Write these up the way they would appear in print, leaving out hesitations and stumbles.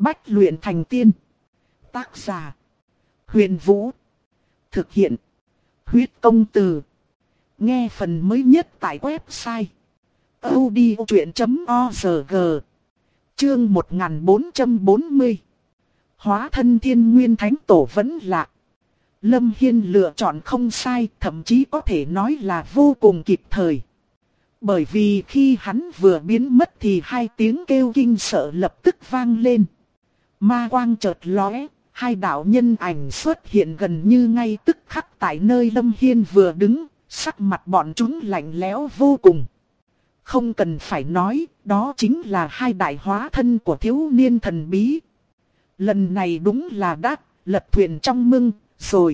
Bách luyện thành tiên. Tác giả: Huyền Vũ. Thực hiện: Huyết Công Từ. Nghe phần mới nhất tại website audiochuyện.org. Chương 1440. Hóa thân Thiên Nguyên Thánh Tổ vẫn lạc. Lâm Hiên lựa chọn không sai, thậm chí có thể nói là vô cùng kịp thời. Bởi vì khi hắn vừa biến mất thì hai tiếng kêu kinh sợ lập tức vang lên. Ma quang chợt lóe, hai đạo nhân ảnh xuất hiện gần như ngay tức khắc tại nơi Lâm Hiên vừa đứng, sắc mặt bọn chúng lạnh lẽo vô cùng. Không cần phải nói, đó chính là hai đại hóa thân của thiếu niên thần bí. Lần này đúng là đã lật thuyền trong mưng rồi.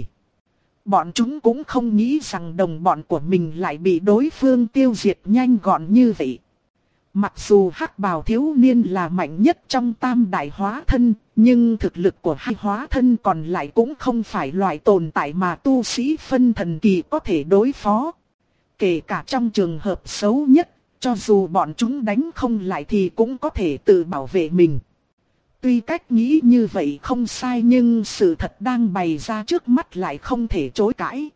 Bọn chúng cũng không nghĩ rằng đồng bọn của mình lại bị đối phương tiêu diệt nhanh gọn như vậy. Mặc dù hắc bào thiếu niên là mạnh nhất trong tam đại hóa thân, nhưng thực lực của hai hóa thân còn lại cũng không phải loại tồn tại mà tu sĩ phân thần kỳ có thể đối phó. Kể cả trong trường hợp xấu nhất, cho dù bọn chúng đánh không lại thì cũng có thể tự bảo vệ mình. Tuy cách nghĩ như vậy không sai nhưng sự thật đang bày ra trước mắt lại không thể chối cãi.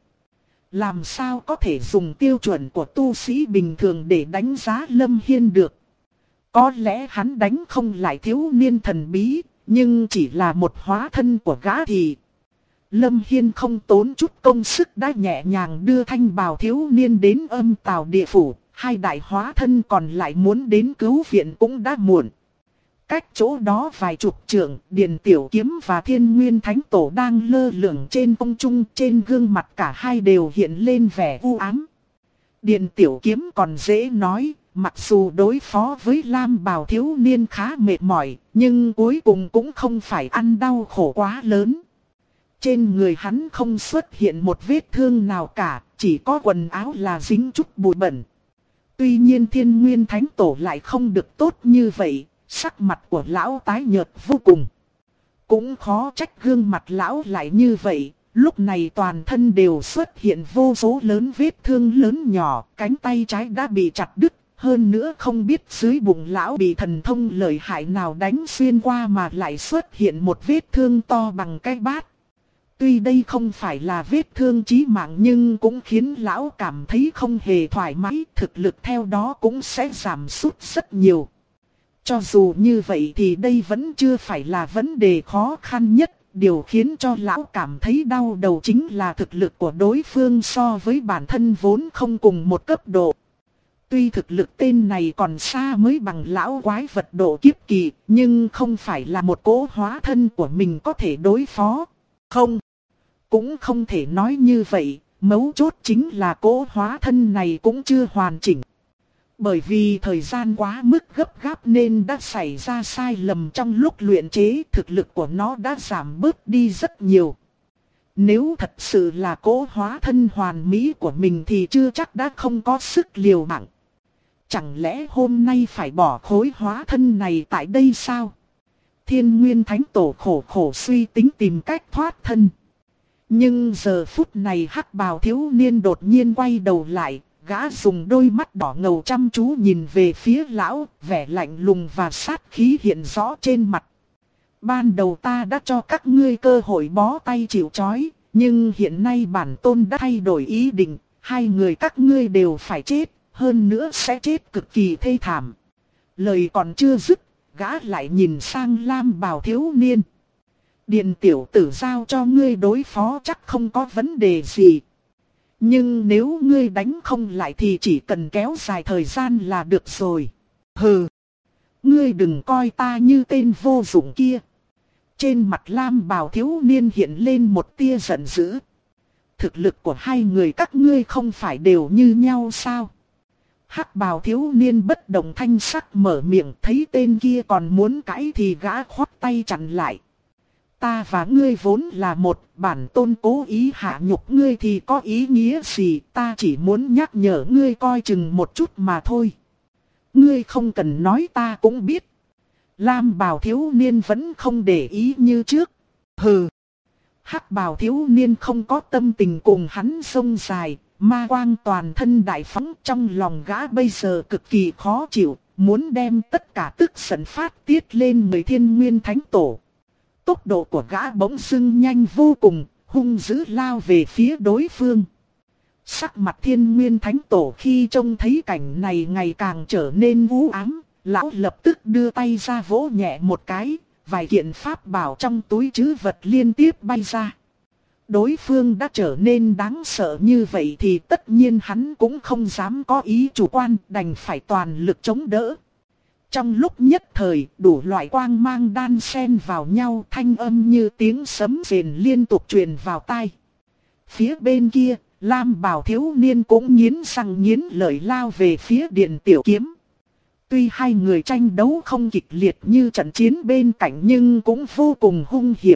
Làm sao có thể dùng tiêu chuẩn của tu sĩ bình thường để đánh giá Lâm Hiên được? Có lẽ hắn đánh không lại thiếu niên thần bí, nhưng chỉ là một hóa thân của gã thì... Lâm Hiên không tốn chút công sức đã nhẹ nhàng đưa thanh bào thiếu niên đến âm tào địa phủ, hai đại hóa thân còn lại muốn đến cứu viện cũng đã muộn. Cách chỗ đó vài chục trượng, Điền Tiểu Kiếm và Thiên Nguyên Thánh Tổ đang lơ lửng trên không trung, trên gương mặt cả hai đều hiện lên vẻ u ám. Điền Tiểu Kiếm còn dễ nói, mặc dù đối phó với Lam Bào thiếu niên khá mệt mỏi, nhưng cuối cùng cũng không phải ăn đau khổ quá lớn. Trên người hắn không xuất hiện một vết thương nào cả, chỉ có quần áo là dính chút bụi bẩn. Tuy nhiên Thiên Nguyên Thánh Tổ lại không được tốt như vậy. Sắc mặt của lão tái nhợt vô cùng. Cũng khó trách gương mặt lão lại như vậy. Lúc này toàn thân đều xuất hiện vô số lớn vết thương lớn nhỏ. Cánh tay trái đã bị chặt đứt. Hơn nữa không biết dưới bụng lão bị thần thông lợi hại nào đánh xuyên qua mà lại xuất hiện một vết thương to bằng cái bát. Tuy đây không phải là vết thương chí mạng nhưng cũng khiến lão cảm thấy không hề thoải mái. Thực lực theo đó cũng sẽ giảm sút rất nhiều. Cho dù như vậy thì đây vẫn chưa phải là vấn đề khó khăn nhất. Điều khiến cho lão cảm thấy đau đầu chính là thực lực của đối phương so với bản thân vốn không cùng một cấp độ. Tuy thực lực tên này còn xa mới bằng lão quái vật độ kiếp kỳ, nhưng không phải là một cỗ hóa thân của mình có thể đối phó. Không, cũng không thể nói như vậy, mấu chốt chính là cỗ hóa thân này cũng chưa hoàn chỉnh. Bởi vì thời gian quá mức gấp gáp nên đã xảy ra sai lầm trong lúc luyện chế, thực lực của nó đã giảm bớt đi rất nhiều. Nếu thật sự là cỗ hóa thân hoàn mỹ của mình thì chưa chắc đã không có sức liều mạng. Chẳng lẽ hôm nay phải bỏ khối hóa thân này tại đây sao? Thiên Nguyên Thánh Tổ khổ khổ suy tính tìm cách thoát thân. Nhưng giờ phút này hắc bào thiếu niên đột nhiên quay đầu lại. Gã dùng đôi mắt đỏ ngầu chăm chú nhìn về phía lão, vẻ lạnh lùng và sát khí hiện rõ trên mặt. Ban đầu ta đã cho các ngươi cơ hội bó tay chịu trói, nhưng hiện nay bản tôn đã thay đổi ý định, hai người các ngươi đều phải chết, hơn nữa sẽ chết cực kỳ thê thảm. Lời còn chưa dứt, gã lại nhìn sang Lam Bào thiếu niên. Điền tiểu tử giao cho ngươi đối phó chắc không có vấn đề gì. Nhưng nếu ngươi đánh không lại thì chỉ cần kéo dài thời gian là được rồi. Hừ, ngươi đừng coi ta như tên vô dụng kia. Trên mặt Lam Bào thiếu niên hiện lên một tia giận dữ. Thực lực của hai người các ngươi không phải đều như nhau sao? Hắc Bào thiếu niên bất động thanh sắc mở miệng, thấy tên kia còn muốn cãi thì gã khoát tay chặn lại. Ta và ngươi vốn là một, bản tôn cố ý hạ nhục ngươi thì có ý nghĩa gì, ta chỉ muốn nhắc nhở ngươi coi chừng một chút mà thôi. Ngươi không cần nói ta cũng biết. Lam Bào thiếu niên vẫn không để ý như trước. Hừ. Hắc Bào thiếu niên không có tâm tình cùng hắn xông dài, ma quang toàn thân đại phóng, trong lòng gã bây giờ cực kỳ khó chịu, muốn đem tất cả tức giận phát tiết lên người Thiên Nguyên Thánh Tổ. Tốc độ của gã bỗng dưng nhanh vô cùng, hung dữ lao về phía đối phương. Sắc mặt Thiên Nguyên Thánh Tổ khi trông thấy cảnh này ngày càng trở nên u ám, lão lập tức đưa tay ra vỗ nhẹ một cái, vài kiện pháp bảo trong túi trữ vật liên tiếp bay ra. Đối phương đã trở nên đáng sợ như vậy thì tất nhiên hắn cũng không dám có ý chủ quan, đành phải toàn lực chống đỡ. Trong lúc nhất thời, đủ loại quang mang đan xen vào nhau, thanh âm như tiếng sấm rền liên tục truyền vào tai. Phía bên kia, Lam Bảo thiếu niên cũng nghiến răng nghiến lợi lao về phía Điện Tiểu Kiếm. Tuy hai người tranh đấu không kịch liệt như trận chiến bên cạnh nhưng cũng vô cùng hung hiểm.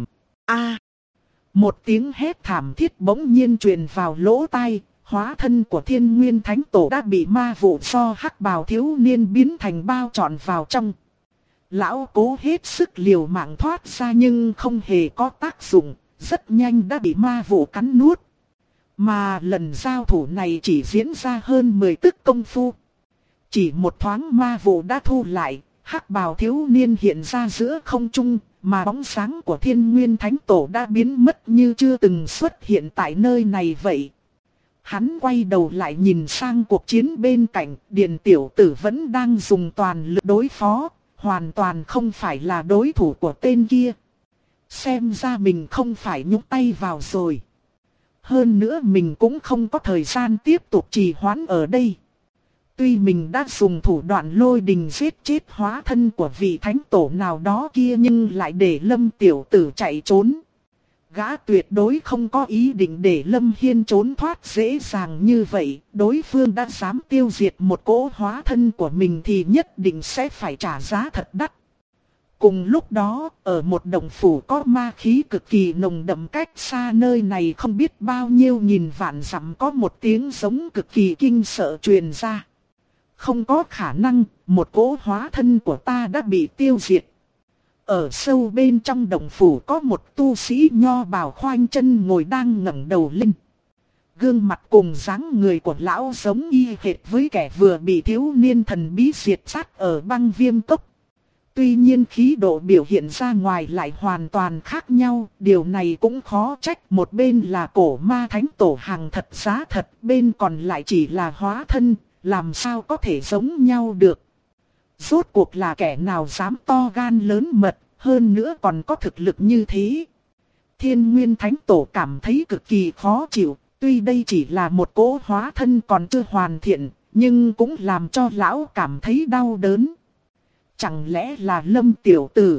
Một tiếng hét thảm thiết bỗng nhiên truyền vào lỗ tai, hóa thân của Thiên Nguyên Thánh Tổ đã bị ma vụ do Hắc Bào thiếu niên biến thành bao trọn vào trong. Lão cố hết sức liều mạng thoát ra nhưng không hề có tác dụng, rất nhanh đã bị ma vụ cắn nuốt. Mà lần giao thủ này chỉ diễn ra hơn 10 tức công phu. Chỉ một thoáng ma vụ đã thu lại, Hắc Bào thiếu niên hiện ra giữa không trung, mà bóng sáng của Thiên Nguyên Thánh Tổ đã biến mất như chưa từng xuất hiện tại nơi này vậy. Hắn quay đầu lại nhìn sang cuộc chiến bên cạnh, Điền tiểu tử vẫn đang dùng toàn lực đối phó, hoàn toàn không phải là đối thủ của tên kia. Xem ra mình không phải nhúc tay vào rồi. Hơn nữa mình cũng không có thời gian tiếp tục trì hoãn ở đây. Tuy mình đã dùng thủ đoạn lôi đình giết chết hóa thân của vị thánh tổ nào đó kia nhưng lại để Lâm tiểu tử chạy trốn. Gã tuyệt đối không có ý định để Lâm Hiên trốn thoát dễ dàng như vậy. Đối phương đã dám tiêu diệt một cỗ hóa thân của mình thì nhất định sẽ phải trả giá thật đắt. Cùng lúc đó, ở một động phủ có ma khí cực kỳ nồng đậm cách xa nơi này không biết bao nhiêu nghìn vạn dặm có một tiếng giống cực kỳ kinh sợ truyền ra. Không có khả năng, một cỗ hóa thân của ta đã bị tiêu diệt. Ở sâu bên trong động phủ có một tu sĩ nho bào khoanh chân ngồi đang ngẩng đầu lên. Gương mặt cùng dáng người của lão giống y hệt với kẻ vừa bị thiếu niên thần bí diệt sát ở băng viêm cốc. Tuy nhiên khí độ biểu hiện ra ngoài lại hoàn toàn khác nhau, điều này cũng khó trách. Một bên là cổ ma thánh tổ hàng thật giá thật, bên còn lại chỉ là hóa thân, làm sao có thể giống nhau được. Rốt cuộc là kẻ nào dám to gan lớn mật, hơn nữa còn có thực lực như thế. Thiên Nguyên Thánh Tổ cảm thấy cực kỳ khó chịu, tuy đây chỉ là một cỗ hóa thân còn chưa hoàn thiện, nhưng cũng làm cho lão cảm thấy đau đớn. Chẳng lẽ là Lâm tiểu tử?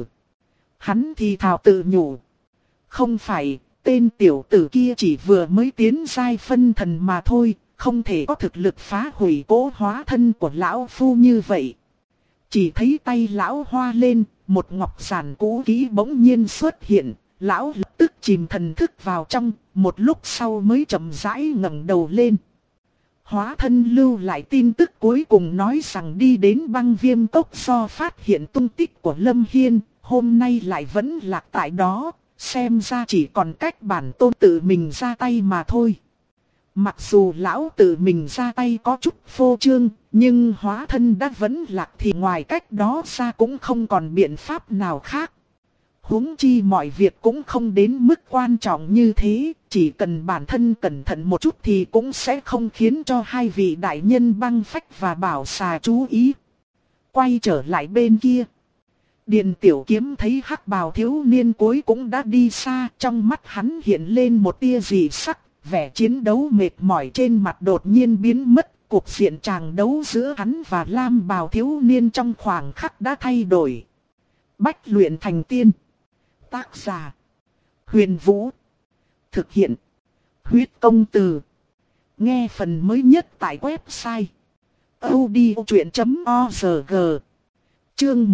Hắn thì thào tự nhủ. Không phải, tên tiểu tử kia chỉ vừa mới tiến giai phân thần mà thôi, không thể có thực lực phá hủy cỗ hóa thân của lão phu như vậy. Chỉ thấy tay lão hoa lên, một ngọc giản cũ kỹ bỗng nhiên xuất hiện, lão lập tức chìm thần thức vào trong, một lúc sau mới chậm rãi ngẩng đầu lên. Hóa thân lưu lại tin tức cuối cùng nói rằng đi đến băng viêm cốc do phát hiện tung tích của Lâm Hiên, hôm nay lại vẫn lạc tại đó, xem ra chỉ còn cách bản tôn tự mình ra tay mà thôi. Mặc dù lão tự mình ra tay có chút phô trương, nhưng hóa thân đã vẫn lạc thì ngoài cách đó ra cũng không còn biện pháp nào khác. Huống chi mọi việc cũng không đến mức quan trọng như thế, chỉ cần bản thân cẩn thận một chút thì cũng sẽ không khiến cho hai vị đại nhân băng phách và bảo xà chú ý. Quay trở lại bên kia. Điền Tiểu Kiếm thấy Hắc Bào thiếu niên cuối cũng đã đi xa, trong mắt hắn hiện lên một tia dị sắc, vẻ chiến đấu mệt mỏi trên mặt đột nhiên biến mất, cuộc diện tràng đấu giữa hắn và Lam Bào thiếu niên trong khoảng khắc đã thay đổi. Bách luyện thành tiên. Tác giả Huyền Vũ. Thực hiện Huyết Công Từ. Nghe phần mới nhất tại website audiochuyện.org. Chương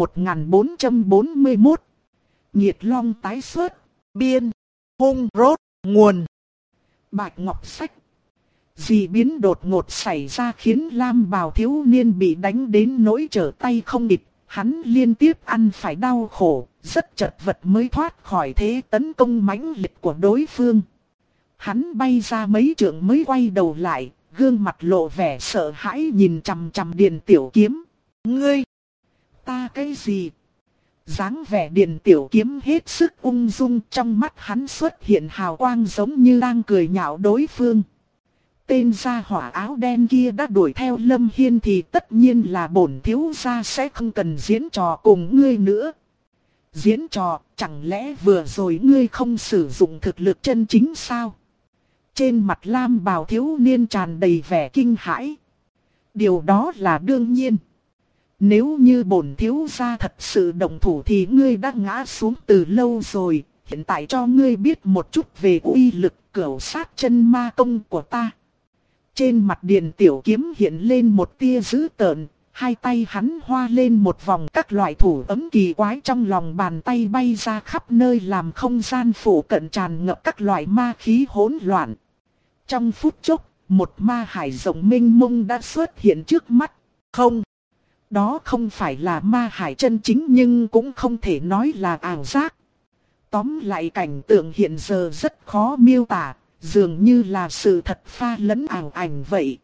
1441. Nhiệt long tái xuất. Biên hung rốt nguồn. Bạch Ngọc Sách. Dị biến đột ngột xảy ra khiến Lam Bào thiếu niên bị đánh đến nỗi trở tay không kịp. Hắn liên tiếp ăn phải đau khổ, rất chật vật mới thoát khỏi thế tấn công mãnh liệt của đối phương. Hắn bay ra mấy trượng mới quay đầu lại, gương mặt lộ vẻ sợ hãi nhìn chằm chằm Điền Tiểu Kiếm. Ngươi! Ta cái gì? Dáng vẻ Điền Tiểu Kiếm hết sức ung dung, trong mắt hắn xuất hiện hào quang giống như đang cười nhạo đối phương. Tên gia hỏa áo đen kia đã đuổi theo Lâm Hiên thì tất nhiên là bổn thiếu gia sẽ không cần diễn trò cùng ngươi nữa. Diễn trò, chẳng lẽ vừa rồi ngươi không sử dụng thực lực chân chính sao? Trên mặt lam bào thiếu niên tràn đầy vẻ kinh hãi. Điều đó là đương nhiên. Nếu như bổn thiếu gia thật sự động thủ thì ngươi đã ngã xuống từ lâu rồi. Hiện tại cho ngươi biết một chút về uy lực cửu sát chân ma công của ta. Trên mặt Điền Tiểu Kiếm hiện lên một tia dữ tợn. Hai tay hắn hoa lên một vòng, các loại thủ ấm kỳ quái trong lòng bàn tay bay ra khắp nơi, làm không gian phủ cận tràn ngập các loại ma khí hỗn loạn. Trong phút chốc, một ma hải rộng mênh mông đã xuất hiện trước mắt. Không, đó không phải là ma hải chân chính nhưng cũng không thể nói là ảo giác. Tóm lại cảnh tượng hiện giờ rất khó miêu tả, dường như là sự thật pha lẫn ảo ảnh vậy.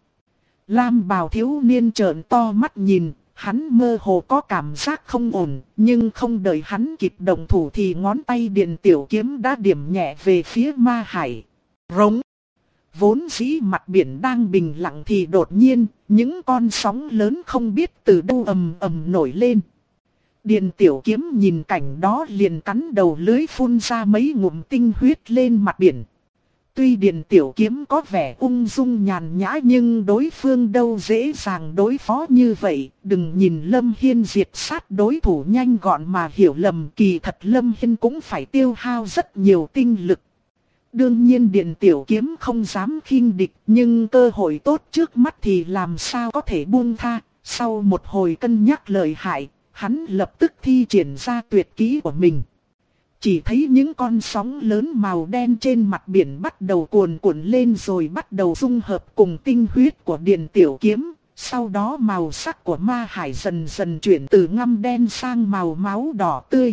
Lam bào thiếu niên trợn to mắt nhìn, hắn mơ hồ có cảm giác không ổn, nhưng không đợi hắn kịp động thủ thì ngón tay Điền Tiểu Kiếm đã điểm nhẹ về phía ma hải. Rống! Vốn dĩ mặt biển đang bình lặng thì đột nhiên, những con sóng lớn không biết từ đâu ầm ầm nổi lên. Điền Tiểu Kiếm nhìn cảnh đó liền cắn đầu lưới phun ra mấy ngụm tinh huyết lên mặt biển. Tuy Điền Tiểu Kiếm có vẻ ung dung nhàn nhã nhưng đối phương đâu dễ dàng đối phó như vậy. Đừng nhìn Lâm Hiên diệt sát đối thủ nhanh gọn mà hiểu lầm, kỳ thật Lâm Hiên cũng phải tiêu hao rất nhiều tinh lực. Đương nhiên Điền Tiểu Kiếm không dám khinh địch, nhưng cơ hội tốt trước mắt thì làm sao có thể buông tha. Sau một hồi cân nhắc lợi hại, hắn lập tức thi triển ra tuyệt kỹ của mình. Chỉ thấy những con sóng lớn màu đen trên mặt biển bắt đầu cuồn cuộn lên rồi bắt đầu dung hợp cùng tinh huyết của Điền Tiểu Kiếm. Sau đó màu sắc của ma hải dần dần chuyển từ ngăm đen sang màu máu đỏ tươi.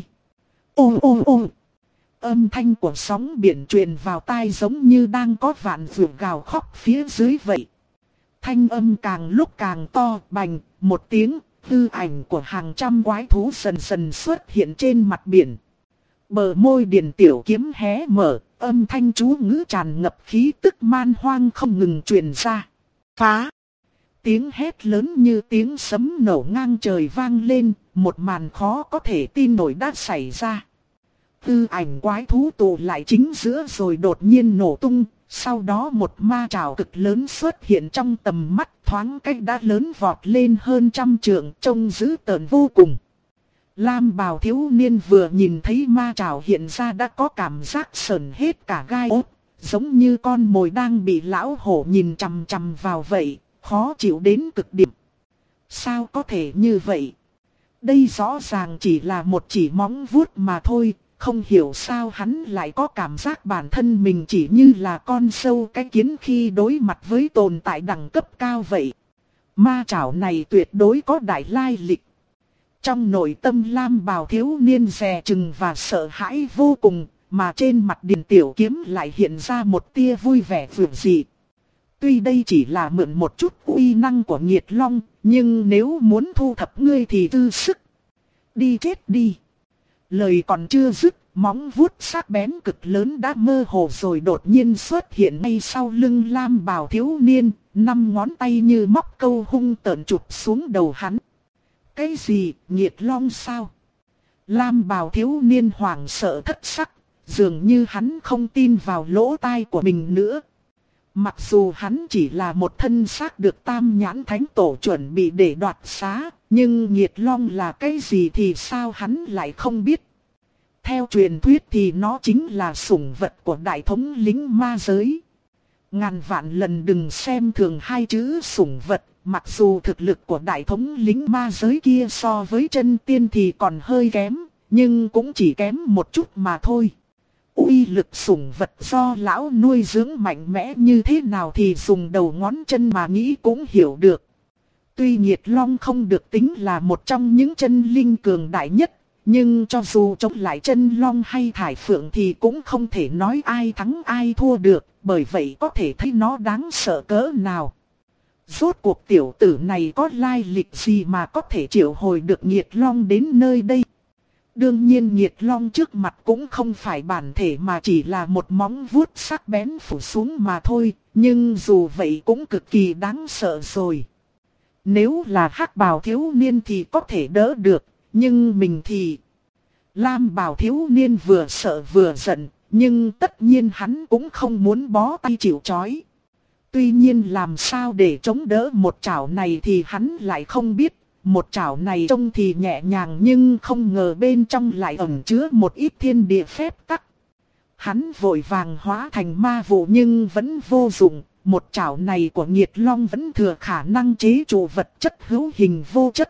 Ô ô ô! Âm thanh của sóng biển truyền vào tai giống như đang có vạn vượt gào khóc phía dưới vậy. Thanh âm càng lúc càng to, bành, một tiếng, tư ảnh của hàng trăm quái thú dần dần xuất hiện trên mặt biển. Bờ môi Điền Tiểu Kiếm hé mở, âm thanh chú ngữ tràn ngập khí tức man hoang không ngừng truyền ra. Phá! Tiếng hét lớn như tiếng sấm nổ ngang trời vang lên, một màn khó có thể tin nổi đã xảy ra. Tư ảnh quái thú tụ lại chính giữa rồi đột nhiên nổ tung, sau đó một ma trảo cực lớn xuất hiện trong tầm mắt, thoáng cách đã lớn vọt lên hơn 100 trượng, trông dữ tợn vô cùng. Lam bào thiếu niên vừa nhìn thấy ma trảo hiện ra đã có cảm giác sởn hết cả gai ốt, giống như con mồi đang bị lão hổ nhìn chằm chằm vào vậy, khó chịu đến cực điểm. Sao có thể như vậy? Đây rõ ràng chỉ là một chỉ móng vuốt mà thôi, không hiểu sao hắn lại có cảm giác bản thân mình chỉ như là con sâu cái kiến khi đối mặt với tồn tại đẳng cấp cao vậy. Ma trảo này tuyệt đối có đại lai lịch. Trong nội tâm Lam bào thiếu niên dè chừng và sợ hãi vô cùng, mà trên mặt Điền Tiểu Kiếm lại hiện ra một tia vui vẻ vượt dị. Tuy đây chỉ là mượn một chút uy năng của Nhiệt Long, nhưng nếu muốn thu thập ngươi thì dư sức. Đi chết đi. Lời còn chưa dứt, móng vuốt sắc bén cực lớn đã mơ hồ rồi đột nhiên xuất hiện ngay sau lưng Lam bào thiếu niên, 5 ngón tay như móc câu hung tợn chụp xuống đầu hắn. Cái gì, Nhiệt Long sao? Lam bào thiếu niên hoảng sợ thất sắc, dường như hắn không tin vào lỗ tai của mình nữa. Mặc dù hắn chỉ là một thân xác được Tam Nhãn Thánh Tổ chuẩn bị để đoạt xá, nhưng Nhiệt Long là cái gì thì sao hắn lại không biết. Theo truyền thuyết thì nó chính là sủng vật của đại thống lĩnh ma giới. Ngàn vạn lần đừng xem thường hai chữ sủng vật, mặc dù thực lực của đại thống lĩnh ma giới kia so với chân tiên thì còn hơi kém, nhưng cũng chỉ kém một chút mà thôi. Uy lực sủng vật do lão nuôi dưỡng mạnh mẽ như thế nào thì dùng đầu ngón chân mà nghĩ cũng hiểu được. Tuy Nhiệt Long không được tính là một trong những chân linh cường đại nhất, nhưng cho dù chống lại chân long hay thải phượng thì cũng không thể nói ai thắng ai thua được, bởi vậy có thể thấy nó đáng sợ cỡ nào. Rốt cuộc tiểu tử này có lai lịch gì mà có thể triệu hồi được Nhiệt Long đến nơi đây? Đương nhiên Nhiệt Long trước mặt cũng không phải bản thể mà chỉ là một móng vuốt sắc bén phủ xuống mà thôi, nhưng dù vậy cũng cực kỳ đáng sợ rồi. Nếu là hắc bào thiếu niên thì có thể đỡ được, nhưng mình thì... Lam bào thiếu niên vừa sợ vừa giận, nhưng tất nhiên hắn cũng không muốn bó tay chịu trói. Tuy nhiên làm sao để chống đỡ một chảo này thì hắn lại không biết. Một chảo này trông thì nhẹ nhàng nhưng không ngờ bên trong lại ẩn chứa một ít thiên địa phép tắc. Hắn vội vàng hóa thành ma vụ nhưng vẫn vô dụng. Một chảo này của Nhiệt Long vẫn thừa khả năng chế trụ vật chất hữu hình vô chất.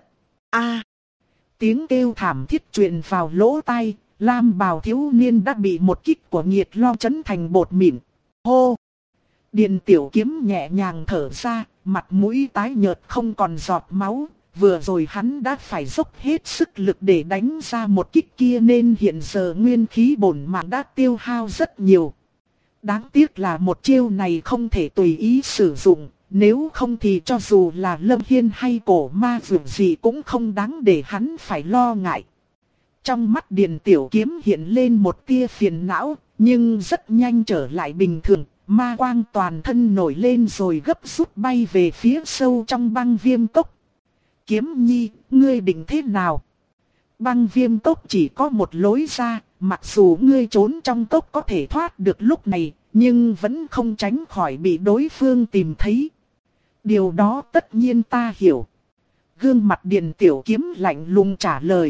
Tiếng kêu thảm thiết truyền vào lỗ tai. Lam bào thiếu niên đã bị một kích của Nhiệt Long chấn thành bột mịn. Hô! Điền Tiểu Kiếm nhẹ nhàng thở ra, mặt mũi tái nhợt không còn giọt máu. Vừa rồi hắn đã phải dốc hết sức lực để đánh ra một kích kia nên hiện giờ nguyên khí bổn mạng đã tiêu hao rất nhiều. Đáng tiếc là một chiêu này không thể tùy ý sử dụng, nếu không thì cho dù là Lâm Hiên hay cổ ma vượt gì cũng không đáng để hắn phải lo ngại. Trong mắt Điền Tiểu Kiếm hiện lên một tia phiền não, nhưng rất nhanh trở lại bình thường. Ma quang toàn thân nổi lên rồi gấp rút bay về phía sâu trong băng viêm cốc. Kiếm nhi, ngươi định thế nào? Băng viêm cốc chỉ có một lối ra, mặc dù ngươi trốn trong cốc có thể thoát được lúc này, nhưng vẫn không tránh khỏi bị đối phương tìm thấy. Điều đó tất nhiên ta hiểu. Gương mặt Điền Tiểu Kiếm lạnh lùng trả lời.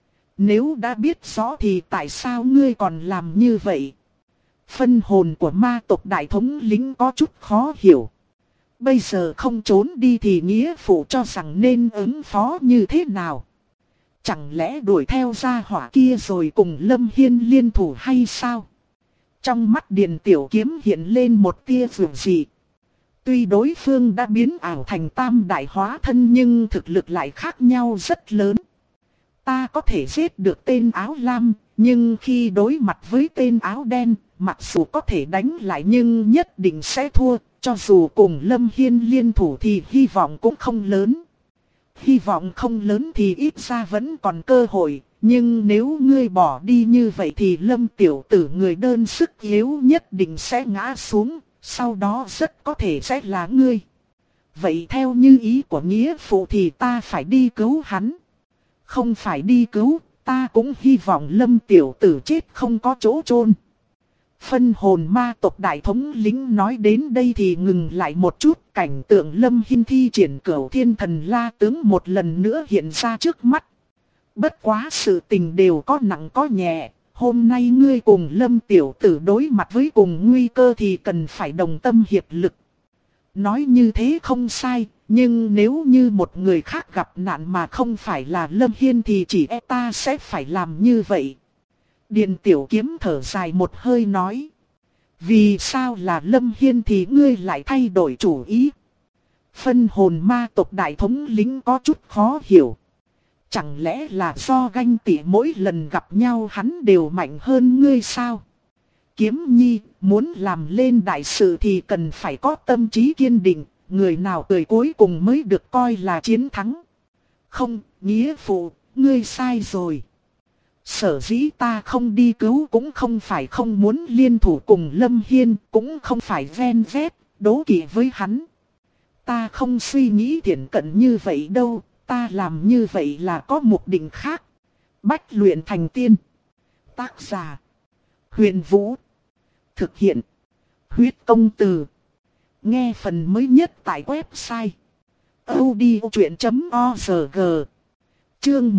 Nếu đã biết rõ thì tại sao ngươi còn làm như vậy? Phân hồn của ma tộc đại thống lĩnh có chút khó hiểu. Bây giờ không trốn đi thì nghĩa phụ cho rằng nên ứng phó như thế nào? Chẳng lẽ đuổi theo gia hỏa kia rồi cùng Lâm Hiên liên thủ hay sao? Trong mắt Điền Tiểu Kiếm hiện lên một tia vượng dị. Tuy đối phương đã biến ảo thành tam đại hóa thân nhưng thực lực lại khác nhau rất lớn. Ta có thể giết được tên áo lam, nhưng khi đối mặt với tên áo đen, mặc dù có thể đánh lại nhưng nhất định sẽ thua. Cho dù cùng Lâm Hiên liên thủ thì hy vọng cũng không lớn. Hy vọng không lớn thì ít ra vẫn còn cơ hội. Nhưng nếu ngươi bỏ đi như vậy thì Lâm tiểu tử người đơn sức yếu nhất định sẽ ngã xuống. Sau đó rất có thể sẽ là ngươi. Vậy theo như ý của nghĩa phụ thì ta phải đi cứu hắn. Không phải đi cứu, ta cũng hy vọng Lâm tiểu tử chết không có chỗ chôn. Phân hồn ma tộc đại thống lĩnh nói đến đây thì ngừng lại một chút, cảnh tượng Lâm Hiên thi triển Cửu Thiên Thần La tướng một lần nữa hiện ra trước mắt. Bất quá sự tình đều có nặng có nhẹ, hôm nay ngươi cùng Lâm tiểu tử đối mặt với cùng nguy cơ thì cần phải đồng tâm hiệp lực. Nói như thế không sai, nhưng nếu như một người khác gặp nạn mà không phải là Lâm Hiên thì chỉ e ta sẽ phải làm như vậy. Điền Tiểu Kiếm thở dài một hơi nói. Vì sao là Lâm Hiên thì ngươi lại thay đổi chủ ý? Phân hồn ma tộc đại thống lĩnh có chút khó hiểu. Chẳng lẽ là do ganh tị mỗi lần gặp nhau hắn đều mạnh hơn ngươi sao? Kiếm nhi, muốn làm lên đại sự thì cần phải có tâm trí kiên định, người nào cười cuối cùng mới được coi là chiến thắng. Không, nghĩa phụ, ngươi sai rồi. Sở dĩ ta không đi cứu cũng không phải không muốn liên thủ cùng Lâm Hiên, cũng không phải ven vét, đố kỵ với hắn. Ta không suy nghĩ thiện cận như vậy đâu, ta làm như vậy là có mục đích khác. Bách luyện thành tiên. Tác giả: Huyền Vũ. Thực hiện: Huyết Công Từ. Nghe phần mới nhất tại website audiochuyện.org. Chương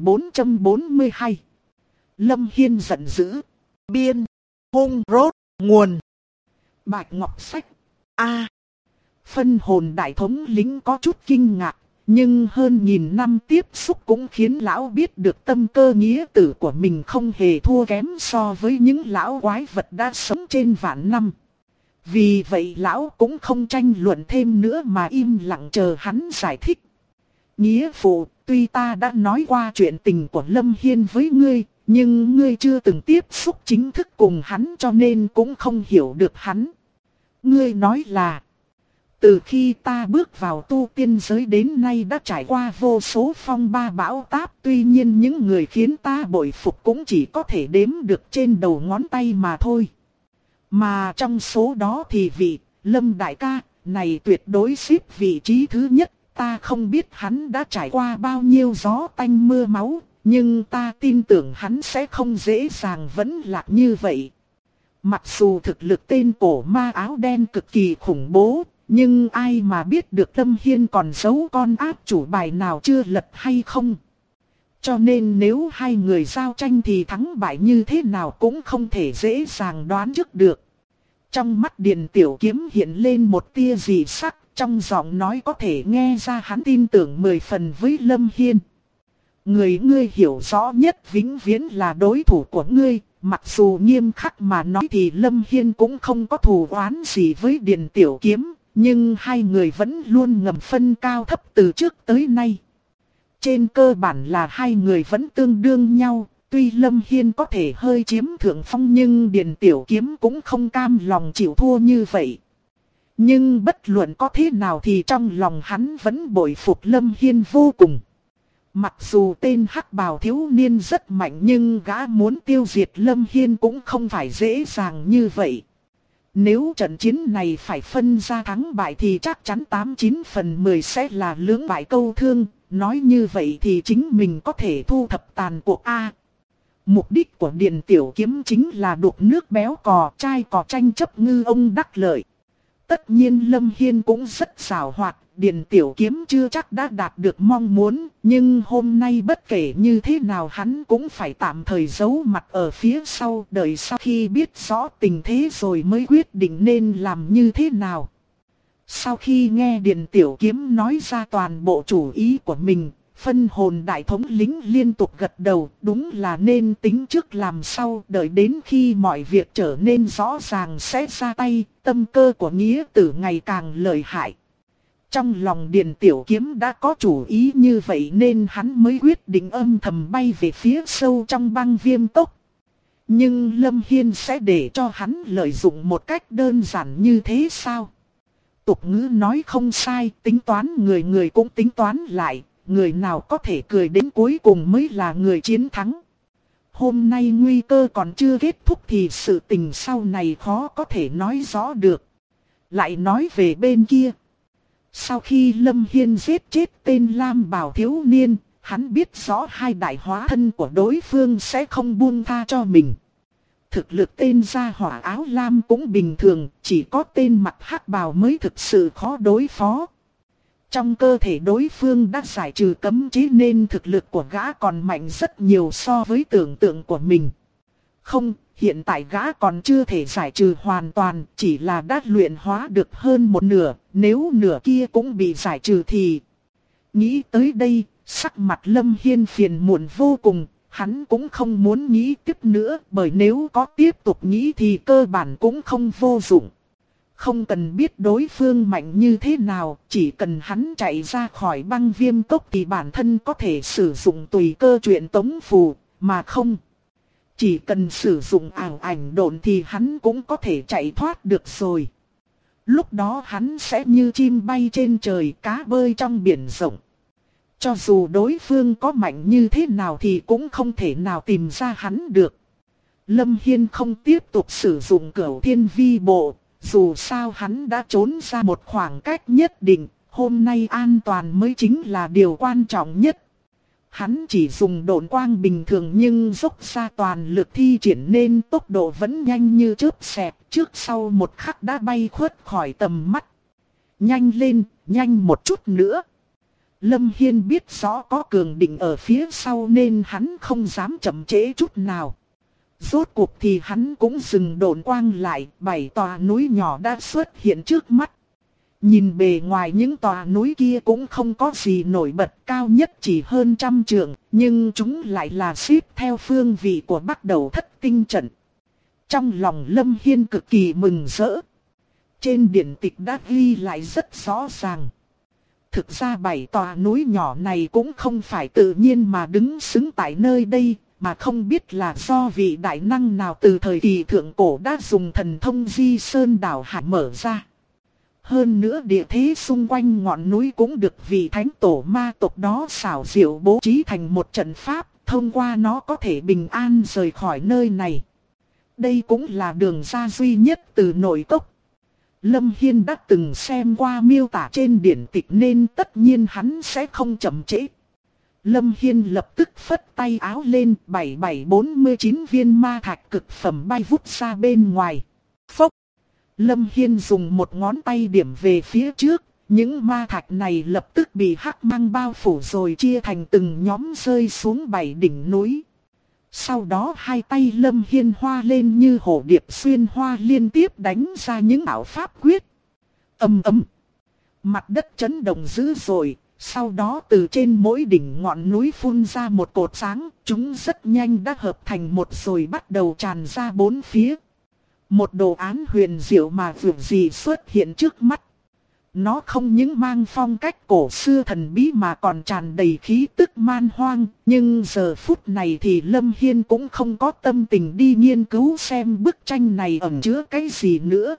1442. Lâm Hiên giận dữ. Biên. Hung rốt. Nguồn. Bạch Ngọc Sách. Phân hồn đại thống lĩnh có chút kinh ngạc. Nhưng hơn nghìn năm tiếp xúc cũng khiến lão biết được tâm cơ nghĩa tử của mình không hề thua kém so với những lão quái vật đã sống trên vạn năm. Vì vậy lão cũng không tranh luận thêm nữa mà im lặng chờ hắn giải thích. Nghĩa phụ, tuy ta đã nói qua chuyện tình của Lâm Hiên với ngươi, nhưng ngươi chưa từng tiếp xúc chính thức cùng hắn cho nên cũng không hiểu được hắn. Ngươi nói là... Từ khi ta bước vào tu tiên giới đến nay đã trải qua vô số phong ba bão táp, tuy nhiên những người khiến ta bội phục cũng chỉ có thể đếm được trên đầu ngón tay mà thôi. Mà trong số đó thì vị Lâm đại ca này tuyệt đối xếp vị trí thứ nhất, ta không biết hắn đã trải qua bao nhiêu gió tanh mưa máu, nhưng ta tin tưởng hắn sẽ không dễ dàng vẫn lạc như vậy. Mặc dù thực lực tên cổ ma áo đen cực kỳ khủng bố, nhưng ai mà biết được Lâm Hiên còn giấu con ác chủ bài nào chưa lật hay không. Cho nên nếu hai người giao tranh thì thắng bại như thế nào cũng không thể dễ dàng đoán trước được. Trong mắt Điền Tiểu Kiếm hiện lên một tia dị sắc, trong giọng nói có thể nghe ra hắn tin tưởng 10 phần với Lâm Hiên. Người ngươi hiểu rõ nhất vĩnh viễn là đối thủ của ngươi, mặc dù nghiêm khắc mà nói thì Lâm Hiên cũng không có thù oán gì với Điền Tiểu Kiếm, nhưng hai người vẫn luôn ngầm phân cao thấp từ trước tới nay. Trên cơ bản là hai người vẫn tương đương nhau, tuy Lâm Hiên có thể hơi chiếm thượng phong nhưng Điền Tiểu Kiếm cũng không cam lòng chịu thua như vậy. Nhưng bất luận có thế nào thì trong lòng hắn vẫn bội phục Lâm Hiên vô cùng. Mặc dù tên hắc bào thiếu niên rất mạnh nhưng gã muốn tiêu diệt Lâm Hiên cũng không phải dễ dàng như vậy. Nếu trận chiến này phải phân ra thắng bại thì chắc chắn 89 phần 10 sẽ là lưỡng bại câu thương. Nói như vậy thì chính mình có thể thu thập tàn cuộc A. Mục đích của Điền Tiểu Kiếm chính là đục nước béo cò, trai cò tranh chấp ngư ông đắc lợi. Tất nhiên Lâm Hiên cũng rất xảo hoạt, Điền Tiểu Kiếm chưa chắc đã đạt được mong muốn, nhưng hôm nay bất kể như thế nào hắn cũng phải tạm thời giấu mặt ở phía sau, đợi sau khi biết rõ tình thế rồi mới quyết định nên làm như thế nào. Sau khi nghe Điền Tiểu Kiếm nói ra toàn bộ chủ ý của mình, phân hồn đại thống lĩnh liên tục gật đầu, đúng là nên tính trước làm sau, đợi đến khi mọi việc trở nên rõ ràng sẽ ra tay, tâm cơ của nghĩa tử ngày càng lợi hại. Trong lòng Điền Tiểu Kiếm đã có chủ ý như vậy nên hắn mới quyết định âm thầm bay về phía sâu trong băng viêm tốc. Nhưng Lâm Hiên sẽ để cho hắn lợi dụng một cách đơn giản như thế sao? Tục ngữ nói không sai, tính toán người người cũng tính toán lại, người nào có thể cười đến cuối cùng mới là người chiến thắng. Hôm nay nguy cơ còn chưa kết thúc thì sự tình sau này khó có thể nói rõ được. Lại nói về bên kia. Sau khi Lâm Hiên giết chết tên Lam Bảo thiếu niên, hắn biết rõ hai đại hóa thân của đối phương sẽ không buông tha cho mình. Thực lực tên gia hỏa áo lam cũng bình thường, chỉ có tên mặt hắc bào mới thực sự khó đối phó. Trong cơ thể đối phương đã giải trừ cấm chế nên thực lực của gã còn mạnh rất nhiều so với tưởng tượng của mình. Không, hiện tại gã còn chưa thể giải trừ hoàn toàn, chỉ là đã luyện hóa được hơn một nửa, nếu nửa kia cũng bị giải trừ thì... Nghĩ tới đây, sắc mặt Lâm Hiên phiền muộn vô cùng. Hắn cũng không muốn nghĩ tiếp nữa, bởi nếu có tiếp tục nghĩ thì cơ bản cũng không vô dụng. Không cần biết đối phương mạnh như thế nào, chỉ cần hắn chạy ra khỏi băng viêm cốc thì bản thân có thể sử dụng tùy cơ truyện tống phù, mà không. Chỉ cần sử dụng ảo ảnh độn thì hắn cũng có thể chạy thoát được rồi. Lúc đó hắn sẽ như chim bay trên trời, cá bơi trong biển rộng. Cho dù đối phương có mạnh như thế nào thì cũng không thể nào tìm ra hắn được. Lâm Hiên không tiếp tục sử dụng Cửu Thiên Vi Bộ, dù sao hắn đã trốn ra một khoảng cách nhất định, hôm nay an toàn mới chính là điều quan trọng nhất. Hắn chỉ dùng độn quang bình thường nhưng dốc ra toàn lực thi triển nên tốc độ vẫn nhanh như chớp xẹt, trước sau một khắc đã bay khuất khỏi tầm mắt. Nhanh lên, nhanh một chút nữa. Lâm Hiên biết rõ có cường địch ở phía sau nên hắn không dám chậm trễ chút nào. Rốt cuộc thì hắn cũng dừng độn quang lại, 7 tòa núi nhỏ đã xuất hiện trước mắt. Nhìn bề ngoài những tòa núi kia cũng không có gì nổi bật, cao nhất chỉ hơn 100 trượng, nhưng chúng lại là xếp theo phương vị của Bắc Đầu Thất Tinh trận. Trong lòng Lâm Hiên cực kỳ mừng rỡ. Trên điển tịch đã ghi lại rất rõ ràng. Thực ra 7 tòa núi nhỏ này cũng không phải tự nhiên mà đứng xứng tại nơi đây, mà không biết là do vị đại năng nào từ thời kỳ thượng cổ đã dùng thần thông Di Sơn Đảo Hải mở ra. Hơn nữa địa thế xung quanh ngọn núi cũng được vị thánh tổ ma tộc đó xảo diệu bố trí thành một trận pháp, thông qua nó có thể bình an rời khỏi nơi này. Đây cũng là đường ra duy nhất từ nội cốc. Lâm Hiên đã từng xem qua miêu tả trên điển tịch nên tất nhiên hắn sẽ không chậm trễ. Lâm Hiên lập tức phất tay áo lên, 7749 viên ma thạch cực phẩm bay vút ra bên ngoài. Phốc! Lâm Hiên dùng một ngón tay điểm về phía trước, những ma thạch này lập tức bị hắc mang bao phủ rồi chia thành từng nhóm rơi xuống 7 đỉnh núi. Sau đó hai tay Lâm Hiên hoa lên như hổ điệp xuyên hoa liên tiếp đánh ra những ảo pháp quyết. Ầm ầm! Mặt đất chấn động dữ dội. Sau đó từ trên mỗi đỉnh ngọn núi phun ra một cột sáng, chúng rất nhanh đã hợp thành một rồi bắt đầu tràn ra bốn phía. Một đồ án huyền diệu mà vượt gì xuất hiện trước mắt. Nó không những mang phong cách cổ xưa thần bí mà còn tràn đầy khí tức man hoang, nhưng giờ phút này thì Lâm Hiên cũng không có tâm tình đi nghiên cứu xem bức tranh này ẩn chứa cái gì nữa.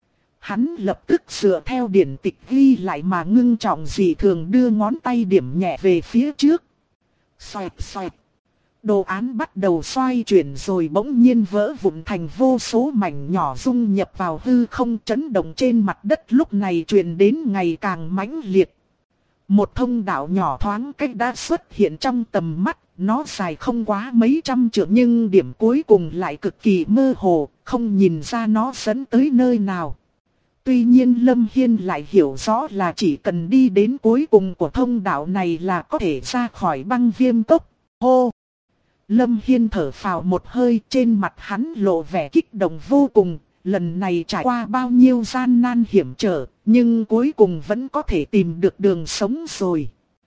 Hắn lập tức dựa theo điển tịch ghi lại mà ngưng trọng dị thường đưa ngón tay điểm nhẹ về phía trước. Xoẹt xoẹt. Đồ án bắt đầu xoay chuyển rồi bỗng nhiên vỡ vụn thành vô số mảnh nhỏ dung nhập vào hư không, chấn động trên mặt đất lúc này truyền đến ngày càng mãnh liệt. Một thông đạo nhỏ thoáng cách đã xuất hiện trong tầm mắt, nó dài không quá mấy trăm trượng nhưng điểm cuối cùng lại cực kỳ mơ hồ, không nhìn ra nó dẫn tới nơi nào. Tuy nhiên Lâm Hiên lại hiểu rõ là chỉ cần đi đến cuối cùng của thông đạo này là có thể ra khỏi băng viêm cốc. Hô! Lâm Hiên thở phào một hơi, trên mặt hắn lộ vẻ kích động vô cùng. Lần này trải qua bao nhiêu gian nan hiểm trở, nhưng cuối cùng vẫn có thể tìm được đường sống rồi.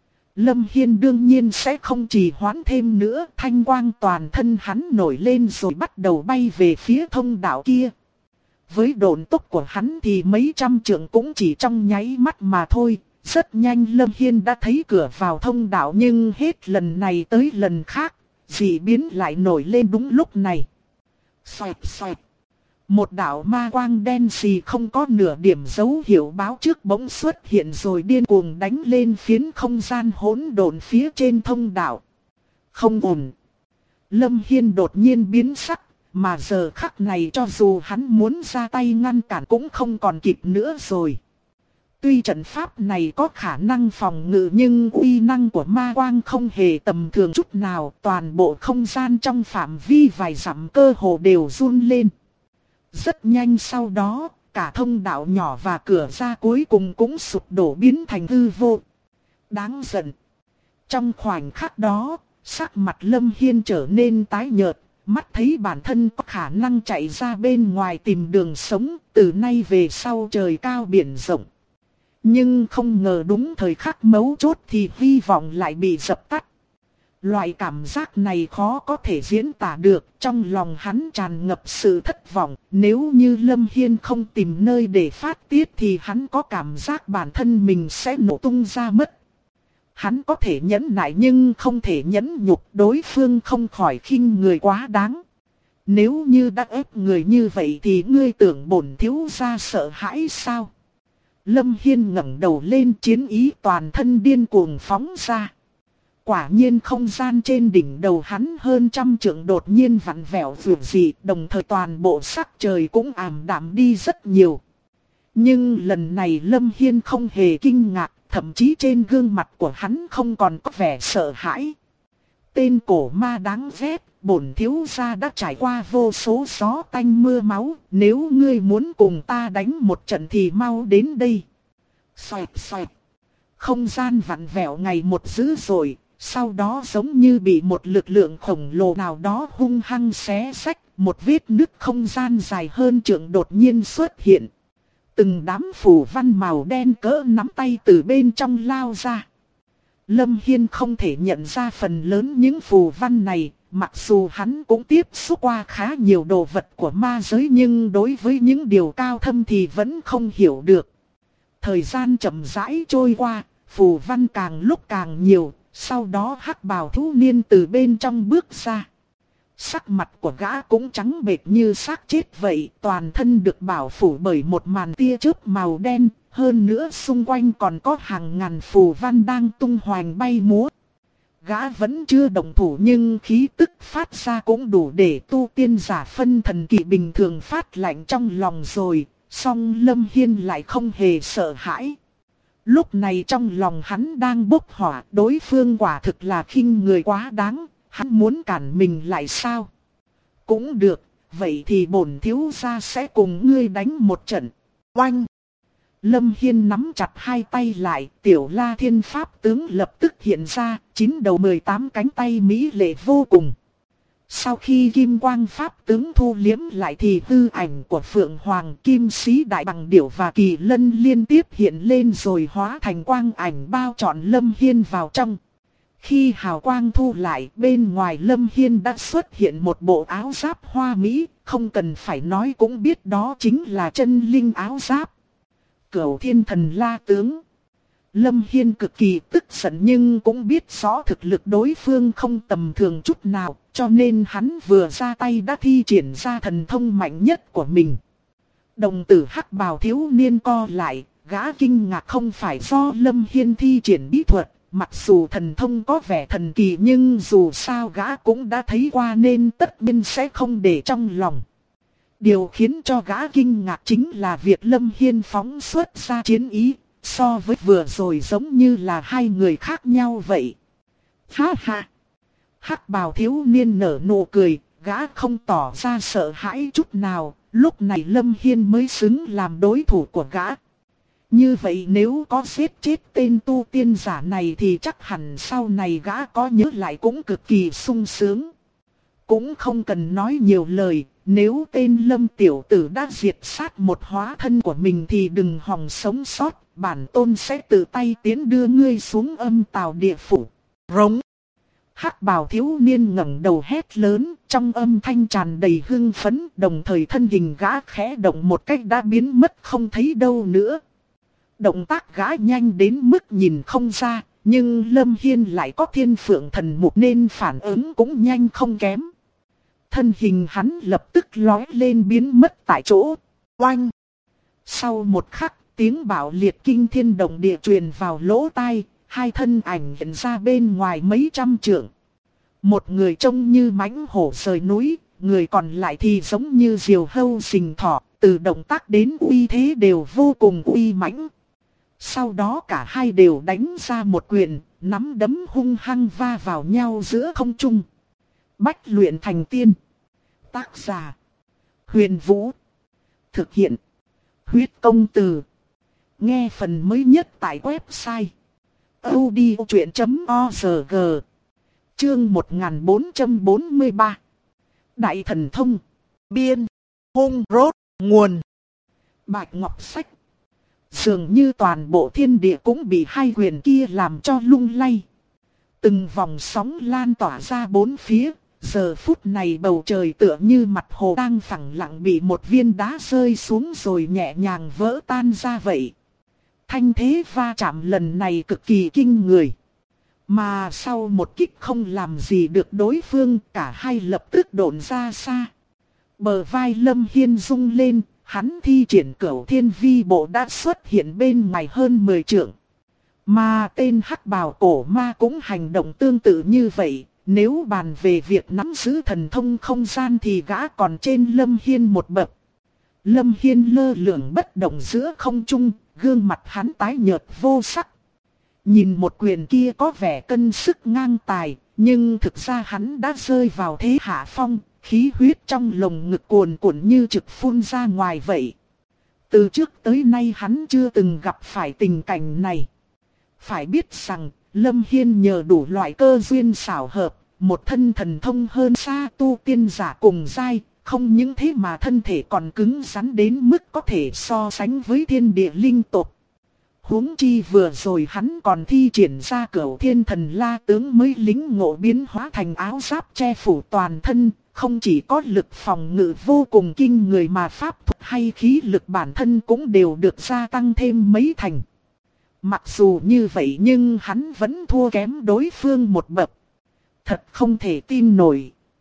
Lâm Hiên đương nhiên sẽ không trì hoãn thêm nữa, thanh quang toàn thân hắn nổi lên rồi bắt đầu bay về phía thông đạo kia. Với độn tốc của hắn thì mấy trăm trượng cũng chỉ trong nháy mắt mà thôi. Rất nhanh Lâm Hiên đã thấy cửa vào thông đạo, nhưng hết lần này tới lần khác, dị biến lại nổi lên đúng lúc này. Xoẹt xoẹt. Một đạo ma quang đen xì không có nửa điểm dấu hiệu báo trước bỗng xuất hiện rồi điên cuồng đánh lên phiến không gian hỗn độn phía trên thông đạo. Không ổn. Lâm Hiên đột nhiên biến sắc. Mà giờ khắc này cho dù hắn muốn ra tay ngăn cản cũng không còn kịp nữa rồi. Tuy trận pháp này có khả năng phòng ngự nhưng uy năng của ma quang không hề tầm thường chút nào. Toàn bộ không gian trong phạm vi vài dặm cơ hồ đều run lên. Rất nhanh sau đó, cả thông đạo nhỏ và cửa ra cuối cùng cũng sụp đổ biến thành hư vô. Đáng giận. Trong khoảnh khắc đó, sắc mặt Lâm Hiên trở nên tái nhợt. Mắt thấy bản thân có khả năng chạy ra bên ngoài tìm đường sống, từ nay về sau trời cao biển rộng. Nhưng không ngờ đúng thời khắc mấu chốt thì hy vọng lại bị dập tắt. Loại cảm giác này khó có thể diễn tả được, trong lòng hắn tràn ngập sự thất vọng. Nếu như Lâm Hiên không tìm nơi để phát tiết thì hắn có cảm giác bản thân mình sẽ nổ tung ra mất. Hắn có thể nhẫn nại nhưng không thể nhẫn nhục, đối phương không khỏi khinh người quá đáng. Nếu như đã ép người như vậy thì ngươi tưởng bổn thiếu gia sợ hãi sao? Lâm Hiên ngẩng đầu lên, chiến ý toàn thân điên cuồng phóng ra. Quả nhiên không gian trên đỉnh đầu hắn hơn trăm trượng đột nhiên vặn vẹo vượt dị, đồng thời toàn bộ sắc trời cũng ảm đạm đi rất nhiều. Nhưng lần này Lâm Hiên không hề kinh ngạc, thậm chí trên gương mặt của hắn không còn có vẻ sợ hãi. Tên cổ ma đáng ghét, bổn thiếu gia đã trải qua vô số gió tanh mưa máu, nếu ngươi muốn cùng ta đánh một trận thì mau đến đây. Xoẹt xoẹt. Không gian vặn vẹo ngày một dữ dội, sau đó giống như bị một lực lượng khổng lồ nào đó hung hăng xé rách, một vết nứt không gian dài hơn trượng đột nhiên xuất hiện. Từng đám phù văn màu đen cỡ nắm tay từ bên trong lao ra. Lâm Hiên không thể nhận ra phần lớn những phù văn này, mặc dù hắn cũng tiếp xúc qua khá nhiều đồ vật của ma giới nhưng đối với những điều cao thâm thì vẫn không hiểu được. Thời gian chậm rãi trôi qua, phù văn càng lúc càng nhiều, sau đó hắc bào thiếu niên từ bên trong bước ra. Sắc mặt của gã cũng trắng bệch như xác chết vậy, toàn thân được bảo phủ bởi một màn tia chớp màu đen, hơn nữa xung quanh còn có hàng ngàn phù văn đang tung hoành bay múa. Gã vẫn chưa động thủ nhưng khí tức phát ra cũng đủ để tu tiên giả phân thần kỳ bình thường phát lạnh trong lòng rồi, song Lâm Hiên lại không hề sợ hãi. Lúc này trong lòng hắn đang bốc hỏa, đối phương quả thực là khinh người quá đáng, hắn muốn cản mình lại sao? Cũng được, vậy thì bổn thiếu gia sẽ cùng ngươi đánh một trận. Oanh! Lâm Hiên nắm chặt hai tay lại, tiểu La Thiên Pháp tướng lập tức hiện ra, 9 đầu 18 cánh tay mỹ lệ vô cùng. Sau khi kim quang Pháp tướng thu liếm lại thì hư ảnh của Phượng Hoàng, Kim Sĩ Đại Bằng Điểu và Kỳ Lân liên tiếp hiện lên rồi hóa thành quang ảnh bao trọn Lâm Hiên vào trong. Khi hào quang thu lại, bên ngoài Lâm Hiên đã xuất hiện một bộ áo giáp hoa mỹ, không cần phải nói cũng biết đó chính là chân linh áo giáp. Cửu Thiên Thần La tướng. Lâm Hiên cực kỳ tức giận nhưng cũng biết rõ thực lực đối phương không tầm thường chút nào, cho nên hắn vừa ra tay đã thi triển ra thần thông mạnh nhất của mình. Đồng tử hắc bào thiếu niên co lại, gã kinh ngạc không phải do Lâm Hiên thi triển bí thuật, mặc dù thần thông có vẻ thần kỳ nhưng dù sao gã cũng đã thấy qua nên tất nhiên sẽ không để trong lòng. Điều khiến cho gã kinh ngạc chính là việc Lâm Hiên phóng xuất ra chiến ý, so với vừa rồi giống như là hai người khác nhau vậy. Ha ha! Hắc bào thiếu niên nở nụ cười, gã không tỏ ra sợ hãi chút nào, lúc này Lâm Hiên mới xứng làm đối thủ của gã. Như vậy nếu có giết chết tên tu tiên giả này thì chắc hẳn sau này gã có nhớ lại cũng cực kỳ sung sướng. Cũng không cần nói nhiều lời, nếu tên Lâm tiểu tử đã diệt sát một hóa thân của mình thì đừng hòng sống sót, bản tôn sẽ tự tay tiến đưa ngươi xuống âm tào địa phủ. Rống! Hắc bào thiếu niên ngẩng đầu hét lớn, trong âm thanh tràn đầy hưng phấn, đồng thời thân hình gã khẽ động một cách đã biến mất không thấy đâu nữa. Động tác gã nhanh đến mức nhìn không ra, nhưng Lâm Hiên lại có thiên phượng thần mục nên phản ứng cũng nhanh không kém. Thân hình hắn lập tức lói lên biến mất tại chỗ. Oanh! Sau một khắc, tiếng bạo liệt kinh thiên động địa truyền vào lỗ tai, hai thân ảnh hiện ra bên ngoài mấy trăm trượng. Một người trông như mãnh hổ rời núi, người còn lại thì giống như diều hâu sình thỏ, từ động tác đến uy thế đều vô cùng uy mãnh. Sau đó cả hai đều đánh ra một quyền, nắm đấm hung hăng va vào nhau giữa không trung. Bách luyện thành tiên. Tác giả: Huyền Vũ. Thực hiện: Huyết Công Từ. Nghe phần mới nhất tại website audiochuyện.org. Chương 1443. Đại thần thông. Biên. Hung rốt. Nguồn. Bạch Ngọc Sách. Dường như toàn bộ thiên địa cũng bị hai quyền kia làm cho lung lay. Từng vòng sóng lan tỏa ra bốn phía. Giờ phút này bầu trời tựa như mặt hồ đang phẳng lặng bị một viên đá rơi xuống rồi nhẹ nhàng vỡ tan ra vậy. Thanh thế va chạm lần này cực kỳ kinh người. Mà sau một kích không làm gì được đối phương, cả hai lập tức độn ra xa. Bờ vai Lâm Hiên rung lên, hắn thi triển Cửu Thiên Vi Bộ đã xuất hiện bên ngoài hơn 10 trượng. Mà tên hắc bào cổ ma cũng hành động tương tự như vậy. Nếu bàn về việc nắm giữ thần thông không gian thì gã còn trên Lâm Hiên một bậc. Lâm Hiên lơ lửng bất động giữa không trung, gương mặt hắn tái nhợt vô sắc. Nhìn một quyền kia có vẻ cân sức ngang tài, nhưng thực ra hắn đã rơi vào thế hạ phong, khí huyết trong lồng ngực cuồn cuộn như trực phun ra ngoài vậy. Từ trước tới nay hắn chưa từng gặp phải tình cảnh này. Phải biết rằng, Lâm Hiên nhờ đủ loại cơ duyên xảo hợp, một thân thần thông hơn xa tu tiên giả cùng giai, không những thế mà thân thể còn cứng rắn đến mức có thể so sánh với thiên địa linh tộc. Huống chi vừa rồi hắn còn thi triển ra Cửu Thiên Thần La tướng mới lính ngộ biến hóa thành áo giáp che phủ toàn thân, không chỉ có lực phòng ngự vô cùng kinh người mà pháp thuật hay khí lực bản thân cũng đều được gia tăng thêm mấy thành. Mặc dù như vậy nhưng hắn vẫn thua kém đối phương một bậc. Thật không thể tin nổi.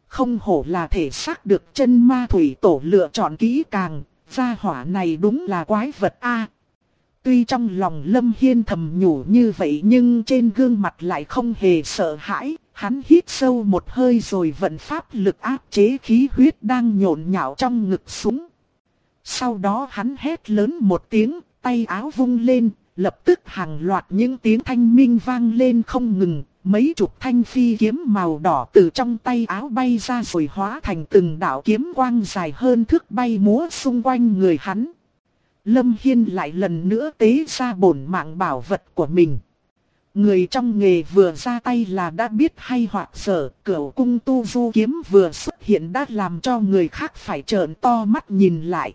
Không hổ là thể xác được chân ma thủy tổ lựa chọn kỹ càng, gia hỏa này đúng là quái vật a. Tuy trong lòng Lâm Hiên thầm nhủ như vậy nhưng trên gương mặt lại không hề sợ hãi. Hắn hít sâu một hơi rồi vận pháp lực áp chế khí huyết đang nhộn nhạo trong ngực xuống. Sau đó hắn hét lớn một tiếng, tay áo vung lên, lập tức hàng loạt những tiếng thanh minh vang lên không ngừng. Mấy chục thanh phi kiếm màu đỏ từ trong tay áo bay ra rồi hóa thành từng đạo kiếm quang dài hơn thước bay múa xung quanh người hắn. Lâm Hiên lại lần nữa tế ra bổn mạng bảo vật của mình. Người trong nghề vừa ra tay là đã biết hay hoặc dở, Cửu cung tu du kiếm vừa xuất hiện đã làm cho người khác phải trợn to mắt nhìn lại.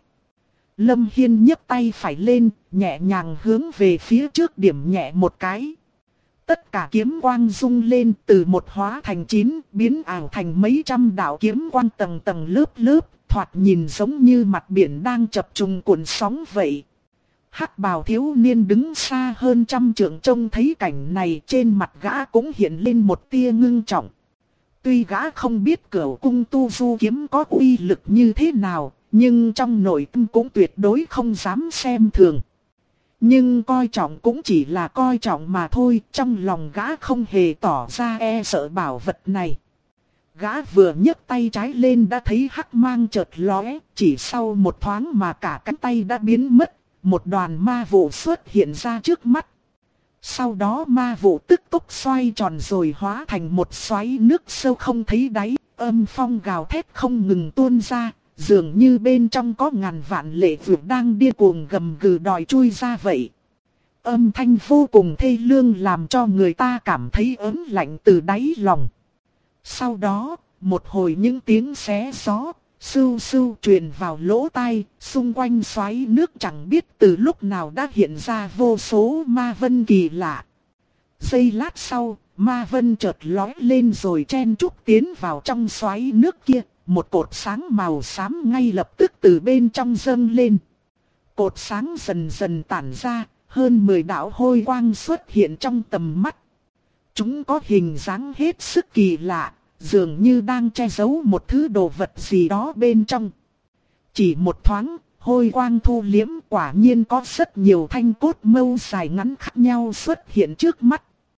Lâm Hiên nhấc tay phải lên, nhẹ nhàng hướng về phía trước điểm nhẹ một cái. Tất cả kiếm quang rung lên từ một hóa thành 9, biến ảo thành mấy trăm đạo kiếm quang tầng tầng lớp lớp, thoạt nhìn giống như mặt biển đang chập trùng cuộn sóng vậy. Hắc bào thiếu niên đứng xa hơn trăm trượng trông thấy cảnh này, trên mặt gã cũng hiện lên một tia ngưng trọng. Tuy gã không biết Cửu cung tu du kiếm có uy lực như thế nào, nhưng trong nội tâm cũng tuyệt đối không dám xem thường. Nhưng coi trọng cũng chỉ là coi trọng mà thôi, trong lòng gã không hề tỏ ra e sợ bảo vật này. Gã vừa nhấc tay trái lên đã thấy hắc mang chợt lóe, chỉ sau một thoáng mà cả cánh tay đã biến mất, một đoàn ma vụ xuất hiện ra trước mắt. Sau đó ma vụ tức tốc xoay tròn rồi hóa thành một xoáy nước sâu không thấy đáy, âm phong gào thét không ngừng tuôn ra, dường như bên trong có ngàn vạn lệ vượt đang điên cuồng gầm gừ đòi chui ra vậy. Âm thanh vô cùng thê lương làm cho người ta cảm thấy ớn lạnh từ đáy lòng. Sau đó, một hồi những tiếng xé gió, sưu sưu truyền vào lỗ tai, xung quanh xoáy nước chẳng biết từ lúc nào đã hiện ra vô số ma vân kỳ lạ. Giây lát sau, ma vân chợt lói lên rồi chen chúc tiến vào trong xoáy nước kia, một cột sáng màu xám ngay lập tức từ bên trong dâng lên. Cột sáng dần dần tản ra, hơn 10 đạo hôi quang xuất hiện trong tầm mắt. Chúng có hình dáng hết sức kỳ lạ, dường như đang che giấu một thứ đồ vật gì đó bên trong. Chỉ một thoáng, hôi quang thu liếm, quả nhiên có rất nhiều thanh cốt mâu dài ngắn khác nhau xuất hiện trước mắt.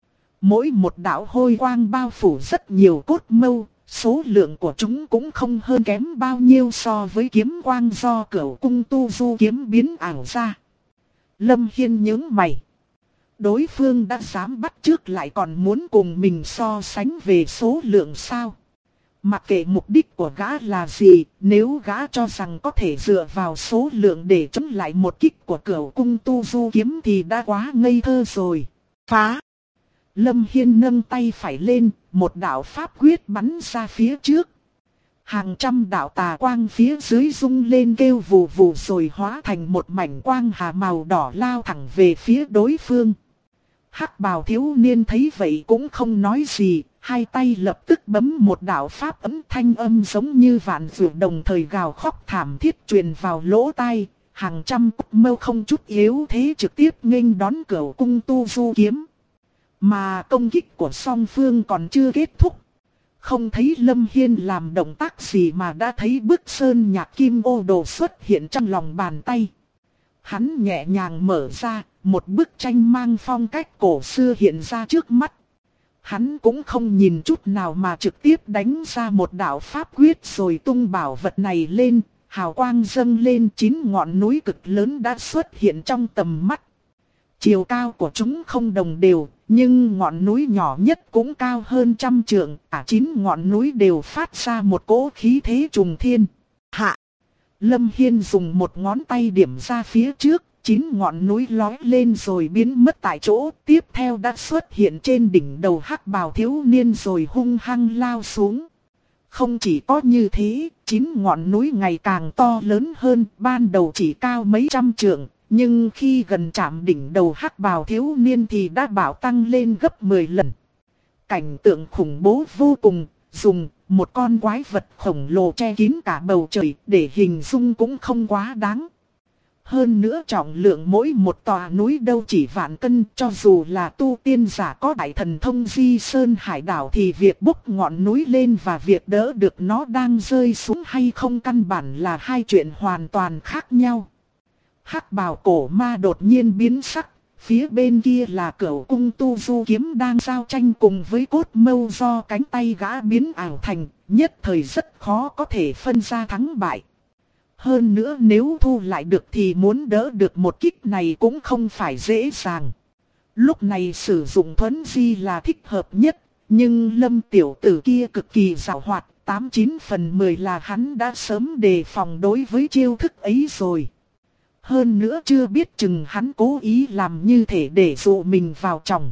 Mỗi một đạo hôi quang bao phủ rất nhiều cốt mâu, số lượng của chúng cũng không hơn kém bao nhiêu so với kiếm quang do Cửu cung tu du kiếm biến ảo ra. Lâm Hiên nhướng mày. Đối phương đã dám bắt chước lại còn muốn cùng mình so sánh về số lượng sao? Mặc kệ mục đích của gã là gì, nếu gã cho rằng có thể dựa vào số lượng để chống lại một kích của Cửu cung tu du kiếm thì đã quá ngây thơ rồi. Phá! Lâm Hiên nâng tay phải lên, một đạo pháp quyết bắn ra phía trước. Hàng trăm đạo tà quang phía dưới rung lên kêu vù vù rồi hóa thành một mảnh quang hà màu đỏ lao thẳng về phía đối phương. Hắc bào thiếu niên thấy vậy cũng không nói gì, hai tay lập tức bấm một đạo pháp ấm, thanh âm giống như vạn vượt đồng thời gào khóc thảm thiết truyền vào lỗ tai. Hàng trăm cúc mâu không chút yếu thế trực tiếp nghênh đón Cửu cung tu du kiếm. Mà công kích của song phương còn chưa kết thúc. Không thấy Lâm Hiên làm động tác gì mà đã thấy bức sơn nhạc kim ô đồ xuất hiện trong lòng bàn tay. Hắn nhẹ nhàng mở ra, một bức tranh mang phong cách cổ xưa hiện ra trước mắt. Hắn cũng không nhìn chút nào mà trực tiếp đánh ra một đạo pháp quyết rồi tung bảo vật này lên, hào quang dâng lên, 9 ngọn núi cực lớn đã xuất hiện trong tầm mắt. Chiều cao của chúng không đồng đều, nhưng ngọn núi nhỏ nhất cũng cao hơn 100 trượng, cả 9 ngọn núi đều phát ra một cỗ khí thế trùng thiên. Hạ! Lâm Hiên dùng một ngón tay điểm ra phía trước, 9 ngọn núi lói lên rồi biến mất tại chỗ, tiếp theo đã xuất hiện trên đỉnh đầu hắc bào thiếu niên rồi hung hăng lao xuống. Không chỉ có như thế, 9 ngọn núi ngày càng to lớn hơn, ban đầu chỉ cao mấy trăm trượng. Nhưng khi gần chạm đỉnh đầu hắc bào thiếu niên thì đã bảo tăng lên gấp 10 lần. Cảnh tượng khủng bố vô cùng, dùng một con quái vật khổng lồ che kín cả bầu trời để hình dung cũng không quá đáng. Hơn nữa trọng lượng mỗi một tòa núi đâu chỉ vạn cân, cho dù là tu tiên giả có đại thần thông di sơn hải đảo thì việc bốc ngọn núi lên và việc đỡ được nó đang rơi xuống hay không căn bản là hai chuyện hoàn toàn khác nhau. Hắc bào cổ ma đột nhiên biến sắc, phía bên kia là Cửu Cung Tu Du kiếm đang giao tranh cùng với cốt mâu do cánh tay gã biến ảo thành, nhất thời rất khó có thể phân ra thắng bại. Hơn nữa nếu thu lại được thì muốn đỡ được một kích này cũng không phải dễ dàng. Lúc này sử dụng thuấn di là thích hợp nhất, nhưng Lâm tiểu tử kia cực kỳ giàu hoạt, 89 phần 10 là hắn đã sớm đề phòng đối với chiêu thức ấy rồi. Hơn nữa chưa biết chừng hắn cố ý làm như thể để dụ mình vào chồng.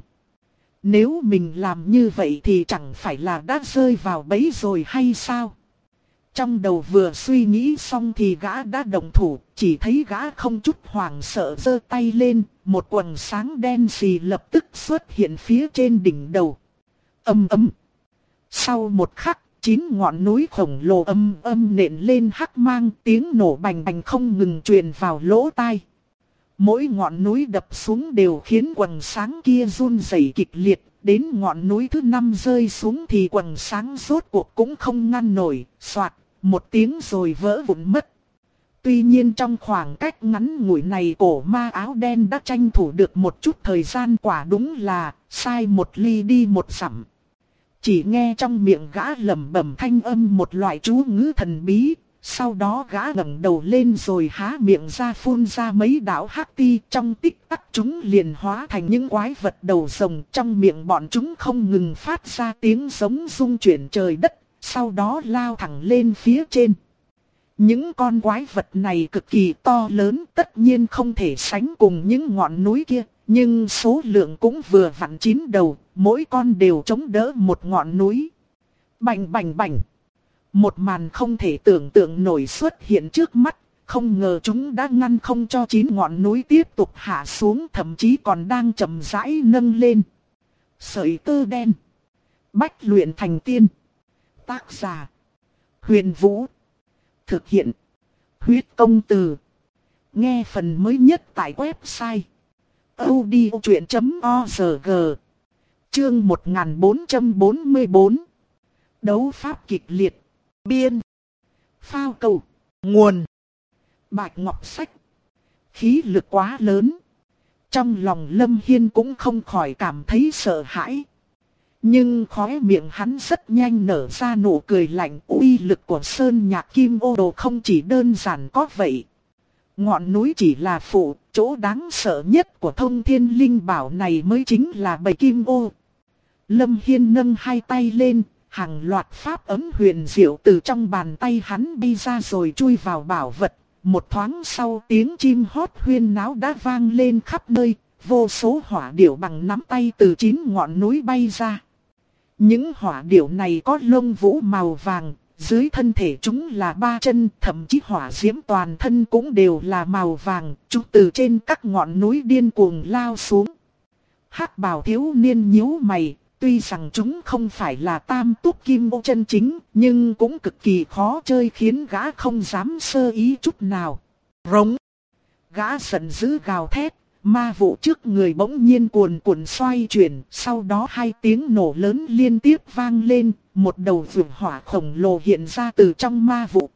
Nếu mình làm như vậy thì chẳng phải là đã rơi vào bẫy rồi hay sao? Trong đầu vừa suy nghĩ xong thì gã đã động thủ, chỉ thấy gã không chút hoảng sợ giơ tay lên, một quầng sáng đen xì lập tức xuất hiện phía trên đỉnh đầu. Âm ầm. Sau một khắc, 9 ngọn núi khổng lồ âm âm nện lên hắc mang, tiếng nổ bành bành không ngừng truyền vào lỗ tai. Mỗi ngọn núi đập xuống đều khiến quầng sáng kia run rẩy kịch liệt, đến ngọn núi thứ 5 rơi xuống thì quầng sáng rốt cuộc cũng không ngăn nổi, xoạt, một tiếng rồi vỡ vụn mất. Tuy nhiên trong khoảng cách ngắn ngủi này cổ ma áo đen đã tranh thủ được một chút thời gian, quả đúng là sai một ly đi một dặm. Chỉ nghe trong miệng gã lẩm bẩm thanh âm một loại chú ngữ thần bí, sau đó gã ngẩng đầu lên rồi há miệng ra phun ra mấy đạo hắc ti, trong tích tắc chúng liền hóa thành những quái vật đầu rồng, trong miệng bọn chúng không ngừng phát ra tiếng giống rung chuyển trời đất, sau đó lao thẳng lên phía trên. Những con quái vật này cực kỳ to lớn, tất nhiên không thể sánh cùng những ngọn núi kia, nhưng số lượng cũng vừa vặn 9 đầu, mỗi con đều chống đỡ một ngọn núi. Bành bành bành. Một màn không thể tưởng tượng nổi xuất hiện trước mắt, không ngờ chúng đã ngăn không cho 9 ngọn núi tiếp tục hạ xuống, thậm chí còn đang chậm rãi nâng lên. Sợi tơ đen. Bách luyện thành tiên. Tác giả: Huyền Vũ. Thực hiện: Huyết Công Từ. Nghe phần mới nhất tại website audiochuyen.org. Chương 1444. Đấu pháp kịch liệt. Biên. Phao cầu. Nguồn. Bạch Ngọc Sách. Khí lực quá lớn. Trong lòng Lâm Hiên cũng không khỏi cảm thấy sợ hãi. Nhưng khóe miệng hắn rất nhanh nở ra nụ cười lạnh, uy lực của Sơn Nhạc Kim Ô Đồ không chỉ đơn giản có vậy. Ngọn núi chỉ là phụ, chỗ đáng sợ nhất của Thông Thiên Linh Bảo này mới chính là bầy kim ô. Lâm Hiên nâng hai tay lên, hàng loạt pháp ấm huyền diệu từ trong bàn tay hắn bay ra rồi chui vào bảo vật. Một thoáng sau tiếng chim hót huyên náo đã vang lên khắp nơi, vô số hỏa điểu bằng nắm tay từ 9 ngọn núi bay ra. Những hỏa điểu này có lông vũ màu vàng, dưới thân thể chúng là 3 chân, thậm chí hỏa diễm toàn thân cũng đều là màu vàng, chúng từ trên các ngọn núi điên cuồng lao xuống. Hắc bào thiếu niên nhíu mày, tuy rằng chúng không phải là tam túc kim ô chân chính, nhưng cũng cực kỳ khó chơi khiến gã không dám sơ ý chút nào. Rống! Gã giận dữ gào thét. Ma vụ trước người bỗng nhiên cuồn cuộn xoay chuyển, sau đó hai tiếng nổ lớn liên tiếp vang lên, một đầu vượt hỏa khổng lồ hiện ra từ trong ma vụ.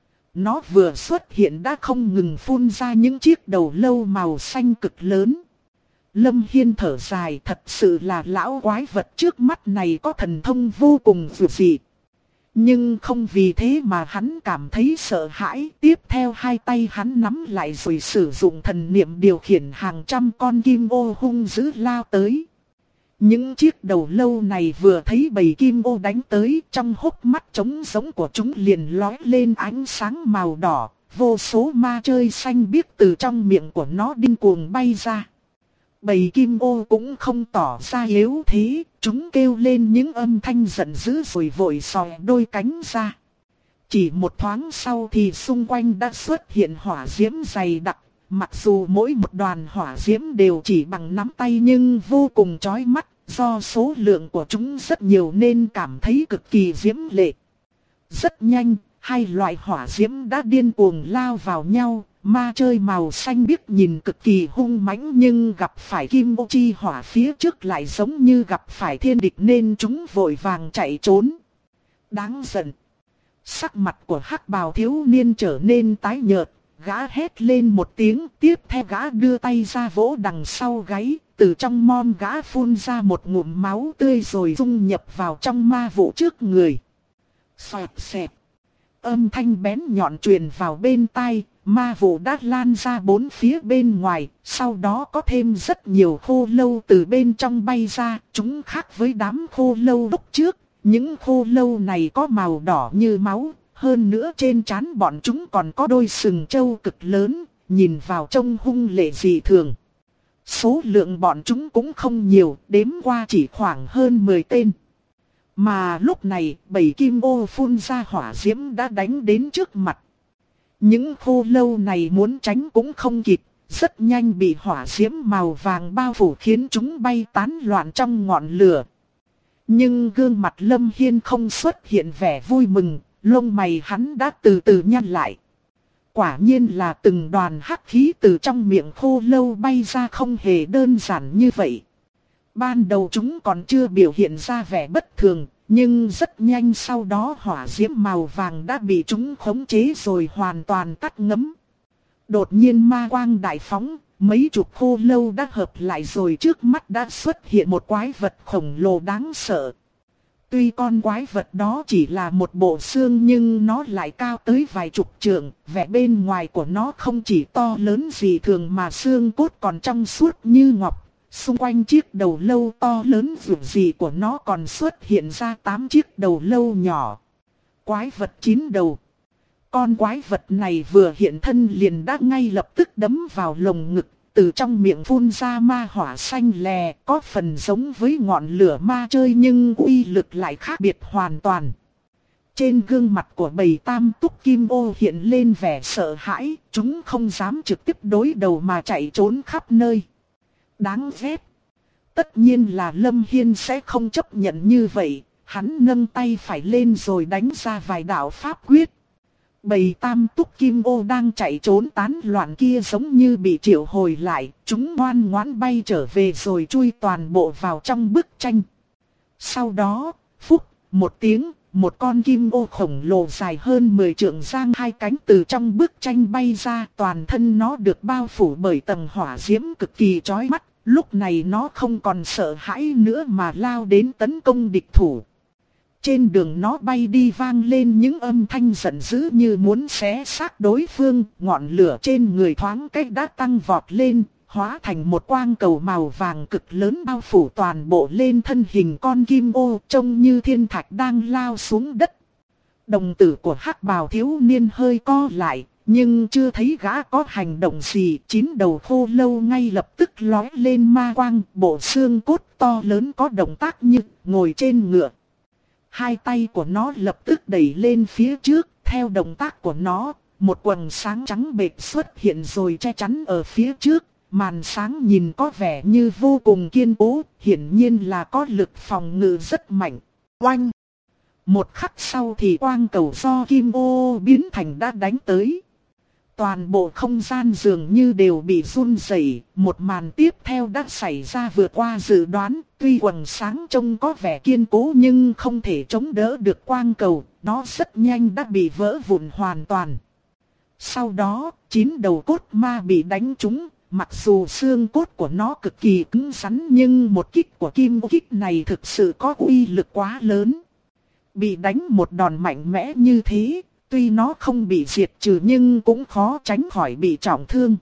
Nó vừa xuất hiện đã không ngừng phun ra những chiếc đầu lâu màu xanh cực lớn. Lâm Hiên thở dài, thật sự là lão quái vật trước mắt này có thần thông vô cùng vượt dị. Nhưng không vì thế mà hắn cảm thấy sợ hãi, tiếp theo hai tay hắn nắm lại rồi sử dụng thần niệm điều khiển hàng trăm con kim ô hung dữ lao tới. Những chiếc đầu lâu này vừa thấy bầy kim ô đánh tới, trong hốc mắt trống giống của chúng liền lóe lên ánh sáng màu đỏ, vô số ma chơi xanh biếc từ trong miệng của nó điên cuồng bay ra. Bầy kim ô cũng không tỏ ra yếu thế, chúng kêu lên những âm thanh giận dữ rồi vội xòe đôi cánh ra. Chỉ một thoáng sau thì xung quanh đã xuất hiện hỏa diễm dày đặc, mặc dù mỗi một đoàn hỏa diễm đều chỉ bằng nắm tay nhưng vô cùng chói mắt, do số lượng của chúng rất nhiều nên cảm thấy cực kỳ diễm lệ. Rất nhanh, hai loại hỏa diễm đã điên cuồng lao vào nhau, ma chơi màu xanh biếc nhìn cực kỳ hung mãnh nhưng gặp phải kim ô chi hỏa phía trước lại giống như gặp phải thiên địch nên chúng vội vàng chạy trốn. Đáng giận. Sắc mặt của hắc bào thiếu niên trở nên tái nhợt, gã hét lên một tiếng, tiếp theo gã đưa tay ra vỗ đằng sau gáy, từ trong mom gã phun ra một ngụm máu tươi rồi dung nhập vào trong ma vụ trước người. Xoẹt xẹt. Âm thanh bén nhọn truyền vào bên tai, ma vụ đã lan ra bốn phía bên ngoài, sau đó có thêm rất nhiều khô lâu từ bên trong bay ra, chúng khác với đám khô lâu lúc trước, những khô lâu này có màu đỏ như máu, hơn nữa trên trán bọn chúng còn có đôi sừng trâu cực lớn, nhìn vào trông hung lệ dị thường. Số lượng bọn chúng cũng không nhiều, đếm qua chỉ khoảng hơn 10 tên. Mà lúc này, bầy kim ô phun ra hỏa diễm đã đánh đến trước mặt. Những khô lâu này muốn tránh cũng không kịp, rất nhanh bị hỏa diễm màu vàng bao phủ khiến chúng bay tán loạn trong ngọn lửa. Nhưng gương mặt Lâm Hiên không xuất hiện vẻ vui mừng, lông mày hắn đã từ từ nhăn lại. Quả nhiên là từng đoàn hắc khí từ trong miệng khô lâu bay ra không hề đơn giản như vậy. Ban đầu chúng còn chưa biểu hiện ra vẻ bất thường, nhưng rất nhanh sau đó hỏa diễm màu vàng đã bị chúng khống chế rồi hoàn toàn tắt ngấm. Đột nhiên ma quang đại phóng, mấy chục khô lâu đã hợp lại rồi trước mắt đã xuất hiện một quái vật khổng lồ đáng sợ. Tuy con quái vật đó chỉ là một bộ xương nhưng nó lại cao tới vài chục trượng, vẻ bên ngoài của nó không chỉ to lớn gì thường mà xương cốt còn trong suốt như ngọc. Xung quanh chiếc đầu lâu to lớn dù gì của nó còn xuất hiện ra 8 chiếc đầu lâu nhỏ. Quái vật 9 đầu. Con quái vật này vừa hiện thân liền đã ngay lập tức đấm vào lồng ngực, từ trong miệng phun ra ma hỏa xanh lè, có phần giống với ngọn lửa ma chơi nhưng uy lực lại khác biệt hoàn toàn. Trên gương mặt của bầy tam túc kim ô hiện lên vẻ sợ hãi, chúng không dám trực tiếp đối đầu mà chạy trốn khắp nơi. Đáng ghét. Tất nhiên là Lâm Hiên sẽ không chấp nhận như vậy, hắn nâng tay phải lên rồi đánh ra vài đạo pháp quyết. Bầy tam túc kim ô đang chạy trốn tán loạn kia giống như bị triệu hồi lại, chúng ngoan ngoãn bay trở về rồi chui toàn bộ vào trong bức tranh. Sau đó, phúc, một tiếng, một con kim ô khổng lồ dài hơn 10 trượng giang hai cánh từ trong bức tranh bay ra, toàn thân nó được bao phủ bởi tầng hỏa diễm cực kỳ chói mắt, lúc này nó không còn sợ hãi nữa mà lao đến tấn công địch thủ. Trên đường nó bay đi vang lên những âm thanh giận dữ như muốn xé xác đối phương, ngọn lửa trên người thoáng cách đã tăng vọt lên, hóa thành một quang cầu màu vàng cực lớn bao phủ toàn bộ lên thân hình con kim ô, trông như thiên thạch đang lao xuống đất. Đồng tử của hắc bào thiếu niên hơi co lại, nhưng chưa thấy gã có hành động gì, 9 đầu khô lâu ngay lập tức lói lên ma quang, bộ xương cốt to lớn có động tác như ngồi trên ngựa. Hai tay của nó lập tức đẩy lên phía trước, theo động tác của nó, một quầng sáng trắng bệt xuất hiện rồi che chắn ở phía trước. Màn sáng nhìn có vẻ như vô cùng kiên cố, hiển nhiên là có lực phòng ngự rất mạnh. Oanh! Một khắc sau thì quang cầu do kim ô biến thành đã đánh tới. Toàn bộ không gian dường như đều bị run rẩy, một màn tiếp theo đã xảy ra vượt qua dự đoán, tuy quầng sáng trông có vẻ kiên cố nhưng không thể chống đỡ được quang cầu, nó rất nhanh đã bị vỡ vụn hoàn toàn. Sau đó, 9 đầu cốt ma bị đánh trúng, mặc dù xương cốt của nó cực kỳ cứng rắn nhưng một kích của kim ô kích này thực sự có uy lực quá lớn. Bị đánh một đòn mạnh mẽ như thế, tuy nó không bị diệt trừ nhưng cũng khó tránh khỏi bị trọng thương.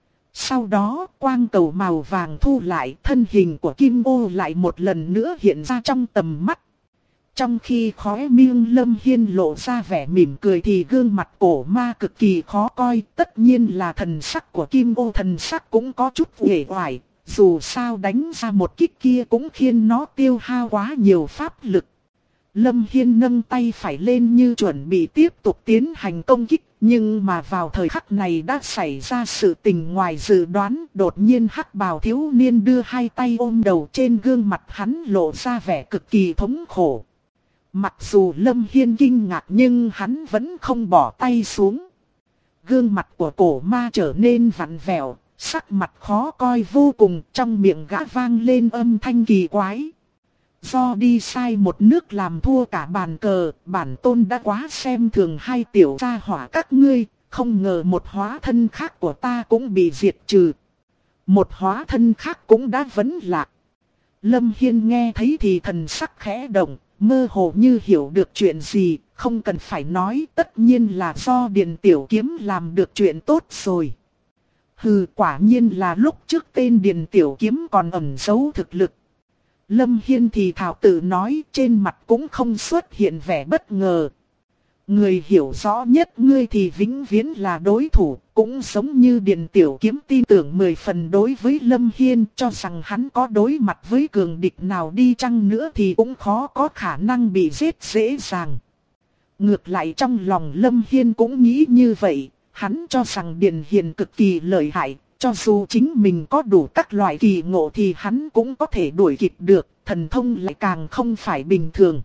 Sau đó, quang cầu màu vàng thu lại, thân hình của kim ô lại một lần nữa hiện ra trong tầm mắt. Trong khi khóe miệng Lâm Hiên lộ ra vẻ mỉm cười thì gương mặt cổ ma cực kỳ khó coi, tất nhiên là thần sắc của kim ô thần sắc cũng có chút uể oải, dù sao đánh ra một kích kia cũng khiến nó tiêu hao quá nhiều pháp lực. Lâm Hiên nâng tay phải lên như chuẩn bị tiếp tục tiến hành công kích, nhưng mà vào thời khắc này đã xảy ra sự tình ngoài dự đoán, đột nhiên hắc bào thiếu niên đưa hai tay ôm đầu, trên gương mặt hắn lộ ra vẻ cực kỳ thống khổ. Mặc dù Lâm Hiên kinh ngạc nhưng hắn vẫn không bỏ tay xuống. gương mặt của cổ ma trở nên vặn vẹo, sắc mặt khó coi vô cùng, trong miệng gã vang lên âm thanh kỳ quái. Do đi sai một nước làm thua cả bàn cờ, bản tôn đã quá xem thường hai tiểu gia hỏa các ngươi, không ngờ một hóa thân khác của ta cũng bị diệt trừ. Một hóa thân khác cũng đã vấn lạc. Lâm Hiên nghe thấy thì thần sắc khẽ động, mơ hồ như hiểu được chuyện gì, không cần phải nói, tất nhiên là do Điền Tiểu Kiếm làm được chuyện tốt rồi. Hừ, quả nhiên là lúc trước tên Điền Tiểu Kiếm còn ẩn giấu thực lực. Lâm Hiên thì thảo tự nói, trên mặt cũng không xuất hiện vẻ bất ngờ. Người hiểu rõ nhất ngươi thì vĩnh viễn là đối thủ, cũng giống như Điền Tiểu Kiếm tin tưởng 10 phần đối với Lâm Hiên, cho rằng hắn có đối mặt với cường địch nào đi chăng nữa thì cũng khó có khả năng bị giết dễ dàng. Ngược lại trong lòng Lâm Hiên cũng nghĩ như vậy, hắn cho rằng Điền Hiền cực kỳ lợi hại, cho dù chính mình có đủ các loại kỳ ngộ thì hắn cũng có thể đuổi kịp được, thần thông lại càng không phải bình thường.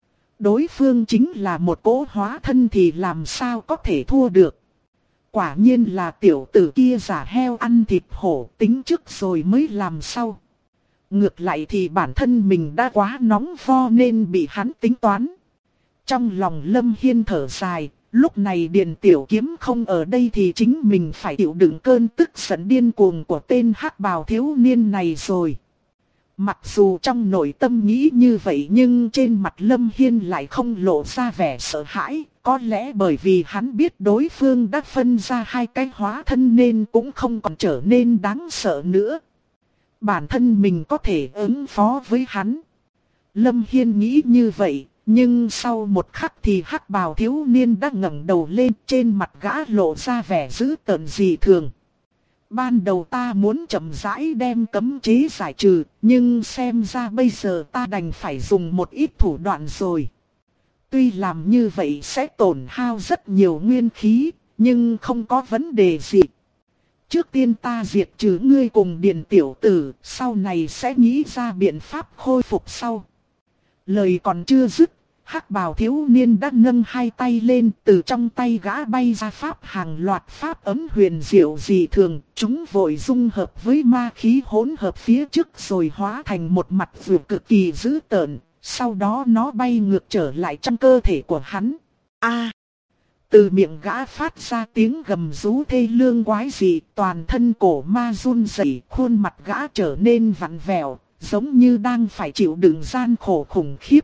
Đối phương chính là một cỗ hóa thân thì làm sao có thể thua được. Quả nhiên là tiểu tử kia giả heo ăn thịt hổ, tính trước rồi mới làm sau. Ngược lại thì bản thân mình đã quá nóng vo nên bị hắn tính toán. Trong lòng Lâm Hiên thở dài, lúc này Điền Tiểu Kiếm không ở đây thì chính mình phải chịu đựng cơn tức giận điên cuồng của tên hắc bào thiếu niên này rồi. Mặc dù trong nội tâm nghĩ như vậy nhưng trên mặt Lâm Hiên lại không lộ ra vẻ sợ hãi, có lẽ bởi vì hắn biết đối phương đã phân ra hai cái hóa thân nên cũng không còn trở nên đáng sợ nữa. Bản thân mình có thể ứng phó với hắn. Lâm Hiên nghĩ như vậy, nhưng sau một khắc thì hắc bào thiếu niên đã ngẩng đầu lên, trên mặt gã lộ ra vẻ dữ tợn dị thường. Ban đầu ta muốn chậm rãi đem cấm chế giải trừ, nhưng xem ra bây giờ ta đành phải dùng một ít thủ đoạn rồi. Tuy làm như vậy sẽ tổn hao rất nhiều nguyên khí, nhưng không có vấn đề gì. Trước tiên ta diệt trừ ngươi cùng Điền tiểu tử, sau này sẽ nghĩ ra biện pháp khôi phục sau. Lời còn chưa dứt, hắc bào thiếu niên đã nâng hai tay lên, từ trong tay gã bay ra pháp hàng loạt pháp ấm huyền diệu dị thường, chúng vội dung hợp với ma khí hỗn hợp phía trước rồi hóa thành một mặt vượt cực kỳ dữ tợn, sau đó nó bay ngược trở lại trong cơ thể của hắn. Từ miệng gã phát ra tiếng gầm rú thê lương quái dị, toàn thân cổ ma run rẩy, khuôn mặt gã trở nên vặn vẹo, giống như đang phải chịu đựng gian khổ khủng khiếp.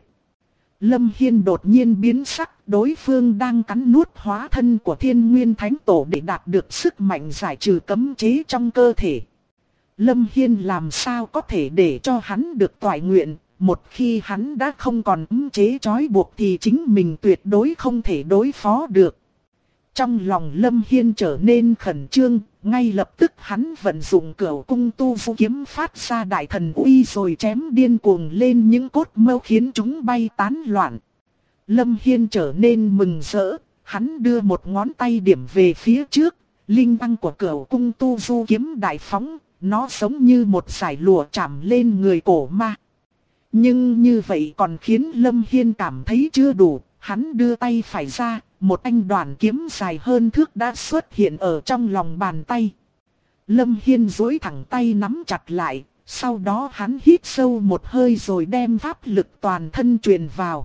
Lâm Hiên đột nhiên biến sắc, đối phương đang cắn nuốt hóa thân của Thiên Nguyên Thánh Tổ để đạt được sức mạnh giải trừ cấm chế trong cơ thể. Lâm Hiên làm sao có thể để cho hắn được toại nguyện, một khi hắn đã không còn cấm chế trói buộc thì chính mình tuyệt đối không thể đối phó được. Trong lòng Lâm Hiên trở nên khẩn trương, ngay lập tức hắn vận dụng Cửu Cung Tu Vũ Kiếm phát ra đại thần uy rồi chém điên cuồng lên những cốt mâu khiến chúng bay tán loạn. Lâm Hiên trở nên mừng rỡ, hắn đưa một ngón tay điểm về phía trước, linh quang của Cửu Cung Tu Vũ Kiếm đại phóng, nó giống như một dải lụa chạm lên người cổ ma. Nhưng như vậy còn khiến Lâm Hiên cảm thấy chưa đủ, hắn đưa tay phải ra. Một thanh đoàn kiếm dài hơn thước đã xuất hiện ở trong lòng bàn tay. Lâm Hiên duỗi thẳng tay nắm chặt lại, sau đó hắn hít sâu một hơi rồi đem pháp lực toàn thân truyền vào.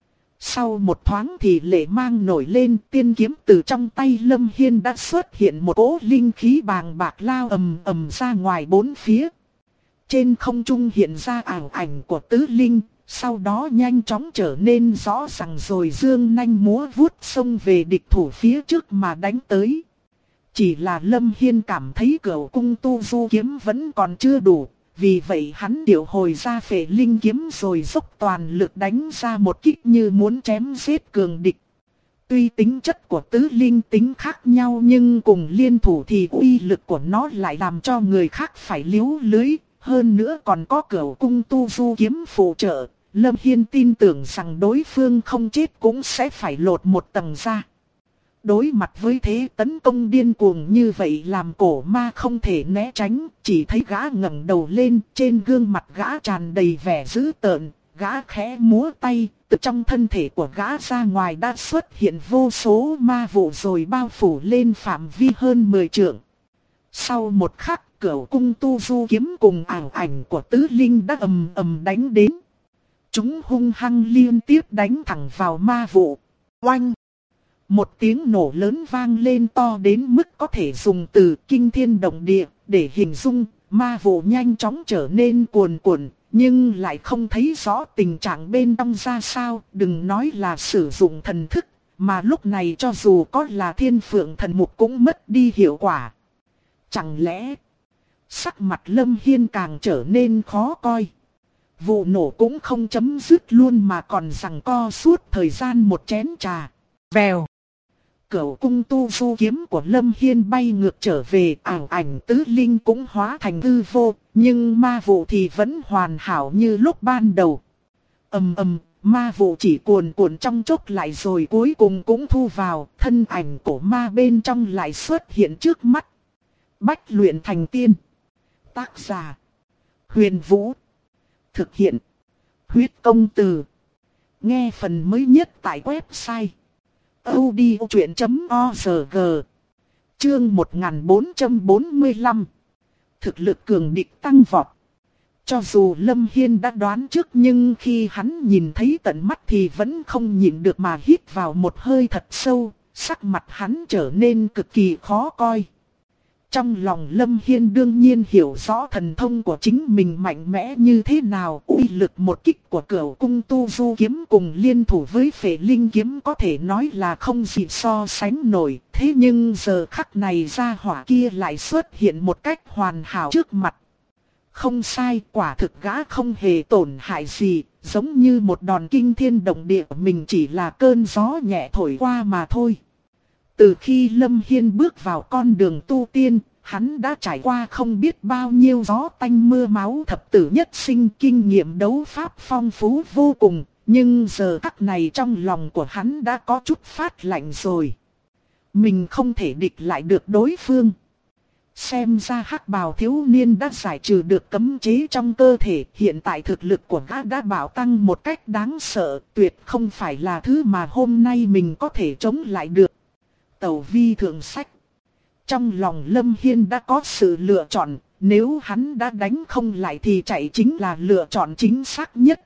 Sau một thoáng thì lệ mang nổi lên, tiên kiếm từ trong tay Lâm Hiên đã xuất hiện một cỗ linh khí bàng bạc lao ầm ầm ra ngoài bốn phía. Trên không trung hiện ra ảo ảnh của tứ linh. Sau đó nhanh chóng trở nên rõ ràng rồi dương nanh múa vuốt xông về địch thủ phía trước mà đánh tới. Chỉ là Lâm Hiên cảm thấy Cửu Cung Tu Vũ Kiếm vẫn còn chưa đủ, vì vậy hắn điều hồi ra Phệ Linh Kiếm rồi dốc toàn lực đánh ra một kích như muốn chém giết cường địch. Tuy tính chất của tứ linh tính khác nhau nhưng cùng liên thủ thì uy lực của nó lại làm cho người khác phải liếu lưới, hơn nữa còn có Cửu Cung Tu Vũ Kiếm phụ trợ. Lâm Hiên tin tưởng rằng đối phương không chết cũng sẽ phải lột một tầng ra. Đối mặt với thế tấn công điên cuồng như vậy làm cổ ma không thể né tránh, chỉ thấy gã ngẩng đầu lên, trên gương mặt gã tràn đầy vẻ dữ tợn, gã khẽ múa tay, từ trong thân thể của gã ra ngoài đã xuất hiện vô số ma vụ rồi bao phủ lên phạm vi hơn 10 trượng. Sau một khắc, Cửu cung tu du kiếm cùng ảo ảnh của tứ linh đã ầm ầm đánh đến. Chúng hung hăng liên tiếp đánh thẳng vào ma vụ. Oanh! Một tiếng nổ lớn vang lên to đến mức có thể dùng từ kinh thiên động địa để hình dung. Ma vụ nhanh chóng trở nên cuồn cuộn, nhưng lại không thấy rõ tình trạng bên trong ra sao. Đừng nói là sử dụng thần thức, mà lúc này cho dù có là thiên phượng thần mục cũng mất đi hiệu quả. Chẳng lẽ sắc mặt Lâm Hiên càng trở nên khó coi. Vụ nổ cũng không chấm dứt luôn mà còn giằng co suốt thời gian một chén trà. Vèo. Cửu cung tu du kiếm của Lâm Hiên bay ngược trở về, ảo ảnh tứ linh cũng hóa thành hư vô, nhưng ma vụ thì vẫn hoàn hảo như lúc ban đầu. Ầm ầm, ma vụ chỉ cuồn cuộn trong chốc lại rồi cuối cùng cũng thu vào, thân ảnh của ma bên trong lại xuất hiện trước mắt. Bách luyện thành tiên. Tác giả: Huyền Vũ. Thực hiện: Huyết Công Từ. Nghe phần mới nhất tại website audiochuyện.org. Chương 1445. Thực lực cường địch tăng vọt. Cho dù Lâm Hiên đã đoán trước nhưng khi hắn nhìn thấy tận mắt thì vẫn không nhịn được mà hít vào một hơi thật sâu, sắc mặt hắn trở nên cực kỳ khó coi. Trong lòng Lâm Hiên đương nhiên hiểu rõ thần thông của chính mình mạnh mẽ như thế nào, uy lực một kích của Cửu cung tu du kiếm cùng liên thủ với Phệ Linh kiếm có thể nói là không gì so sánh nổi, thế nhưng giờ khắc này gia hỏa kia lại xuất hiện một cách hoàn hảo trước mặt. Không sai, quả thực gã không hề tổn hại gì, giống như một đòn kinh thiên động địa, mình chỉ là cơn gió nhẹ thổi qua mà thôi. Từ khi Lâm Hiên bước vào con đường tu tiên, hắn đã trải qua không biết bao nhiêu gió tanh mưa máu thập tử nhất sinh, kinh nghiệm đấu pháp phong phú vô cùng, nhưng giờ khắc này trong lòng của hắn đã có chút phát lạnh rồi. Mình không thể địch lại được đối phương. Xem ra hắc bào thiếu niên đã giải trừ được cấm chế trong cơ thể, hiện tại thực lực của gã đã bạo tăng một cách đáng sợ, tuyệt không phải là thứ mà hôm nay mình có thể chống lại được. Tẩu vi thượng sách. Trong lòng Lâm Hiên đã có sự lựa chọn, nếu hắn đã đánh không lại thì chạy chính là lựa chọn chính xác nhất.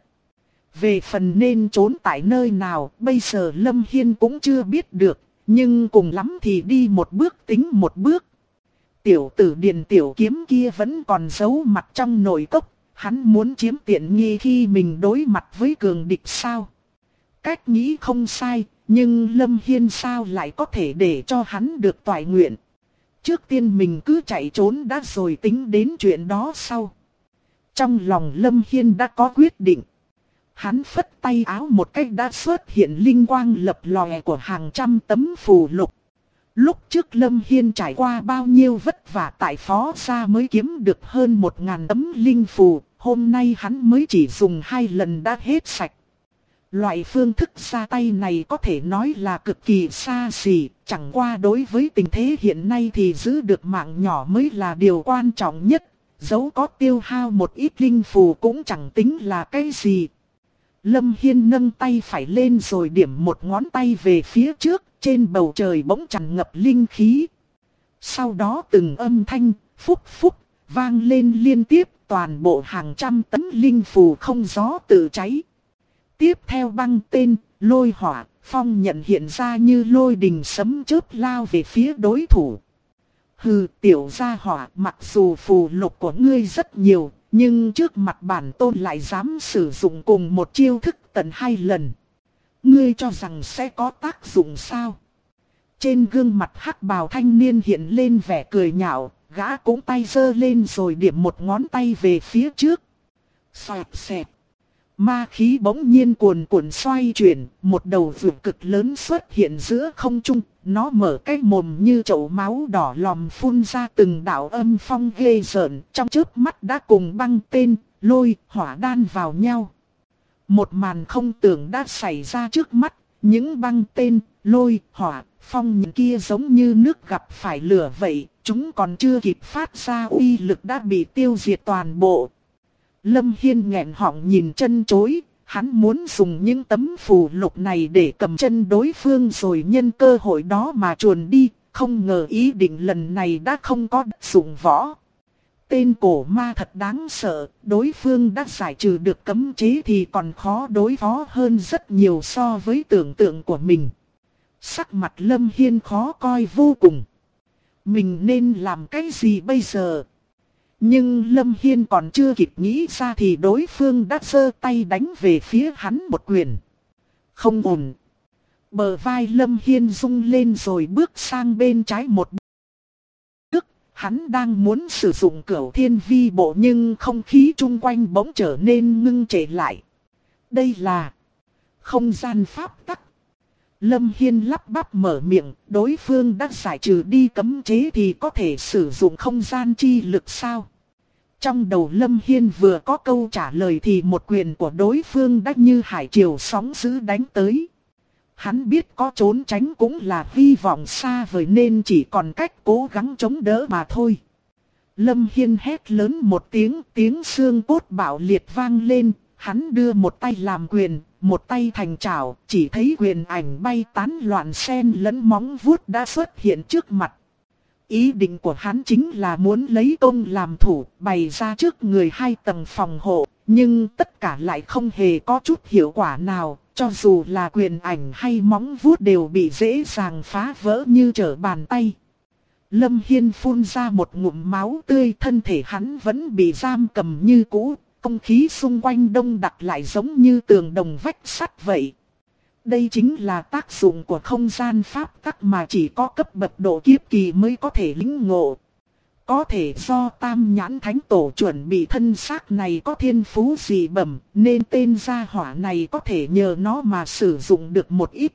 Về phần nên trốn tại nơi nào, bây giờ Lâm Hiên cũng chưa biết được, nhưng cùng lắm thì đi một bước tính một bước. Tiểu tử Điền Tiểu Kiếm kia vẫn còn giấu mặt trong nội cốc, hắn muốn chiếm tiện nghi khi mình đối mặt với cường địch sao? Cách nghĩ không sai, nhưng Lâm Hiên sao lại có thể để cho hắn được toại nguyện? Trước tiên mình cứ chạy trốn đã rồi tính đến chuyện đó sau. Trong lòng Lâm Hiên đã có quyết định. Hắn phất tay áo một cách đã xuất hiện linh quang lập lòe của hàng trăm tấm phù lục. Lúc trước Lâm Hiên trải qua bao nhiêu vất vả tại Phó Gia mới kiếm được hơn 1000 tấm linh phù, hôm nay hắn mới chỉ dùng 2 lần đã hết sạch. Loại phương thức ra tay này có thể nói là cực kỳ xa xỉ, chẳng qua đối với tình thế hiện nay thì giữ được mạng nhỏ mới là điều quan trọng nhất, dẫu có tiêu hao một ít linh phù cũng chẳng tính là cái gì. Lâm Hiên nâng tay phải lên rồi điểm một ngón tay về phía trước, trên bầu trời bỗng tràn ngập linh khí. Sau đó từng âm thanh phúc phúc vang lên liên tiếp, toàn bộ hàng trăm tấm linh phù không gió tự cháy. Tiếp theo băng tên, lôi hỏa, phong nhận hiện ra như lôi đình sấm chớp lao về phía đối thủ. Hừ, tiểu gia hỏa, mặc dù phù lục của ngươi rất nhiều, nhưng trước mặt bản tôn lại dám sử dụng cùng một chiêu thức tận 2 lần. Ngươi cho rằng sẽ có tác dụng sao? Trên gương mặt hắc bào thanh niên hiện lên vẻ cười nhạo, gã cũng tay giơ lên rồi điểm một ngón tay về phía trước. Xoẹt xẹt. Ma khí bỗng nhiên cuồn cuộn xoay chuyển, một đầu vượt cực lớn xuất hiện giữa không trung, nó mở cái mồm như chậu máu đỏ lòm phun ra từng đạo âm phong ghê rợn, trong chớp mắt đã cùng băng tên, lôi, hỏa đan vào nhau. Một màn không tưởng đã xảy ra trước mắt, những băng tên, lôi, hỏa, phong những kia giống như nước gặp phải lửa vậy, chúng còn chưa kịp phát ra uy lực đã bị tiêu diệt toàn bộ. Lâm Hiên nghẹn họng nhìn chân chối, Hắn muốn dùng những tấm phù lục này để cầm chân đối phương rồi nhân cơ hội đó mà chuồn đi, không ngờ ý định lần này đã không có dụng võ. Tên cổ ma thật đáng sợ, đối phương đã giải trừ được cấm chế thì còn khó đối phó hơn rất nhiều so với tưởng tượng của mình. Sắc mặt Lâm Hiên khó coi vô cùng. Mình nên làm cái gì bây giờ? Nhưng Lâm Hiên còn chưa kịp nghĩ ra thì đối phương đã giơ tay đánh về phía hắn một quyền. Không ổn. Bờ vai Lâm Hiên rung lên rồi bước sang bên trái một bước. Hắn đang muốn sử dụng Cửu Thiên Vi Bộ nhưng không khí chung quanh bỗng trở nên ngưng trệ lại. Đây là không gian pháp tắc. Lâm Hiên lắp bắp mở miệng, đối phương đã giải trừ đi cấm chế thì có thể sử dụng không gian chi lực sao? Trong đầu Lâm Hiên vừa có câu trả lời thì một quyền của đối phương đã như hải triều sóng dữ đánh tới. Hắn biết có trốn tránh cũng là hy vọng xa vời nên chỉ còn cách cố gắng chống đỡ mà thôi. Lâm Hiên hét lớn một tiếng, tiếng xương cốt bạo liệt vang lên, hắn đưa một tay làm quyền, một tay thành trảo, chỉ thấy quyền ảnh bay tán loạn xen lẫn móng vuốt đã xuất hiện trước mặt. Ý định của hắn chính là muốn lấy công làm thủ, bày ra trước người 2 tầng phòng hộ, nhưng tất cả lại không hề có chút hiệu quả nào, cho dù là quyền ảnh hay móng vuốt đều bị dễ dàng phá vỡ như trở bàn tay. Lâm Hiên phun ra một ngụm máu tươi, thân thể hắn vẫn bị giam cầm như cũ, không khí xung quanh đông đặc lại giống như tường đồng vách sắt vậy. Đây chính là tác dụng của không gian pháp tắc mà chỉ có cấp bậc độ kiếp kỳ mới có thể lĩnh ngộ. Có thể do Tam Nhãn Thánh Tổ chuẩn bị thân xác này có thiên phú dị bẩm, nên tên gia hỏa này có thể nhờ nó mà sử dụng được một ít.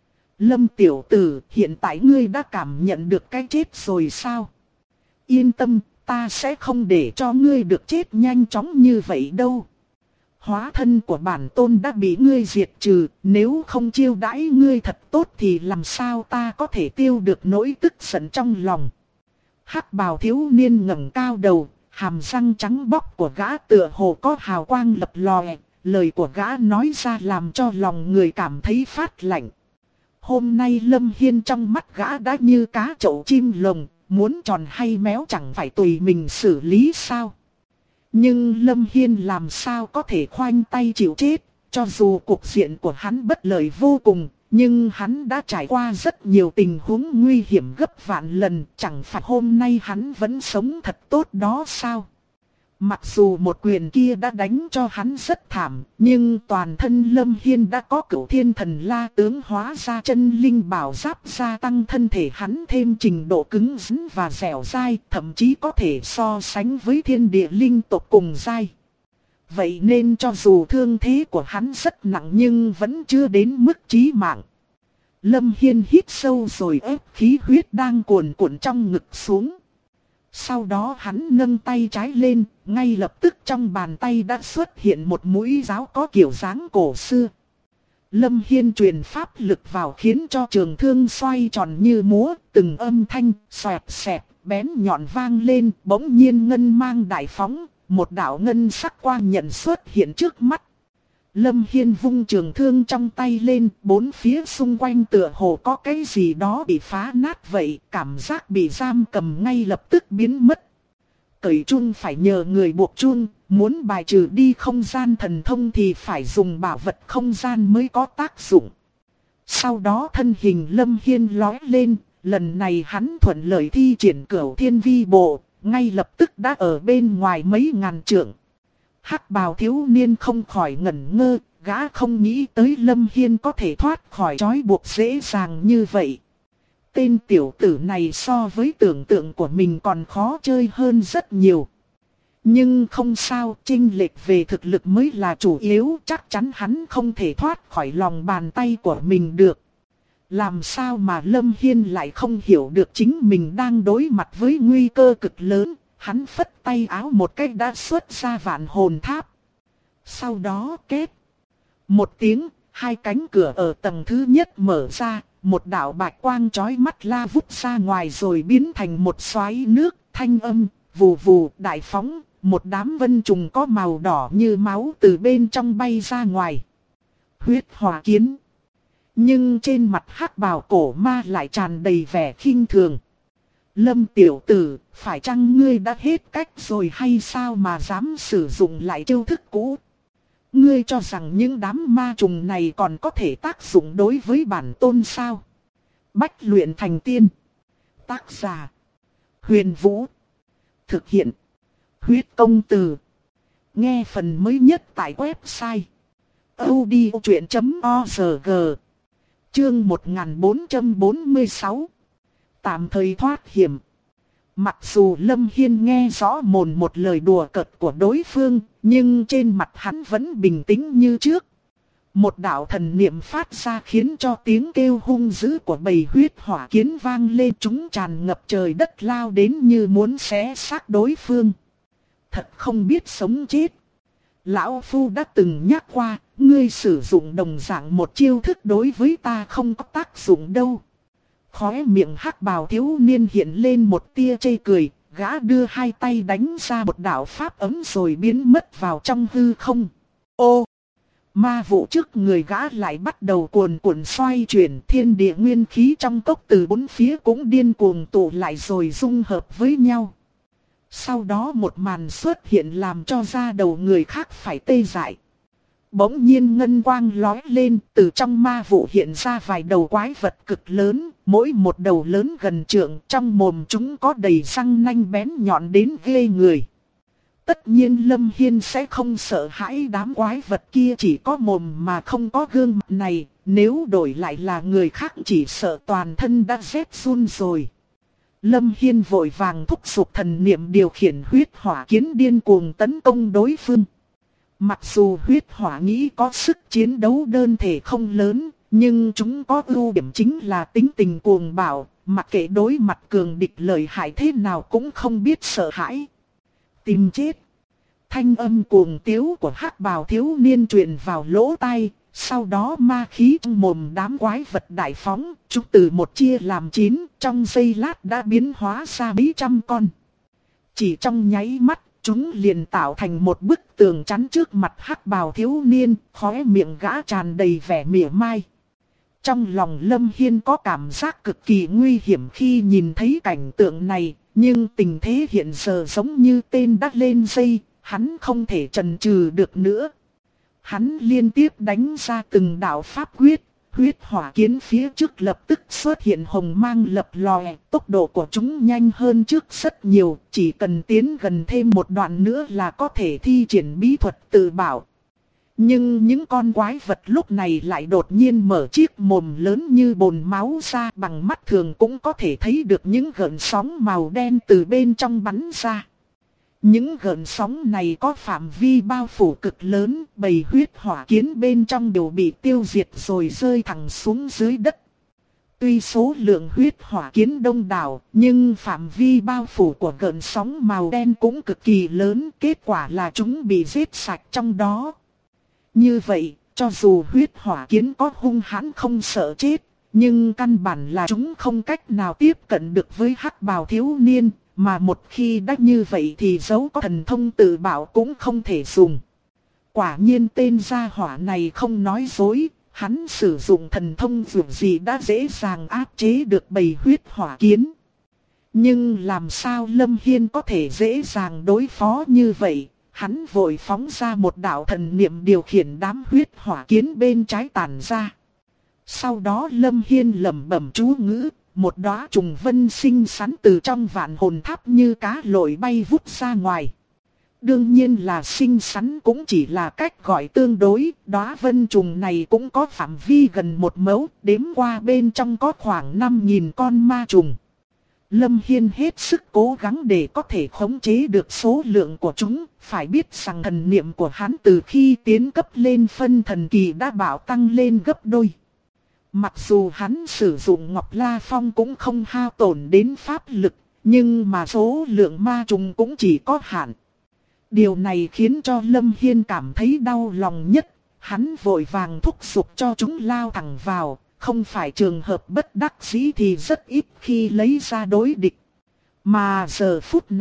Lâm tiểu tử, hiện tại ngươi đã cảm nhận được cái chết rồi sao? Yên tâm, ta sẽ không để cho ngươi được chết nhanh chóng như vậy đâu. Hóa thân của bản tôn đã bị ngươi diệt trừ, nếu không chiêu đãi ngươi thật tốt thì làm sao ta có thể tiêu được nỗi tức giận trong lòng. Hắc bào thiếu niên ngẩng cao đầu, hàm răng trắng bóc của gã tựa hồ có hào quang lập lòe, lời của gã nói ra làm cho lòng người cảm thấy phát lạnh. Hôm nay Lâm Hiên trong mắt gã đã như cá chậu chim lồng, muốn tròn hay méo chẳng phải tùy mình xử lý sao. Nhưng Lâm Hiên làm sao có thể khoanh tay chịu chết, cho dù cuộc diện của hắn bất lợi vô cùng, nhưng hắn đã trải qua rất nhiều tình huống nguy hiểm gấp vạn lần, chẳng phải hôm nay hắn vẫn sống thật tốt đó sao. Mặc dù một quyền kia đã đánh cho hắn rất thảm, nhưng toàn thân Lâm Hiên đã có Cửu Thiên Thần La tướng hóa ra chân linh bảo giáp, gia tăng thân thể hắn thêm trình độ cứng rắn và dẻo dai, thậm chí có thể so sánh với thiên địa linh tộc cùng giai. Vậy nên cho dù thương thế của hắn rất nặng nhưng vẫn chưa đến mức chí mạng. Lâm Hiên hít sâu rồi ép khí huyết đang cuồn cuộn trong ngực xuống. Sau đó hắn nâng tay trái lên, ngay lập tức trong bàn tay đã xuất hiện một mũi giáo có kiểu dáng cổ xưa. Lâm Hiên truyền pháp lực vào khiến cho trường thương xoay tròn như múa, từng âm thanh xoẹt xẹt, bén nhọn vang lên, bỗng nhiên ngân mang đại phóng, một đạo ngân sắc quang nhận xuất hiện trước mắt. Lâm Hiên vung trường thương trong tay lên, bốn phía xung quanh tựa hồ có cái gì đó bị phá nát vậy, cảm giác bị giam cầm ngay lập tức biến mất. Cởi chun phải nhờ người buộc chun, muốn bài trừ đi không gian thần thông thì phải dùng bảo vật không gian mới có tác dụng. Sau đó thân hình Lâm Hiên lói lên, lần này hắn thuận lợi thi triển Cửu Thiên Vi Bộ, ngay lập tức đã ở bên ngoài mấy ngàn trượng. Hắc bào thiếu niên không khỏi ngẩn ngơ, gã không nghĩ tới Lâm Hiên có thể thoát khỏi trói buộc dễ dàng như vậy. Tên tiểu tử này so với tưởng tượng của mình còn khó chơi hơn rất nhiều. Nhưng không sao, chênh lệch về thực lực mới là chủ yếu, chắc chắn hắn không thể thoát khỏi lòng bàn tay của mình được. Làm sao mà Lâm Hiên lại không hiểu được chính mình đang đối mặt với nguy cơ cực lớn. Hắn phất tay áo một cách đã xuất ra vạn hồn tháp. Sau đó kết. Một tiếng, 2 cánh cửa ở tầng thứ nhất mở ra, một đạo bạch quang chói mắt la vút ra ngoài rồi biến thành một xoáy nước, thanh âm, vù vù, đại phóng, một đám vân trùng có màu đỏ như máu từ bên trong bay ra ngoài. huyết hỏa kiến. Nhưng trên mặt hắc bào cổ ma lại tràn đầy vẻ khinh thường. Lâm tiểu tử, phải chăng ngươi đã hết cách rồi hay sao mà dám sử dụng lại chiêu thức cũ? Ngươi cho rằng những đám ma trùng này còn có thể tác dụng đối với bản tôn sao? Bách luyện thành tiên. Tác giả: Huyền Vũ. Thực hiện: Huyết Công Từ. Nghe phần mới nhất tại website audiochuyện.org. Chương 1446. Tạm thời thoát hiểm. Mặc dù Lâm Hiên nghe rõ mồn một lời đùa cợt của đối phương, nhưng trên mặt hắn vẫn bình tĩnh như trước. Một đạo thần niệm phát ra khiến cho tiếng kêu hung dữ của bầy huyết hỏa kiến vang lên, chúng tràn ngập trời đất lao đến như muốn xé xác đối phương. Thật không biết sống chết. Lão Phu đã từng nhắc qua, ngươi sử dụng đồng dạng một chiêu thức đối với ta không có tác dụng đâu. Khóe miệng hắc bào thiếu niên hiện lên một tia chê cười, gã đưa hai tay đánh ra một đạo pháp ấm rồi biến mất vào trong hư không. Ô! Ma vụ trước người gã lại bắt đầu cuồn cuộn xoay chuyển, thiên địa nguyên khí trong cốc từ bốn phía cũng điên cuồng tụ lại rồi dung hợp với nhau. Sau đó một màn xuất hiện làm cho da đầu người khác phải tê dại. Bỗng nhiên ngân quang lói lên, từ trong ma vụ hiện ra vài đầu quái vật cực lớn, mỗi một đầu lớn gần trượng, trong mồm chúng có đầy răng nanh bén nhọn đến ghê người. Tất nhiên Lâm Hiên sẽ không sợ hãi đám quái vật kia chỉ có mồm mà không có gương mặt này, nếu đổi lại là người khác chỉ sợ toàn thân đã rét run rồi. Lâm Hiên vội vàng thúc giục thần niệm điều khiển huyết hỏa kiến điên cuồng tấn công đối phương. Mặc dù huyết hỏa nghĩ có sức chiến đấu đơn thể không lớn, nhưng chúng có ưu điểm chính là tính tình cuồng bạo, mặc kệ đối mặt cường địch lợi hại thế nào cũng không biết sợ hãi. Tìm chết. Thanh âm cuồng tiếu của hắc bào thiếu niên truyền vào lỗ tai, sau đó ma khí trong mồm đám quái vật đại phóng, chúng từ một chia làm 9, trong giây lát đã biến hóa ra mấy trăm con. Chỉ trong nháy mắt, chúng liền tạo thành một bức tường chắn trước mặt hắc bào thiếu niên, khóe miệng gã tràn đầy vẻ mỉa mai. Trong lòng Lâm Hiên có cảm giác cực kỳ nguy hiểm khi nhìn thấy cảnh tượng này, nhưng tình thế hiện giờ giống như tên đắt lên dây, hắn không thể chần chừ được nữa. Hắn liên tiếp đánh ra từng đạo pháp quyết, huyết hỏa kiến phía trước lập tức xuất hiện hồng mang lập lòe, tốc độ của chúng nhanh hơn trước rất nhiều, chỉ cần tiến gần thêm một đoạn nữa là có thể thi triển bí thuật tự bảo. Nhưng những con quái vật lúc này lại đột nhiên mở chiếc mồm lớn như bồn máu ra, bằng mắt thường cũng có thể thấy được những gợn sóng màu đen từ bên trong bắn ra. Những gợn sóng này có phạm vi bao phủ cực lớn, bầy huyết hỏa kiến bên trong đều bị tiêu diệt rồi rơi thẳng xuống dưới đất. Tuy số lượng huyết hỏa kiến đông đảo, nhưng phạm vi bao phủ của gợn sóng màu đen cũng cực kỳ lớn, kết quả là chúng bị giết sạch trong đó. Như vậy, cho dù huyết hỏa kiến có hung hãn không sợ chết, nhưng căn bản là chúng không cách nào tiếp cận được với hắc bào thiếu niên. Mà một khi đã như vậy thì dấu có thần thông tự bảo cũng không thể dùng. Quả nhiên tên gia hỏa này không nói dối, hắn sử dụng thần thông dù gì đã dễ dàng áp chế được bầy huyết hỏa kiến. Nhưng làm sao Lâm Hiên có thể dễ dàng đối phó như vậy? Hắn vội phóng ra một đạo thần niệm điều khiển đám huyết hỏa kiến bên trái tản ra. Sau đó Lâm Hiên lẩm bẩm chú ngữ. Một đóa trùng vân xinh xắn từ trong vạn hồn tháp như cá lội bay vút ra ngoài. Đương nhiên là xinh xắn cũng chỉ là cách gọi tương đối, đóa vân trùng này cũng có phạm vi gần 1 mẫu, đếm qua bên trong có khoảng 5.000 con ma trùng. Lâm Hiên hết sức cố gắng để có thể khống chế được số lượng của chúng, phải biết rằng thần niệm của hắn từ khi tiến cấp lên phân thần kỳ đã bạo tăng lên gấp đôi. Mặc dù hắn sử dụng Ngọc La Phong cũng không hao tổn đến pháp lực, nhưng mà số lượng ma trùng cũng chỉ có hạn. Điều này khiến cho Lâm Hiên cảm thấy đau lòng nhất, hắn vội vàng thúc giục cho chúng lao thẳng vào, không phải trường hợp bất đắc dĩ thì rất ít khi lấy ra đối địch. Mà giờ phút này,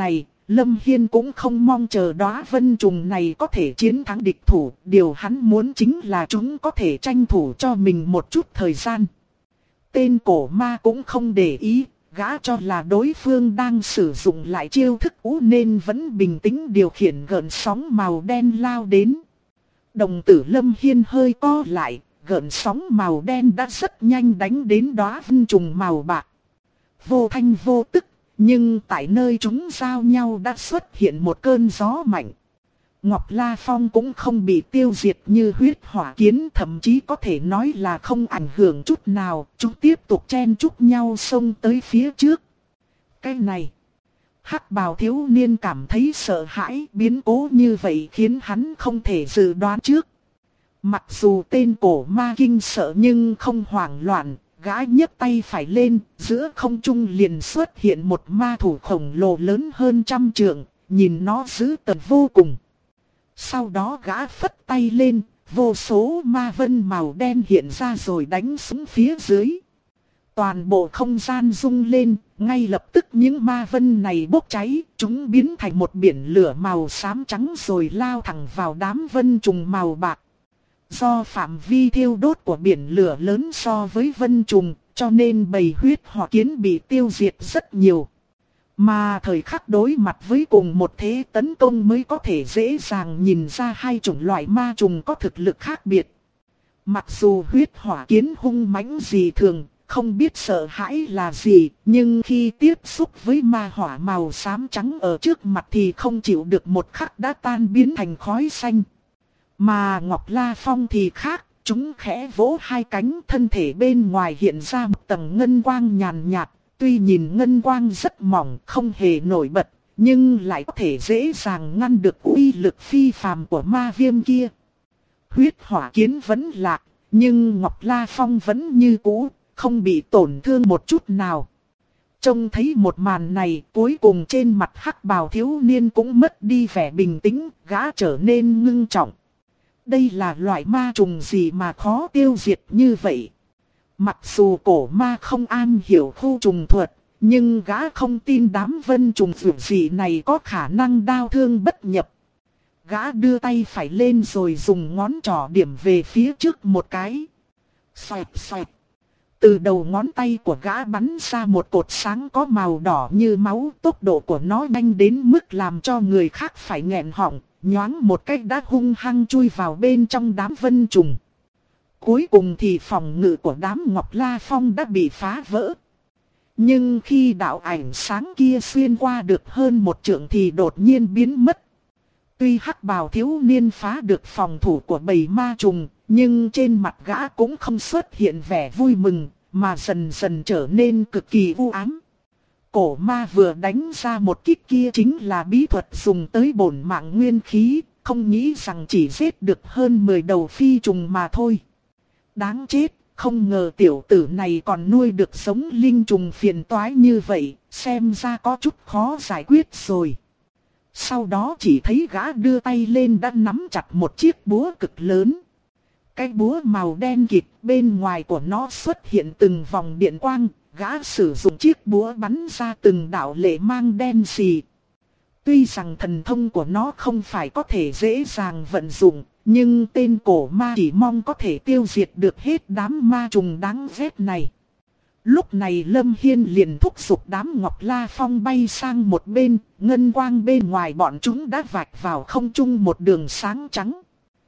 Lâm Hiên cũng không mong chờ đóa vân trùng này có thể chiến thắng địch thủ, điều hắn muốn chính là chúng có thể tranh thủ cho mình một chút thời gian. Tên cổ ma cũng không để ý, gã cho là đối phương đang sử dụng lại chiêu thức cũ nên vẫn bình tĩnh điều khiển gợn sóng màu đen lao đến. Đồng tử Lâm Hiên hơi co lại, gợn sóng màu đen đã rất nhanh đánh đến đóa vân trùng màu bạc. Vô thanh vô tức, nhưng tại nơi chúng giao nhau đã xuất hiện một cơn gió mạnh. Ngọc La Phong cũng không bị tiêu diệt như huyết hỏa kiến, thậm chí có thể nói là không ảnh hưởng chút nào, chúng tiếp tục chen chúc nhau xông tới phía trước. Cái này, hắc bào thiếu niên cảm thấy sợ hãi, biến cố như vậy khiến hắn không thể dự đoán trước. Mặc dù tên cổ ma kinh sợ nhưng không hoảng loạn, gã nhấc tay phải lên, giữa không trung liền xuất hiện một ma thủ khổng lồ lớn hơn 100 trượng, nhìn nó dữ tợn vô cùng. Sau đó gã phất tay lên, vô số ma vân màu đen hiện ra rồi đánh xuống phía dưới. Toàn bộ không gian rung lên, ngay lập tức những ma vân này bốc cháy, chúng biến thành một biển lửa màu xám trắng rồi lao thẳng vào đám vân trùng màu bạc. Do phạm vi thiêu đốt của biển lửa lớn so với vân trùng, cho nên bầy huyết hỏa kiến bị tiêu diệt rất nhiều. Mà thời khắc đối mặt với cùng một thế tấn công mới có thể dễ dàng nhìn ra hai chủng loại ma trùng có thực lực khác biệt. Mặc dù huyết hỏa kiến hung mãnh dị thường, không biết sợ hãi là gì, nhưng khi tiếp xúc với ma hỏa màu xám trắng ở trước mặt thì không chịu được một khắc đã tan biến thành khói xanh. Mà Ngọc La Phong thì khác, chúng khẽ vỗ hai cánh, thân thể bên ngoài hiện ra một tầng ngân quang nhàn nhạt. Tuy nhìn ngân quang rất mỏng, không hề nổi bật, nhưng lại có thể dễ dàng ngăn được uy lực phi phàm của ma viêm kia. Huyết hỏa kiến vẫn lạc, nhưng Ngọc La Phong vẫn như cũ, không bị tổn thương một chút nào. Trông thấy một màn này, cuối cùng trên mặt hắc bào thiếu niên cũng mất đi vẻ bình tĩnh, gã trở nên ngưng trọng. Đây là loại ma trùng gì mà khó tiêu diệt như vậy? Mặc dù cổ ma không am hiểu khu trùng thuật, nhưng gã không tin đám vân trùng dữ dị này có khả năng đao thương bất nhập. Gã đưa tay phải lên rồi dùng ngón trỏ điểm về phía trước một cái. Xoẹt xoẹt. Từ đầu ngón tay của gã bắn ra một cột sáng có màu đỏ như máu, tốc độ của nó nhanh đến mức làm cho người khác phải nghẹn họng, nhoáng một cách đã hung hăng chui vào bên trong đám vân trùng. Cuối cùng thì phòng ngự của đám Ngọc La Phong đã bị phá vỡ. Nhưng khi đạo ảnh sáng kia xuyên qua được hơn một trượng thì đột nhiên biến mất. Tuy hắc bào thiếu niên phá được phòng thủ của bầy ma trùng, nhưng trên mặt gã cũng không xuất hiện vẻ vui mừng, mà dần dần trở nên cực kỳ u ám. Cổ ma vừa đánh ra một kích kia chính là bí thuật dùng tới bổn mạng nguyên khí, không nghĩ rằng chỉ giết được hơn 10 đầu phi trùng mà thôi. Đáng chết, không ngờ tiểu tử này còn nuôi được sống linh trùng phiền toái như vậy, xem ra có chút khó giải quyết rồi. Sau đó chỉ thấy gã đưa tay lên đã nắm chặt một chiếc búa cực lớn. Cái búa màu đen kịt, bên ngoài của nó xuất hiện từng vòng điện quang, gã sử dụng chiếc búa bắn ra từng đạo lệ mang đen xì. Tuy rằng thần thông của nó không phải có thể dễ dàng vận dụng, nhưng tên cổ ma chỉ mong có thể tiêu diệt được hết đám ma trùng đáng ghét này. Lúc này Lâm Hiên liền thúc giục đám Ngọc La Phong bay sang một bên, ngân quang bên ngoài bọn chúng đã vạch vào không trung một đường sáng trắng.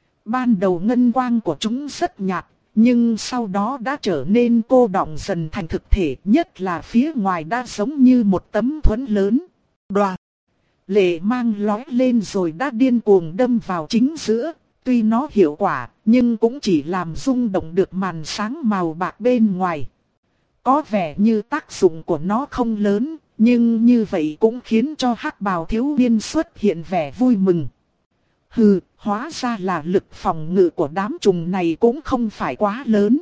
Ban đầu ngân quang của chúng rất nhạt, nhưng sau đó đã trở nên cô đọng dần thành thực thể, nhất là phía ngoài đã giống như một tấm thuẫn lớn. Đoàn lệ mang lói lên rồi đã điên cuồng đâm vào chính giữa. Tuy nó hiệu quả, nhưng cũng chỉ làm rung động được màn sáng màu bạc bên ngoài. Có vẻ như tác dụng của nó không lớn, nhưng như vậy cũng khiến cho hắc bào thiếu niên xuất hiện vẻ vui mừng. Hừ, hóa ra là lực phòng ngự của đám trùng này cũng không phải quá lớn.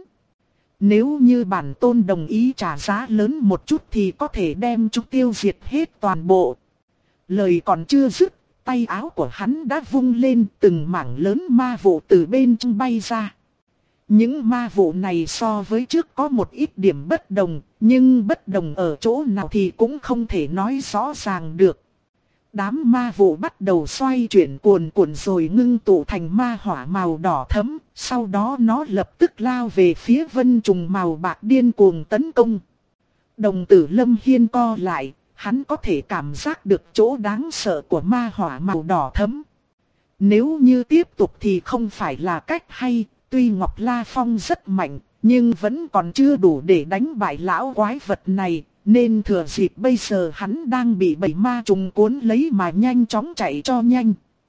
Nếu như bản tôn đồng ý trả giá lớn một chút thì có thể đem chúng tiêu diệt hết toàn bộ. Lời còn chưa dứt, tay áo của hắn đã vung lên, từng mảng lớn ma vụ từ bên trong bay ra. Những ma vụ này so với trước có một ít điểm bất đồng, nhưng bất đồng ở chỗ nào thì cũng không thể nói rõ ràng được. Đám ma vụ bắt đầu xoay chuyển cuồn cuộn rồi ngưng tụ thành ma hỏa màu đỏ thẫm, sau đó nó lập tức lao về phía Vân Trùng màu bạc điên cuồng tấn công. Đồng tử Lâm Hiên co lại, hắn có thể cảm giác được chỗ đáng sợ của ma hỏa màu đỏ thẫm. Nếu như tiếp tục thì không phải là cách hay, tuy Ngọc La Phong rất mạnh, nhưng vẫn còn chưa đủ để đánh bại lão quái vật này. Nên thừa dịp bây giờ hắn đang bị bầy ma trùng cuốn lấy mà nhanh chóng chạy cho nhanh.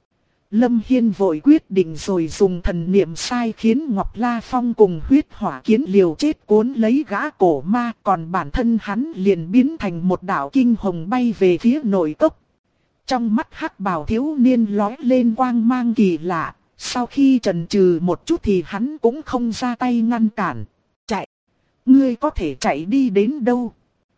Lâm Hiên vội quyết định rồi dùng thần niệm sai khiến Ngọc La Phong cùng huyết hỏa kiến liều chết cuốn lấy gã cổ ma. Còn bản thân hắn liền biến thành một đạo kinh hồng bay về phía nội cốc. Trong mắt hắc bào thiếu niên lóe lên quang mang kỳ lạ. Sau khi chần chừ một chút thì hắn cũng không ra tay ngăn cản. Chạy! Ngươi có thể chạy đi đến đâu?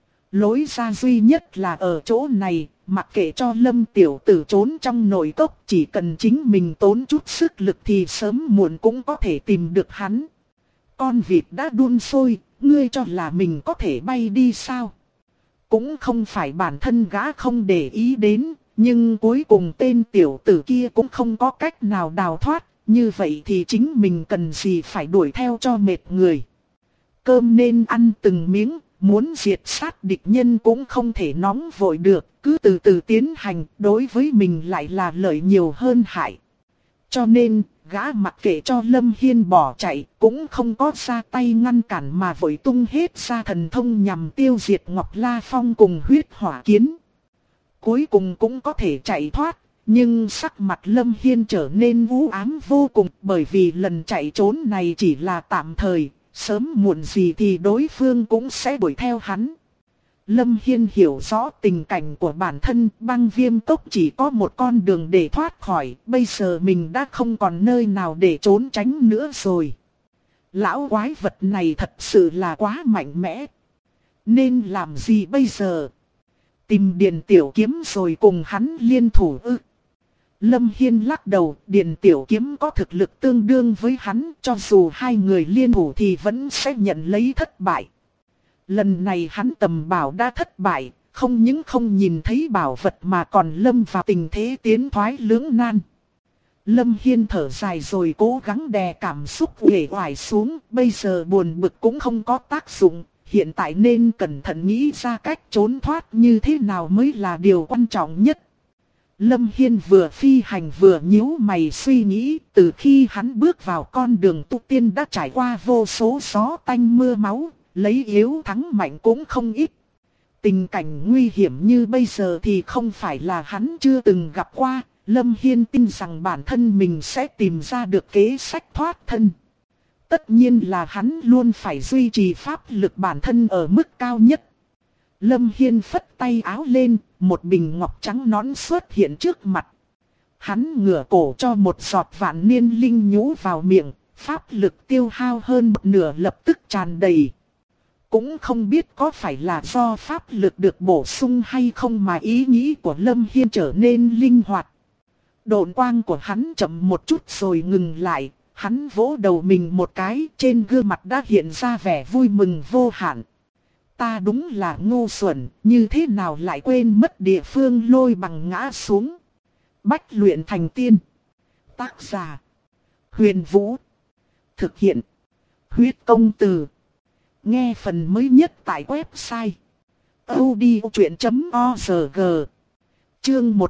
Lối ra duy nhất là ở chỗ này, mặc kệ cho Lâm tiểu tử trốn trong nội cốc, chỉ cần chính mình tốn chút sức lực thì sớm muộn cũng có thể tìm được hắn. Con vịt đã đun sôi, ngươi cho là mình có thể bay đi sao? Cũng không phải bản thân gã không để ý đến, nhưng cuối cùng tên tiểu tử kia cũng không có cách nào đào thoát, như vậy thì chính mình cần gì phải đuổi theo cho mệt người. Cơm nên ăn từng miếng. Muốn diệt sát địch nhân cũng không thể nóng vội được, cứ từ từ tiến hành, đối với mình lại là lợi nhiều hơn hại. Cho nên, gã mặc kệ cho Lâm Hiên bỏ chạy, cũng không có ra tay ngăn cản mà vội tung hết ra thần thông nhằm tiêu diệt Ngọc La Phong cùng huyết hỏa kiến. Cuối cùng cũng có thể chạy thoát, nhưng sắc mặt Lâm Hiên trở nên u ám vô cùng bởi vì lần chạy trốn này chỉ là tạm thời. Sớm muộn gì thì đối phương cũng sẽ đuổi theo hắn. Lâm Hiên hiểu rõ tình cảnh của bản thân, băng viêm cốc chỉ có một con đường để thoát khỏi, bây giờ mình đã không còn nơi nào để trốn tránh nữa rồi. Lão quái vật này thật sự là quá mạnh mẽ. Nên làm gì bây giờ? Tìm Điền Tiểu Kiếm rồi cùng hắn liên thủ ư? Lâm Hiên lắc đầu, Điền Tiểu Kiếm có thực lực tương đương với hắn, cho dù hai người liên thủ thì vẫn sẽ nhận lấy thất bại. Lần này hắn tầm bảo đã thất bại, không những không nhìn thấy bảo vật mà còn lâm vào tình thế tiến thoái lưỡng nan. Lâm Hiên thở dài rồi cố gắng đè cảm xúc uể oải xuống, bây giờ buồn bực cũng không có tác dụng, hiện tại nên cẩn thận nghĩ ra cách trốn thoát như thế nào mới là điều quan trọng nhất. Lâm Hiên vừa phi hành vừa nhíu mày suy nghĩ, từ khi hắn bước vào con đường tu tiên đã trải qua vô số gió tanh mưa máu, lấy yếu thắng mạnh cũng không ít. Tình cảnh nguy hiểm như bây giờ thì không phải là hắn chưa từng gặp qua, Lâm Hiên tin rằng bản thân mình sẽ tìm ra được kế sách thoát thân. Tất nhiên là hắn luôn phải duy trì pháp lực bản thân ở mức cao nhất. Lâm Hiên phất tay áo lên, một bình ngọc trắng nõn xuất hiện trước mặt. Hắn ngửa cổ cho một giọt vạn niên linh nhũ vào miệng, pháp lực tiêu hao hơn một nửa lập tức tràn đầy. Cũng không biết có phải là do pháp lực được bổ sung hay không mà ý nghĩ của Lâm Hiên trở nên linh hoạt. Độn quang của hắn chậm một chút rồi ngừng lại, hắn vỗ đầu mình một cái, trên gương mặt đã hiện ra vẻ vui mừng vô hạn. Ta đúng là ngu xuẩn, như thế nào lại quên mất địa phương Lôi Bằng ngã xuống. Bách luyện thành tiên. Tác giả: Huyền Vũ. Thực hiện: Huyết Công Từ. Nghe phần mới nhất tại website audiochuyện.org. Chương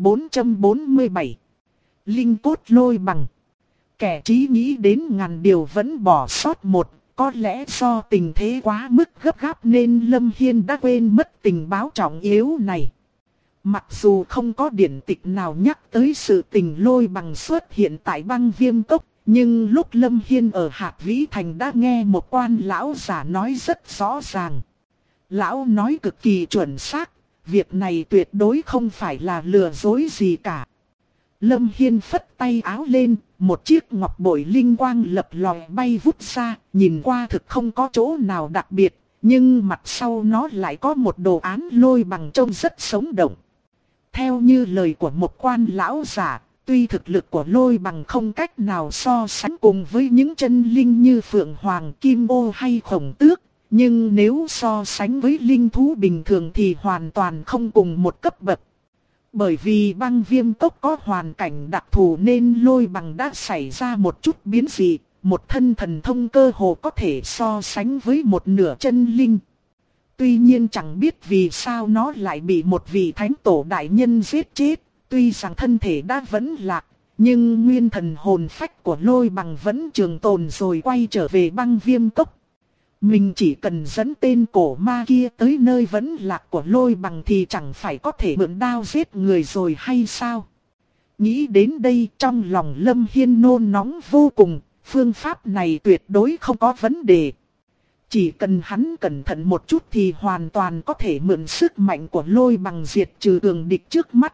1447. Linh cốt Lôi Bằng. Kẻ trí nghĩ đến ngàn điều vẫn bỏ sót một. Có lẽ do tình thế quá mức gấp gáp nên Lâm Hiên đã quên mất tình báo trọng yếu này. Mặc dù không có điển tịch nào nhắc tới sự tình Lôi Bằng xuất hiện tại băng viêm cốc, nhưng lúc Lâm Hiên ở Hạt Vĩ Thành đã nghe một quan lão giả nói rất rõ ràng. Lão nói cực kỳ chuẩn xác, việc này tuyệt đối không phải là lừa dối gì cả. Lâm Hiên phất tay áo lên, một chiếc ngọc bội linh quang lập lòe bay vút ra, nhìn qua thực không có chỗ nào đặc biệt, nhưng mặt sau nó lại có một đồ án Lôi Bằng trông rất sống động. Theo như lời của một quan lão giả, tuy thực lực của Lôi Bằng không cách nào so sánh cùng với những chân linh như Phượng Hoàng, Kim Ô hay Khổng Tước, nhưng nếu so sánh với linh thú bình thường thì hoàn toàn không cùng một cấp bậc. Bởi vì băng viêm cốc có hoàn cảnh đặc thù nên Lôi Bằng đã xảy ra một chút biến dị, một thân thần thông cơ hồ có thể so sánh với một nửa chân linh. Tuy nhiên chẳng biết vì sao nó lại bị một vị thánh tổ đại nhân giết chết, tuy rằng thân thể đã vẫn lạc, nhưng nguyên thần hồn phách của Lôi Bằng vẫn trường tồn rồi quay trở về băng viêm cốc. Mình chỉ cần dẫn tên cổ ma kia tới nơi vẫn lạc của Lôi Bằng thì chẳng phải có thể mượn đao giết người rồi hay sao? Nghĩ đến đây trong lòng Lâm Hiên nôn nóng vô cùng, phương pháp này tuyệt đối không có vấn đề. Chỉ cần hắn cẩn thận một chút thì hoàn toàn có thể mượn sức mạnh của Lôi Bằng diệt trừ cường địch trước mắt.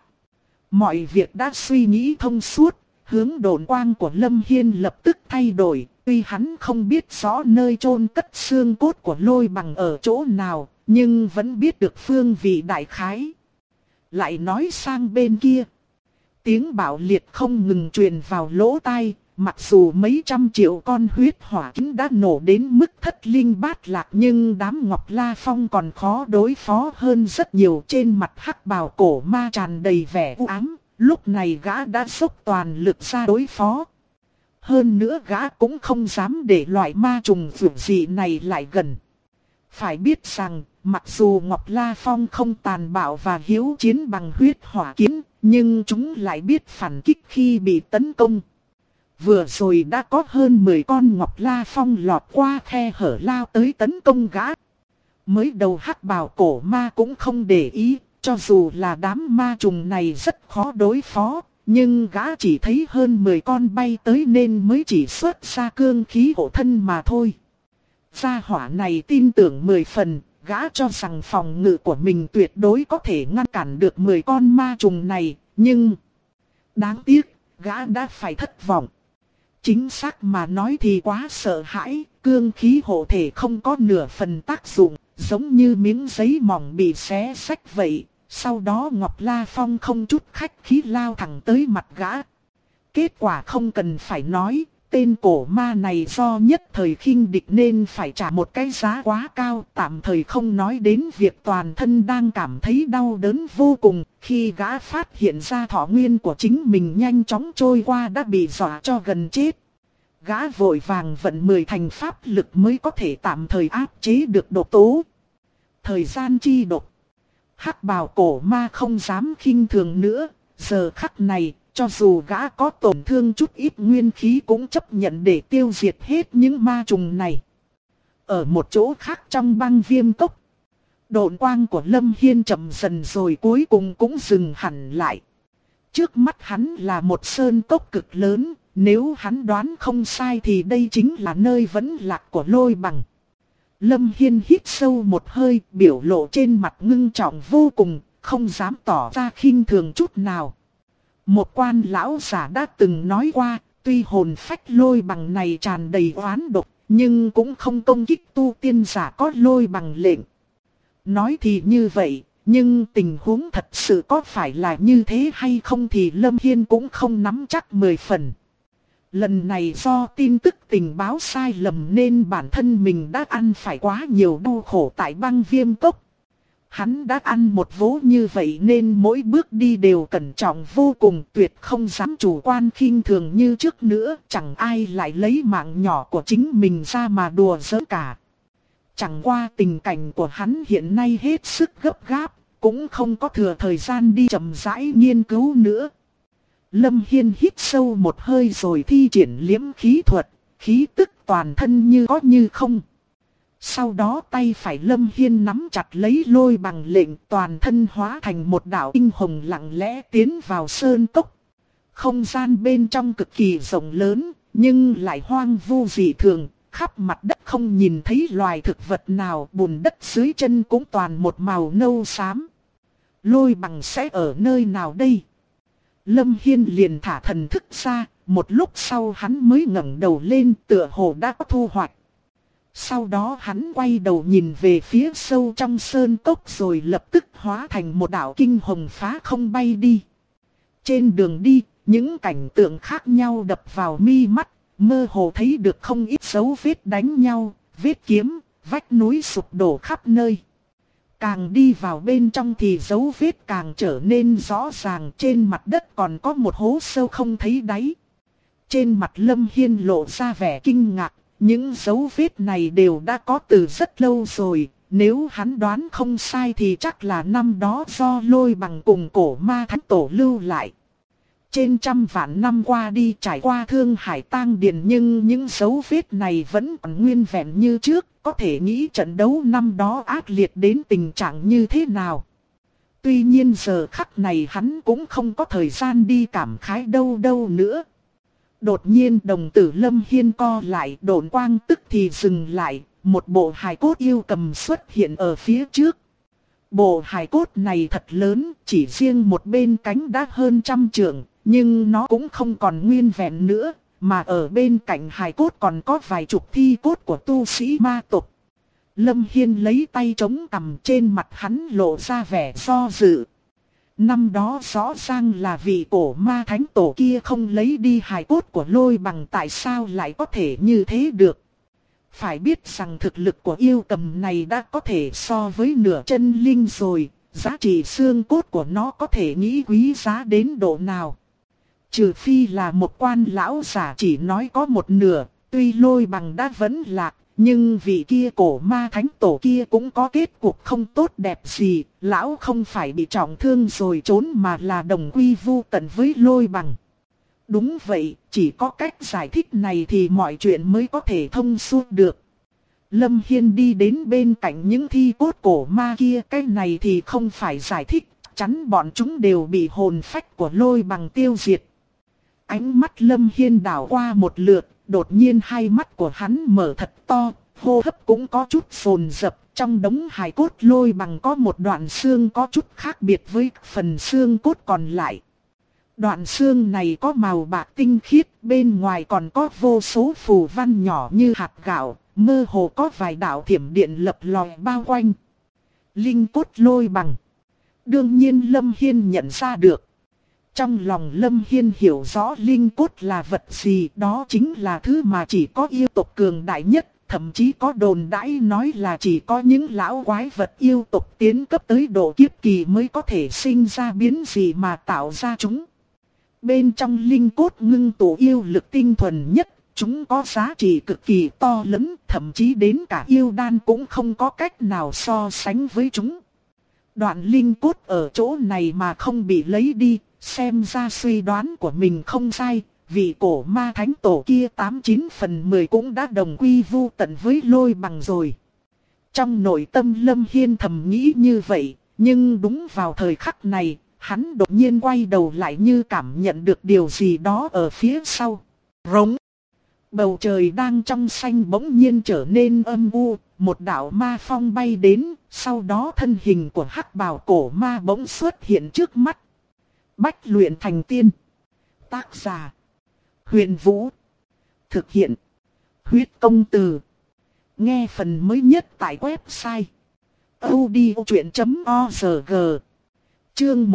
Mọi việc đã suy nghĩ thông suốt, hướng độn quang của Lâm Hiên lập tức thay đổi. Tuy hắn không biết rõ nơi chôn cất xương cốt của Lôi Bằng ở chỗ nào, nhưng vẫn biết được phương vị đại khái. Lại nói sang bên kia, tiếng bạo liệt không ngừng truyền vào lỗ tai, mặc dù mấy trăm triệu con huyết hỏa kính đã nổ đến mức thất linh bát lạc, nhưng đám Ngọc La Phong còn khó đối phó hơn rất nhiều. Trên mặt hắc bào cổ ma tràn đầy vẻ u ám, lúc này gã đã dốc toàn lực ra đối phó. Hơn nữa gã cũng không dám để loại ma trùng vượt dị này lại gần. Phải biết rằng, mặc dù Ngọc La Phong không tàn bạo và hiếu chiến bằng huyết hỏa kiến, nhưng chúng lại biết phản kích khi bị tấn công. Vừa rồi đã có hơn 10 con Ngọc La Phong lọt qua khe hở lao tới tấn công gã. Mới đầu hắc bào cổ ma cũng không để ý, cho dù là đám ma trùng này rất khó đối phó. Nhưng gã chỉ thấy hơn 10 con bay tới nên mới chỉ xuất ra cương khí hộ thân mà thôi. Gia hỏa này tin tưởng 10 phần, gã cho rằng phòng ngự của mình tuyệt đối có thể ngăn cản được 10 con ma trùng này, nhưng đáng tiếc, gã đã phải thất vọng. Chính xác mà nói thì quá sợ hãi, cương khí hộ thể không có nửa phần tác dụng, giống như miếng giấy mỏng bị xé xách vậy. Sau đó Ngọc La Phong không chút khách khí lao thẳng tới mặt gã. Kết quả không cần phải nói, tên cổ ma này do nhất thời khinh địch nên phải trả một cái giá quá cao. Tạm thời không nói đến việc toàn thân đang cảm thấy đau đớn vô cùng. Khi gã phát hiện ra thọ nguyên của chính mình nhanh chóng trôi qua đã bị dọa cho gần chết. Gã vội vàng vận 10 thành pháp lực mới có thể tạm thời áp chế được độc tố. Thời gian chi độc. Hắc bào cổ ma không dám khinh thường nữa, giờ khắc này, cho dù gã có tổn thương chút ít nguyên khí cũng chấp nhận để tiêu diệt hết những ma trùng này. Ở một chỗ khác trong băng viêm cốc, độn quang của Lâm Hiên chậm dần rồi cuối cùng cũng dừng hẳn lại. Trước mắt hắn là một sơn cốc cực lớn, nếu hắn đoán không sai thì đây chính là nơi vẫn lạc của Lôi Bằng. Lâm Hiên hít sâu một hơi, biểu lộ trên mặt ngưng trọng vô cùng, không dám tỏ ra khinh thường chút nào. Một quan lão giả đã từng nói qua, tuy hồn phách Lôi Bằng này tràn đầy oán độc, nhưng cũng không công kích tu tiên giả có Lôi Bằng lệnh. Nói thì như vậy, nhưng tình huống thật sự có phải là như thế hay không thì Lâm Hiên cũng không nắm chắc 10 phần. Lần này do tin tức tình báo sai lầm nên bản thân mình đã ăn phải quá nhiều đau khổ tại băng viêm cốc. Hắn đã ăn một vố như vậy nên mỗi bước đi đều cẩn trọng vô cùng, tuyệt không dám chủ quan khinh thường như trước nữa. Chẳng ai lại lấy mạng nhỏ của chính mình ra mà đùa giỡn cả. Chẳng qua tình cảnh của hắn hiện nay hết sức gấp gáp, cũng không có thừa thời gian đi chậm rãi nghiên cứu nữa. Lâm Hiên hít sâu một hơi rồi thi triển liễm khí thuật, khí tức toàn thân như có như không. Sau đó tay phải Lâm Hiên nắm chặt lấy Lôi Bằng lệnh, toàn thân hóa thành một đạo tinh hồng lặng lẽ tiến vào sơn cốc. Không gian bên trong cực kỳ rộng lớn, nhưng lại hoang vu dị thường, khắp mặt đất không nhìn thấy loài thực vật nào, bùn đất dưới chân cũng toàn một màu nâu xám. Lôi Bằng sẽ ở nơi nào đây? Lâm Hiên liền thả thần thức ra, một lúc sau hắn mới ngẩng đầu lên, tựa hồ đã có thu hoạch. Sau đó hắn quay đầu nhìn về phía sâu trong sơn cốc rồi lập tức hóa thành một đạo kinh hồng phá không bay đi. Trên đường đi, những cảnh tượng khác nhau đập vào mi mắt, mơ hồ thấy được không ít dấu vết đánh nhau, vết kiếm, vách núi sụp đổ khắp nơi. Càng đi vào bên trong thì dấu vết càng trở nên rõ ràng, trên mặt đất còn có một hố sâu không thấy đáy. Trên mặt Lâm Hiên lộ ra vẻ kinh ngạc, những dấu vết này đều đã có từ rất lâu rồi, nếu hắn đoán không sai thì chắc là năm đó do Lôi Bằng cùng Cổ Ma Thánh Tổ lưu lại. Trên trăm vạn năm qua đi trải qua Thương Hải Tang Điền nhưng những dấu vết này vẫn còn nguyên vẹn như trước, có thể nghĩ trận đấu năm đó ác liệt đến tình trạng như thế nào. Tuy nhiên giờ khắc này hắn cũng không có thời gian đi cảm khái đâu nữa. Đột nhiên đồng tử Lâm Hiên co lại, độn quang tức thì dừng lại, một bộ hài cốt yêu cầm xuất hiện ở phía trước. Bộ hài cốt này thật lớn, chỉ riêng một bên cánh đã hơn 100 trượng, nhưng nó cũng không còn nguyên vẹn nữa, mà ở bên cạnh hài cốt còn có vài chục thi cốt của tu sĩ ma tộc. Lâm Hiên lấy tay chống cằm, trên mặt hắn lộ ra vẻ do dự. Năm đó rõ ràng là vị Cổ Ma Thánh Tổ kia không lấy đi hài cốt của Lôi Bằng, tại sao lại có thể như thế được. Phải biết rằng thực lực của yêu cầm này đã có thể so với nửa chân linh rồi, giá trị xương cốt của nó có thể nghĩ quý giá đến độ nào. Trừ phi là một quan lão giả chỉ nói có một nửa, tuy Lôi Bằng đã vẫn lạc, nhưng vị kia Cổ Ma Thánh Tổ kia cũng có kết cục không tốt đẹp gì, lão không phải bị trọng thương rồi trốn mà là đồng quy vu tận với Lôi Bằng. Đúng vậy, chỉ có cách giải thích này thì mọi chuyện mới có thể thông suốt được. Lâm Hiên đi đến bên cạnh những thi cốt cổ ma kia, cái này thì không phải giải thích, chắn bọn chúng đều bị hồn phách của Lôi Bằng tiêu diệt. Ánh mắt Lâm Hiên đảo qua một lượt, đột nhiên hai mắt của hắn mở thật to, hô hấp cũng có chút phồn dập. Trong đống hài cốt Lôi Bằng có một đoạn xương có chút khác biệt với phần xương cốt còn lại. Đoạn xương này có màu bạc tinh khiết, bên ngoài còn có vô số phù văn nhỏ như hạt gạo, mơ hồ có vài đạo thiểm điện lập lòi bao quanh. Linh cốt Lôi Bằng. Đương nhiên Lâm Hiên nhận ra được. Trong lòng Lâm Hiên hiểu rõ linh cốt là vật gì, đó chính là thứ mà chỉ có yêu tộc cường đại nhất, thậm chí có đồn đãi nói là chỉ có những lão quái vật yêu tộc tiến cấp tới độ kiếp kỳ mới có thể sinh ra biến gì mà tạo ra chúng. Bên trong linh cốt ngưng tụ yêu lực tinh thuần nhất, chúng có giá trị cực kỳ to lớn, thậm chí đến cả yêu đan cũng không có cách nào so sánh với chúng. Đoạn linh cốt ở chỗ này mà không bị lấy đi, xem ra suy đoán của mình không sai, vị Cổ Ma Thánh Tổ kia 89 phần 10 cũng đã đồng quy vu tận với Lôi Bằng rồi. Trong nội tâm Lâm Hiên thầm nghĩ như vậy, nhưng đúng vào thời khắc này, hắn đột nhiên quay đầu lại như cảm nhận được điều gì đó ở phía sau. Rống! Bầu trời đang trong xanh bỗng nhiên trở nên âm u, một đạo ma phong bay đến, sau đó thân hình của hắc bào cổ ma bỗng xuất hiện trước mắt. Bách luyện thành tiên. Tác giả: Huyền Vũ. Thực hiện: Huyết Công Từ. Nghe phần mới nhất tại website audiochuyện.org. Chương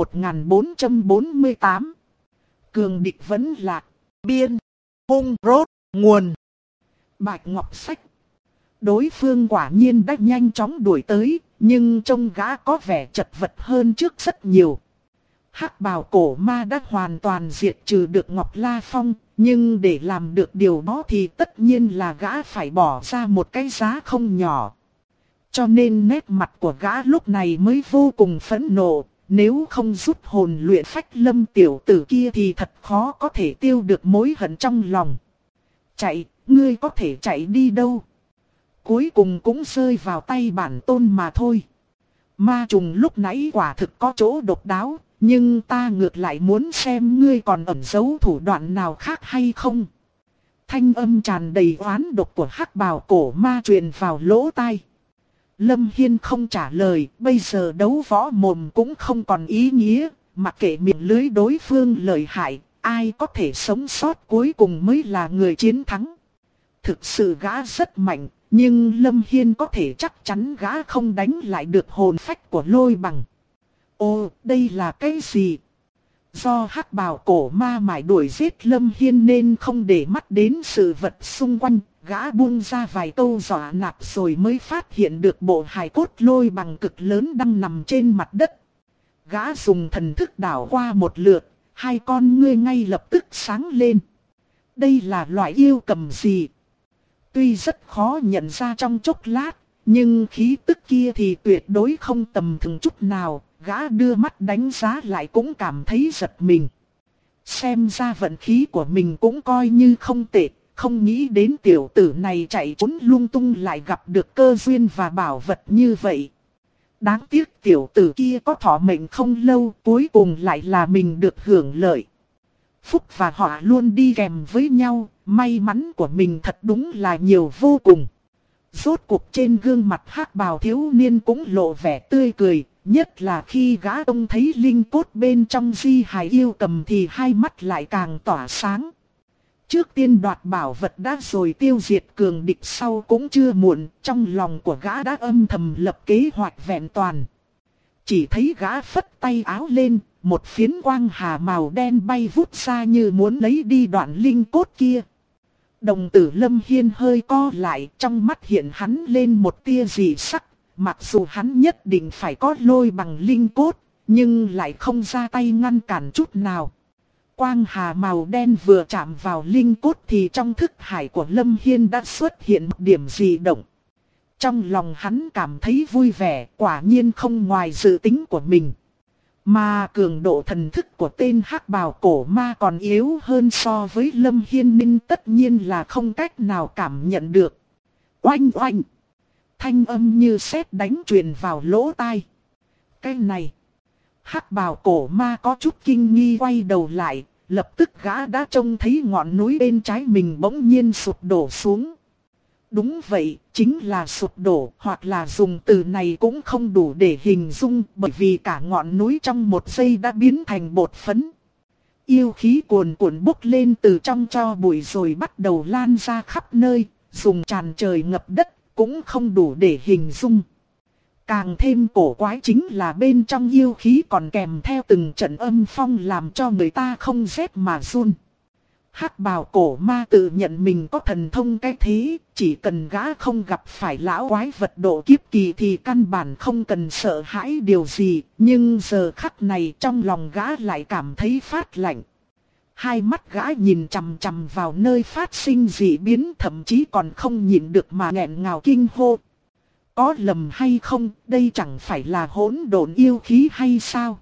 1448. Cường địch vẫn lạc. Biên. Hung rốt. Nguồn. Bạch Ngọc Sách. Đối phương quả nhiên đã nhanh chóng đuổi tới, nhưng trông gã có vẻ chật vật hơn trước rất nhiều. Hắc bào cổ ma đã hoàn toàn diệt trừ được Ngọc La Phong, nhưng để làm được điều đó thì tất nhiên là gã phải bỏ ra một cái giá không nhỏ. Cho nên nét mặt của gã lúc này mới vô cùng phẫn nộ, nếu không rút hồn luyện phách Lâm tiểu tử kia thì thật khó có thể tiêu được mối hận trong lòng. Chạy, ngươi có thể chạy đi đâu? Cuối cùng cũng rơi vào tay bản tôn mà thôi. Ma trùng lúc nãy quả thực có chỗ độc đáo, nhưng ta ngược lại muốn xem ngươi còn ẩn giấu thủ đoạn nào khác hay không. Thanh âm tràn đầy oán độc của hắc bào cổ ma truyền vào lỗ tai. Lâm Hiên không trả lời, bây giờ đấu võ mồm cũng không còn ý nghĩa, mặc kệ miệng lưới đối phương lợi hại, ai có thể sống sót cuối cùng mới là người chiến thắng. Thực sự gã rất mạnh, nhưng Lâm Hiên có thể chắc chắn gã không đánh lại được hồn phách của Lôi Bằng. Ồ, đây là cái gì? Do hắc bào cổ ma mải đuổi giết Lâm Hiên nên không để mắt đến sự vật xung quanh, gã buông ra vài câu dọa nạt rồi mới phát hiện được bộ hài cốt lôi bằng cực lớn đang nằm trên mặt đất. Gã dùng thần thức đảo qua một lượt, hai con ngươi ngay lập tức sáng lên. Đây là loại yêu cầm gì? Tuy rất khó nhận ra trong chốc lát, nhưng khí tức kia thì tuyệt đối không tầm thường chút nào. Gã đưa mắt đánh giá lại cũng cảm thấy giật mình. Xem ra vận khí của mình cũng coi như không tệ. Không nghĩ đến tiểu tử này chạy trốn lung tung lại gặp được cơ duyên và bảo vật như vậy. Đáng tiếc tiểu tử kia có thọ mệnh không lâu, cuối cùng lại là mình được hưởng lợi. Phúc và họa luôn đi kèm với nhau, may mắn của mình thật đúng là nhiều vô cùng. Rốt cuộc trên gương mặt hắc bào thiếu niên cũng lộ vẻ tươi cười, nhất là khi gã ông thấy linh cốt bên trong di hài yêu cầm thì hai mắt lại càng tỏa sáng. Trước tiên đoạt bảo vật đã rồi tiêu diệt cường địch sau cũng chưa muộn, trong lòng của gã đã âm thầm lập kế hoạch vẹn toàn. Chỉ thấy gã phất tay áo lên, một phiến quang hà màu đen bay vút ra như muốn lấy đi đoạn linh cốt kia. Đồng tử Lâm Hiên hơi co lại, trong mắt hiện hắn lên một tia dị sắc, mặc dù hắn nhất định phải có lôi bằng linh cốt, nhưng lại không ra tay ngăn cản chút nào. Quang hà màu đen vừa chạm vào linh cốt thì trong thức hải của Lâm Hiên đã xuất hiện một điểm dị động. Trong lòng hắn cảm thấy vui vẻ, quả nhiên không ngoài dự tính của mình. Mà cường độ thần thức của tên hắc bào cổ ma còn yếu hơn so với Lâm Hiên nên tất nhiên là không cách nào cảm nhận được. Oanh oanh! Thanh âm như sét đánh truyền vào lỗ tai. Cái này! Hắc bào cổ ma có chút kinh nghi quay đầu lại, lập tức gã đã trông thấy ngọn núi bên trái mình bỗng nhiên sụp đổ xuống. Đúng vậy, chính là sụp đổ, hoặc là dùng từ này cũng không đủ để hình dung, bởi vì cả ngọn núi trong một giây đã biến thành bột phấn. Yêu khí cuồn cuộn bốc lên từ trong tro bụi rồi bắt đầu lan ra khắp nơi, dùng tràn trời ngập đất, cũng không đủ để hình dung. Càng thêm cổ quái chính là bên trong yêu khí còn kèm theo từng trận âm phong làm cho người ta không rét mà run. Hắc bào cổ ma tự nhận mình có thần thông cái thế, chỉ cần gã không gặp phải lão quái vật độ kiếp kỳ thì căn bản không cần sợ hãi điều gì, nhưng giờ khắc này trong lòng gã lại cảm thấy phát lạnh. Hai mắt gã nhìn chằm chằm vào nơi phát sinh dị biến, thậm chí còn không nhịn được mà nghẹn ngào kinh hô. Có lầm hay không, đây chẳng phải là hỗn độn yêu khí hay sao?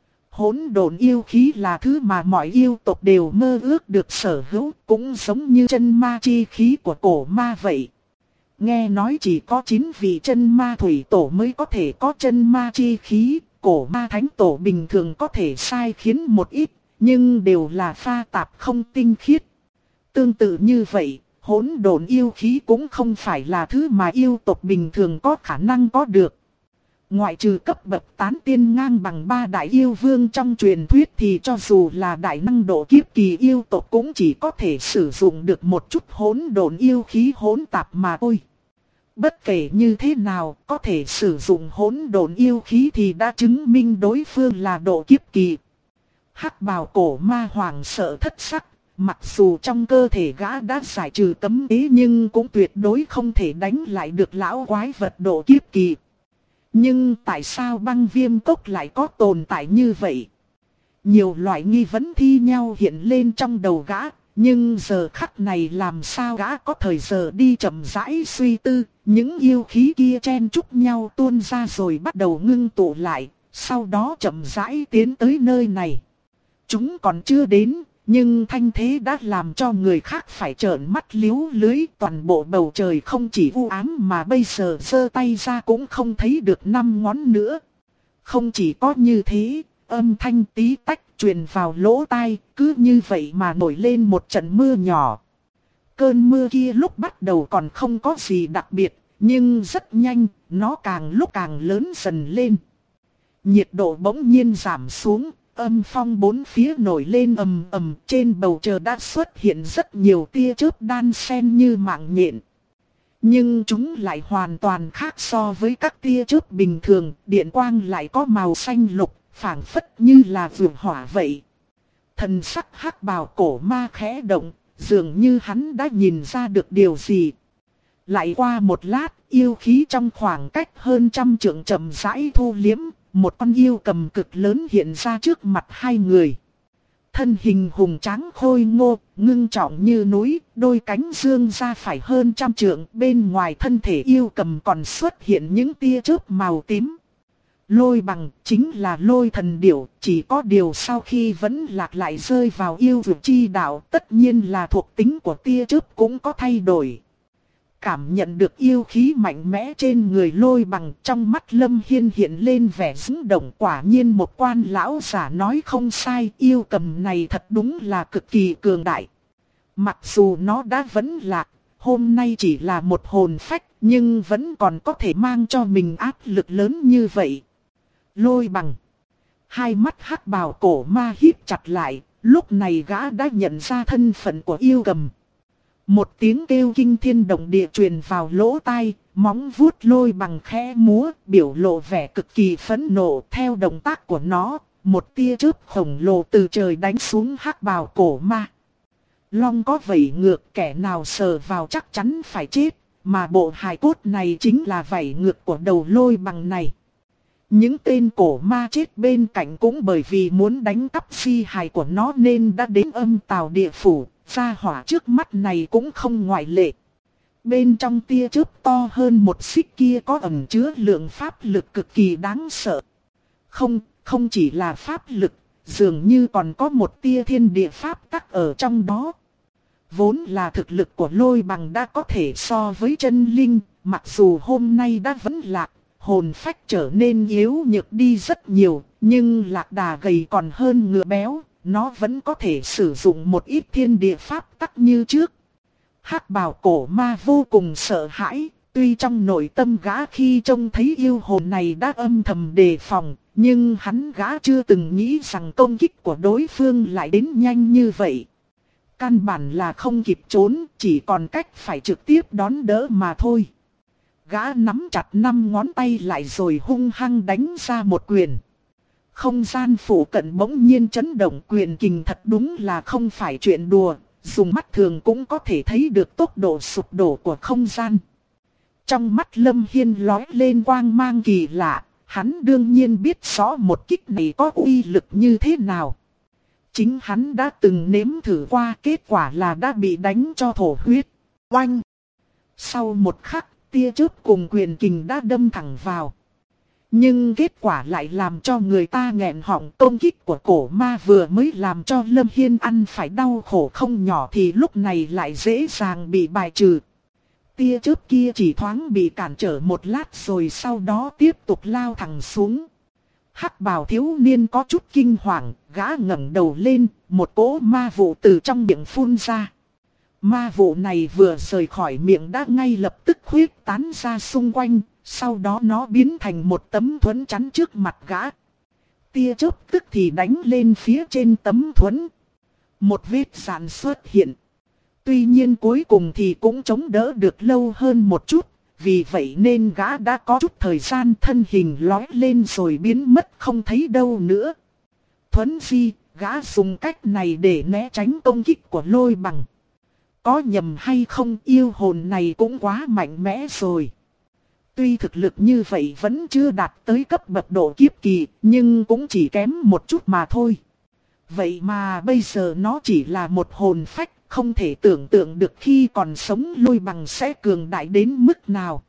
Hỗn độn yêu khí là thứ mà mọi yêu tộc đều mơ ước được sở hữu, cũng giống như chân ma chi khí của cổ ma vậy. Nghe nói chỉ có 9 vị chân ma thủy tổ mới có thể có chân ma chi khí, cổ ma thánh tổ bình thường có thể sai khiến một ít, nhưng đều là pha tạp không tinh khiết. Tương tự như vậy, hỗn độn yêu khí cũng không phải là thứ mà yêu tộc bình thường có khả năng có được. Ngoại trừ cấp bậc tán tiên ngang bằng 3 đại yêu vương trong truyền thuyết thì cho dù là đại năng độ kiếp kỳ yêu tộc cũng chỉ có thể sử dụng được một chút hỗn độn yêu khí hỗn tạp mà thôi. Bất kể như thế nào, có thể sử dụng hỗn độn yêu khí thì đã chứng minh đối phương là độ kiếp kỳ. Hắc bào cổ ma hoàng sợ thất sắc, mặc dù trong cơ thể gã đã giải trừ cấm chế nhưng cũng tuyệt đối không thể đánh lại được lão quái vật độ kiếp kỳ. Nhưng tại sao băng viêm cốc lại có tồn tại như vậy? Nhiều loại nghi vấn thi nhau hiện lên trong đầu gã, nhưng giờ khắc này làm sao gã có thời giờ đi chậm rãi suy tư, những yêu khí kia chen chúc nhau tuôn ra rồi bắt đầu ngưng tụ lại, sau đó chậm rãi tiến tới nơi này. Chúng còn chưa đến, nhưng thanh thế đã làm cho người khác phải trợn mắt liếu lưới, toàn bộ bầu trời không chỉ u ám mà bây giờ giơ tay ra cũng không thấy được 5 ngón nữa. Không chỉ có như thế, âm thanh tí tách truyền vào lỗ tai, cứ như vậy mà nổi lên một trận mưa nhỏ. Cơn mưa kia lúc bắt đầu còn không có gì đặc biệt, nhưng rất nhanh, nó càng lúc càng lớn dần lên. Nhiệt độ bỗng nhiên giảm xuống. Âm phong bốn phía nổi lên ầm ầm, trên bầu trời đã xuất hiện rất nhiều tia chớp đan xen như mạng nhện. Nhưng chúng lại hoàn toàn khác so với các tia chớp bình thường, điện quang lại có màu xanh lục, phảng phất như là vượng hỏa vậy. Thần sắc hắc bào cổ ma khẽ động, Dường như hắn đã nhìn ra được điều gì. Lại qua một lát, yêu khí trong khoảng cách hơn 100 trượng chậm rãi thu liếm, một con yêu cầm cực lớn hiện ra trước mặt hai người. Thân hình hùng tráng khôi ngô, ngưng trọng như núi, đôi cánh dương ra phải hơn 100 trượng, bên ngoài thân thể yêu cầm còn xuất hiện những tia chớp màu tím. Lôi bằng chính là lôi thần điểu, chỉ có điều sau khi vẫn lạc lại rơi vào yêu vực chi đạo, tất nhiên là thuộc tính của tia chớp cũng có thay đổi. Cảm nhận được yêu khí mạnh mẽ trên người lôi bằng, trong mắt Lâm Hiên hiện lên vẻ rung động. Quả nhiên một quan lão giả nói không sai, yêu cầm này thật đúng là cực kỳ cường đại. Mặc dù nó đã vẫn lạc, hôm nay chỉ là một hồn phách, nhưng vẫn còn có thể mang cho mình áp lực lớn như vậy. Lôi bằng. Hai mắt hắc bào cổ ma híp chặt lại, lúc này gã đã nhận ra thân phận của yêu cầm. Một tiếng kêu kinh thiên động địa truyền vào lỗ tai, móng vuốt lôi bằng khẽ múa, biểu lộ vẻ cực kỳ phẫn nộ. Theo động tác của nó, một tia chớp khổng lồ từ trời đánh xuống hắc bào cổ ma. Long có vảy ngược, kẻ nào sờ vào chắc chắn phải chết, mà bộ hài cốt này chính là vảy ngược của đầu lôi bằng này. Những tên cổ ma chết bên cạnh cũng bởi vì muốn đánh cắp phi hài của nó nên đã đến âm tào địa phủ. Gia hỏa trước mắt này cũng không ngoại lệ. Bên trong tia chớp to hơn một xích kia có ẩn chứa lượng pháp lực cực kỳ đáng sợ. Không chỉ là pháp lực, dường như còn có một tia thiên địa pháp tắc ở trong đó. Vốn là thực lực của lôi bằng đã có thể so với chân linh, mặc dù hôm nay đã vẫn lạc, hồn phách trở nên yếu nhược đi rất nhiều, nhưng lạc đà gầy còn hơn ngựa béo. Nó vẫn có thể sử dụng một ít thiên địa pháp tắc như trước. Hắc bào cổ ma vô cùng sợ hãi, tuy trong nội tâm gã khi trông thấy yêu hồn này đã âm thầm đề phòng, nhưng gã chưa từng nghĩ rằng công kích của đối phương lại đến nhanh như vậy. Căn bản là không kịp trốn, chỉ còn cách phải trực tiếp đón đỡ mà thôi. Gã nắm chặt 5 ngón tay lại rồi hung hăng đánh ra một quyền. Không gian phủ cận bỗng nhiên chấn động, quyền kình thật đúng là không phải chuyện đùa, dùng mắt thường cũng có thể thấy được tốc độ sụp đổ của không gian. Trong mắt Lâm Hiên lóe lên quang mang kỳ lạ, hắn đương nhiên biết rõ một kích này có uy lực như thế nào. Chính hắn đã từng nếm thử qua, kết quả là đã bị đánh cho thổ huyết. Oanh! Sau một khắc, tia chớp cùng quyền kình đã đâm thẳng vào. Nhưng kết quả lại làm cho người ta nghẹn họng. Công kích của cổ ma vừa mới làm cho Lâm Hiên ăn phải đau khổ không nhỏ thì lúc này lại dễ dàng bị bài trừ. Tia chớp kia chỉ thoáng bị cản trở một lát rồi sau đó tiếp tục lao thẳng xuống. Hắc bào thiếu niên có chút kinh hoàng, gã ngẩng đầu lên, một cỗ ma vụ từ trong miệng phun ra. Ma vụ này vừa rời khỏi miệng đã ngay lập tức khuyết tán ra xung quanh. Sau đó nó biến thành một tấm thuẫn chắn trước mặt gã. Tia chớp tức thì đánh lên phía trên tấm thuẫn. Một vết rạn xuất hiện. Tuy nhiên cuối cùng thì cũng chống đỡ được lâu hơn một chút. Vì vậy nên gã đã có chút thời gian thân hình lói lên rồi biến mất không thấy đâu nữa. Thuẫn di, gã dùng cách này để né tránh công kích của lôi bằng. Có nhầm hay không, yêu hồn này cũng quá mạnh mẽ rồi. Tuy thực lực như vậy vẫn chưa đạt tới cấp bậc độ kiếp kỳ, nhưng cũng chỉ kém một chút mà thôi. Vậy mà bây giờ nó chỉ là một hồn phách, không thể tưởng tượng được khi còn sống lôi bằng sẽ cường đại đến mức nào.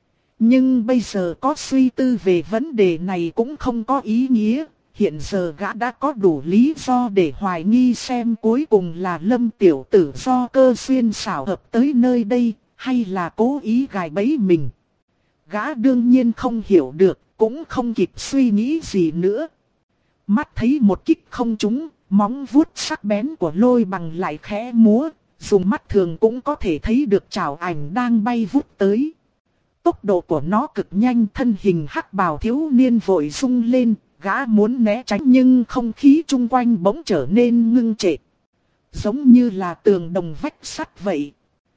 Nhưng bây giờ có suy tư về vấn đề này cũng không có ý nghĩa. Hiện giờ gã đã có đủ lý do để hoài nghi xem cuối cùng là Lâm tiểu tử do cơ xuyên xảo hợp tới nơi đây, hay là cố ý gài bẫy mình. Gã đương nhiên không hiểu được, cũng không kịp suy nghĩ gì nữa. Mắt thấy một kích không trúng, móng vuốt sắc bén của lôi bằng lại khẽ múa, dùng mắt thường cũng có thể thấy được trảo ảnh đang bay vút tới. Tốc độ của nó cực nhanh, thân hình hắc bào thiếu niên vội rung lên, gã muốn né tránh nhưng không khí chung quanh bỗng trở nên ngưng trệ. Giống như là tường đồng vách sắt vậy.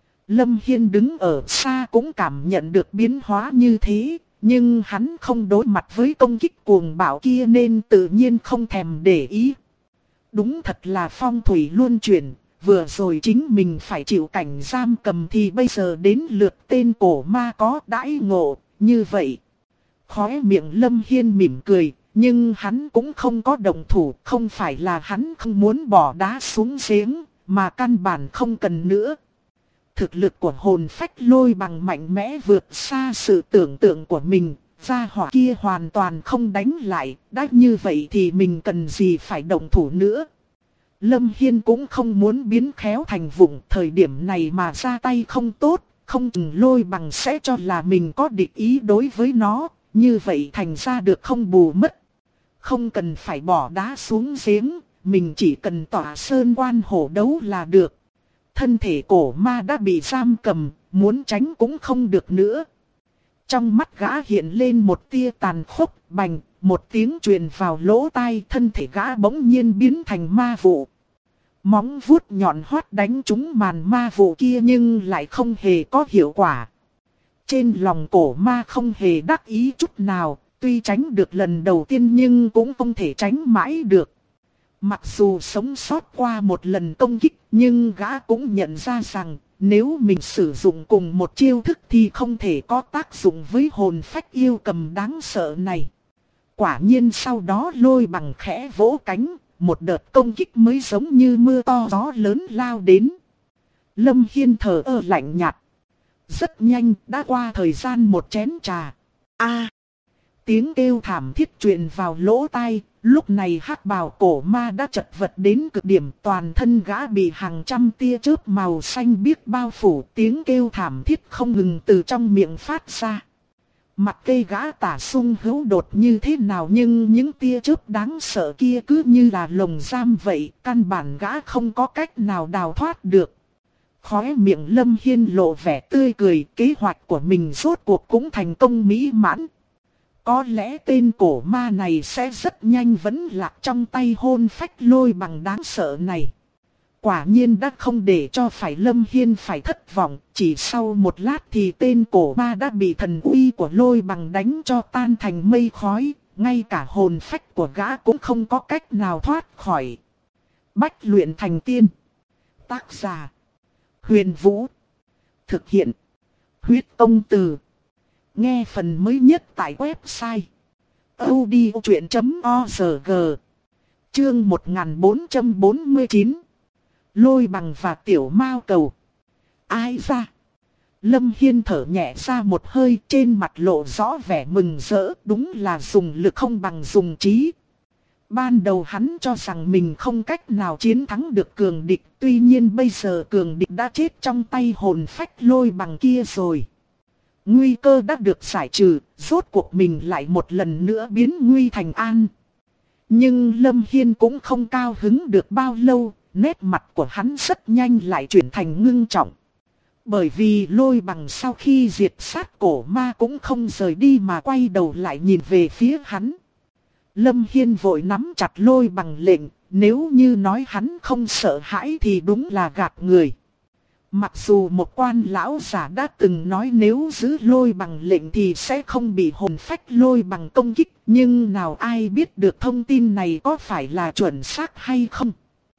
Lâm Hiên đứng ở xa cũng cảm nhận được biến hóa như thế, nhưng hắn không đối mặt với công kích cuồng bạo kia nên tự nhiên không thèm để ý. Đúng thật là phong thủy luân chuyển, vừa rồi chính mình phải chịu cảnh giam cầm thì bây giờ đến lượt tên cổ ma có đãi ngộ, như vậy. Khóe miệng Lâm Hiên mỉm cười, nhưng hắn cũng không có động thủ, không phải là hắn không muốn bỏ đá xuống giếng, mà căn bản không cần nữa. Thực lực của hồn phách lôi bằng mạnh mẽ vượt xa sự tưởng tượng của mình, gia hỏa kia hoàn toàn không đánh lại, đã như vậy thì mình cần gì phải động thủ nữa. Lâm Hiên cũng không muốn biến khéo thành vụng, thời điểm này mà ra tay không tốt, không chừng lôi bằng sẽ cho là mình có địch ý đối với nó, như vậy thành ra được không bù mất. Không cần phải bỏ đá xuống giếng, mình chỉ cần tỏa sơn quan hổ đấu là được. Thân thể cổ ma đã bị giam cầm, muốn tránh cũng không được nữa. Trong mắt gã hiện lên một tia tàn khốc, bành, một tiếng truyền vào lỗ tai, thân thể gã bỗng nhiên biến thành ma vụ. Móng vuốt nhọn hoắt đánh trúng màn ma vụ kia nhưng lại không hề có hiệu quả. Trên lòng cổ ma không hề đắc ý chút nào, tuy tránh được lần đầu tiên nhưng cũng không thể tránh mãi được. Mặc dù sống sót qua một lần công kích, nhưng gã cũng nhận ra rằng nếu mình sử dụng cùng một chiêu thức thì không thể có tác dụng với hồn phách yêu cầm đáng sợ này. Quả nhiên sau đó lôi bằng khẽ vỗ cánh, một đợt công kích mới giống như mưa to gió lớn lao đến. Lâm Hiên thở ơ lạnh nhạt. Rất nhanh đã qua thời gian một chén trà. Tiếng kêu thảm thiết truyền vào lỗ tai. Lúc này hắc bào cổ ma đã chật vật đến cực điểm, toàn thân gã bị hàng trăm tia chớp màu xanh biếc bao phủ, tiếng kêu thảm thiết không ngừng từ trong miệng phát ra. Mặc kệ gã tả sung hữu đột như thế nào nhưng những tia chớp đáng sợ kia cứ như là lồng giam vậy, căn bản gã không có cách nào đào thoát được. Khóe miệng Lâm Hiên lộ vẻ tươi cười, kế hoạch của mình rốt cuộc cũng thành công mỹ mãn. Có lẽ tên cổ ma này sẽ rất nhanh vẫn lạc trong tay hồn phách lôi bằng đáng sợ này. Quả nhiên đã không để cho phải Lâm Hiên phải thất vọng, chỉ sau một lát thì tên cổ ma đã bị thần uy của lôi bằng đánh cho tan thành mây khói, ngay cả hồn phách của gã cũng không có cách nào thoát khỏi. Bách luyện thành tiên. Tác giả: Huyền Vũ. Thực hiện: Huyết Công Từ. Nghe phần mới nhất tại website audiochuyện.org. Chương 1449. Lôi bằng và tiểu mao cầu. Ai ra? Lâm Hiên thở nhẹ ra một hơi, trên mặt lộ rõ vẻ mừng rỡ, đúng là dùng lực không bằng dùng trí. Ban đầu hắn cho rằng mình không cách nào chiến thắng được cường địch, tuy nhiên bây giờ cường địch đã chết trong tay hồn phách lôi bằng kia rồi. Nguy cơ đã được giải trừ, rốt cuộc mình lại một lần nữa biến nguy thành an. Nhưng Lâm Hiên cũng không cao hứng được bao lâu, nét mặt của hắn rất nhanh lại chuyển thành ngưng trọng. Bởi vì lôi bằng sau khi diệt sát cổ ma cũng không rời đi mà quay đầu lại nhìn về phía hắn. Lâm Hiên vội nắm chặt lôi bằng lệnh, nếu như nói hắn không sợ hãi thì đúng là gạt người. Mặc dù một quan lão giả đã từng nói nếu giữ lôi bằng lệnh thì sẽ không bị hồn phách lôi bằng công kích, nhưng nào ai biết được thông tin này có phải là chuẩn xác hay không.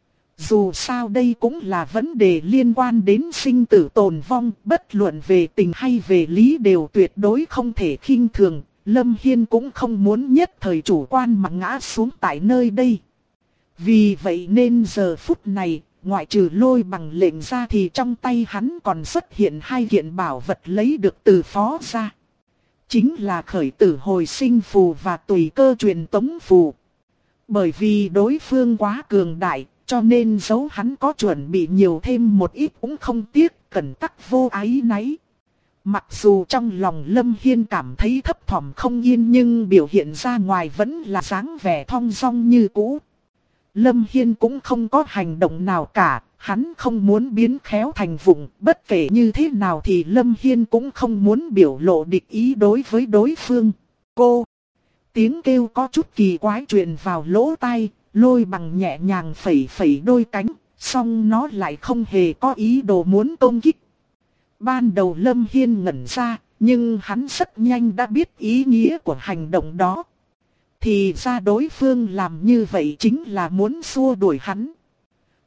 Dù sao đây cũng là vấn đề liên quan đến sinh tử tồn vong, bất luận về tình hay về lý đều tuyệt đối không thể khinh thường. Lâm Hiên cũng không muốn nhất thời chủ quan mà ngã xuống tại nơi đây. Vì vậy nên giờ phút này, ngoại trừ lôi bằng lệnh ra thì trong tay hắn còn xuất hiện hai kiện bảo vật lấy được từ phó ra. Chính là khởi tử hồi sinh phù và tùy cơ truyền tống phù. Bởi vì đối phương quá cường đại, cho nên dấu hắn có chuẩn bị nhiều thêm một ít cũng không tiếc, cẩn tắc vô ái náy. Mặc dù trong lòng Lâm Hiên cảm thấy thấp thỏm không yên nhưng biểu hiện ra ngoài vẫn là dáng vẻ thong dong như cũ. Lâm Hiên cũng không có hành động nào cả, hắn không muốn biến khéo thành vụng, bất kể như thế nào thì Lâm Hiên cũng không muốn biểu lộ địch ý đối với đối phương. Cô! Tiếng kêu có chút kỳ quái truyền vào lỗ tai, lôi bằng nhẹ nhàng phẩy phẩy đôi cánh, song nó lại không hề có ý đồ muốn công kích. Ban đầu Lâm Hiên ngẩn ra, nhưng hắn rất nhanh đã biết ý nghĩa của hành động đó. Thì ra đối phương làm như vậy chính là muốn xua đuổi hắn.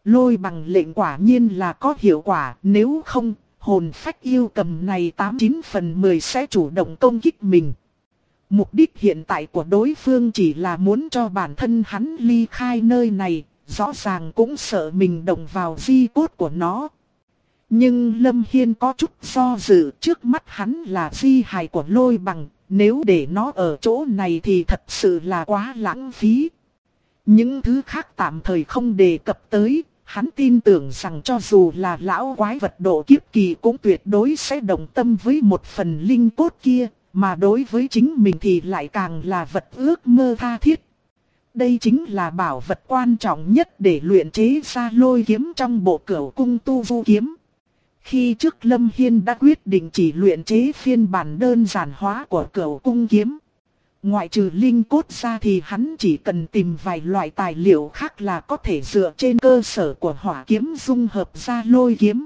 Lôi bằng lệnh quả nhiên là có hiệu quả, nếu không, hồn phách yêu cầm này 89/10 sẽ chủ động công kích mình. Mục đích hiện tại của đối phương chỉ là muốn cho bản thân hắn ly khai nơi này, rõ ràng cũng sợ mình động vào di cốt của nó. Nhưng Lâm Hiên có chút do dự, trước mắt hắn là di hài của lôi bằng, nếu để nó ở chỗ này thì thật sự là quá lãng phí. Những thứ khác tạm thời không đề cập tới, hắn tin tưởng rằng cho dù là lão quái vật độ kiếp kỳ cũng tuyệt đối sẽ đồng tâm với một phần linh cốt kia, mà đối với chính mình thì lại càng là vật ước mơ tha thiết. Đây chính là bảo vật quan trọng nhất để luyện chế ra lôi kiếm trong bộ Cửu Cung Tu Vu Kiếm. Khi trước Lâm Hiên đã quyết định chỉ luyện chế phiên bản đơn giản hóa của Cửu Cung Kiếm. Ngoại trừ linh cốt ra thì hắn chỉ cần tìm vài loại tài liệu khác là có thể dựa trên cơ sở của hỏa kiếm dung hợp ra lôi kiếm.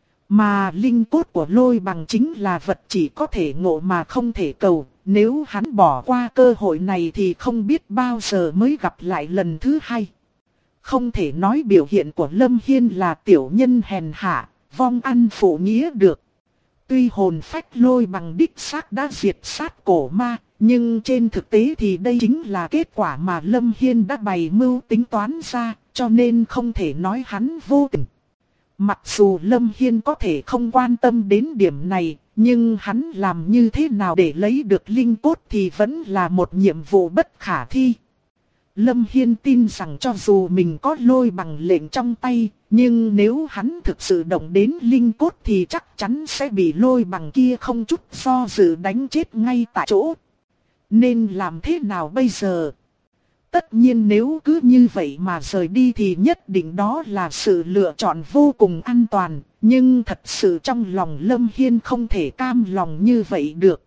Mà linh cốt của lôi bằng chính là vật chỉ có thể ngộ mà không thể cầu. Nếu hắn bỏ qua cơ hội này thì không biết bao giờ mới gặp lại lần thứ hai. Không thể nói biểu hiện của Lâm Hiên là tiểu nhân hèn hạ, vong ăn phụ nghĩa được. Tuy hồn phách lôi bằng đích xác đã diệt sát cổ ma, nhưng trên thực tế thì đây chính là kết quả mà Lâm Hiên đã bày mưu tính toán ra, cho nên không thể nói hắn vô tình. Mặc dù Lâm Hiên có thể không quan tâm đến điểm này, nhưng hắn làm như thế nào để lấy được linh cốt thì vẫn là một nhiệm vụ bất khả thi. Lâm Hiên tin rằng cho dù mình có lôi bằng lệnh trong tay, nhưng nếu hắn thực sự động đến linh cốt thì chắc chắn sẽ bị lôi bằng kia không chút do dự đánh chết ngay tại chỗ. Nên làm thế nào bây giờ? Tất nhiên nếu cứ như vậy mà rời đi thì nhất định đó là sự lựa chọn vô cùng an toàn. Nhưng thật sự trong lòng Lâm Hiên không thể cam lòng như vậy được.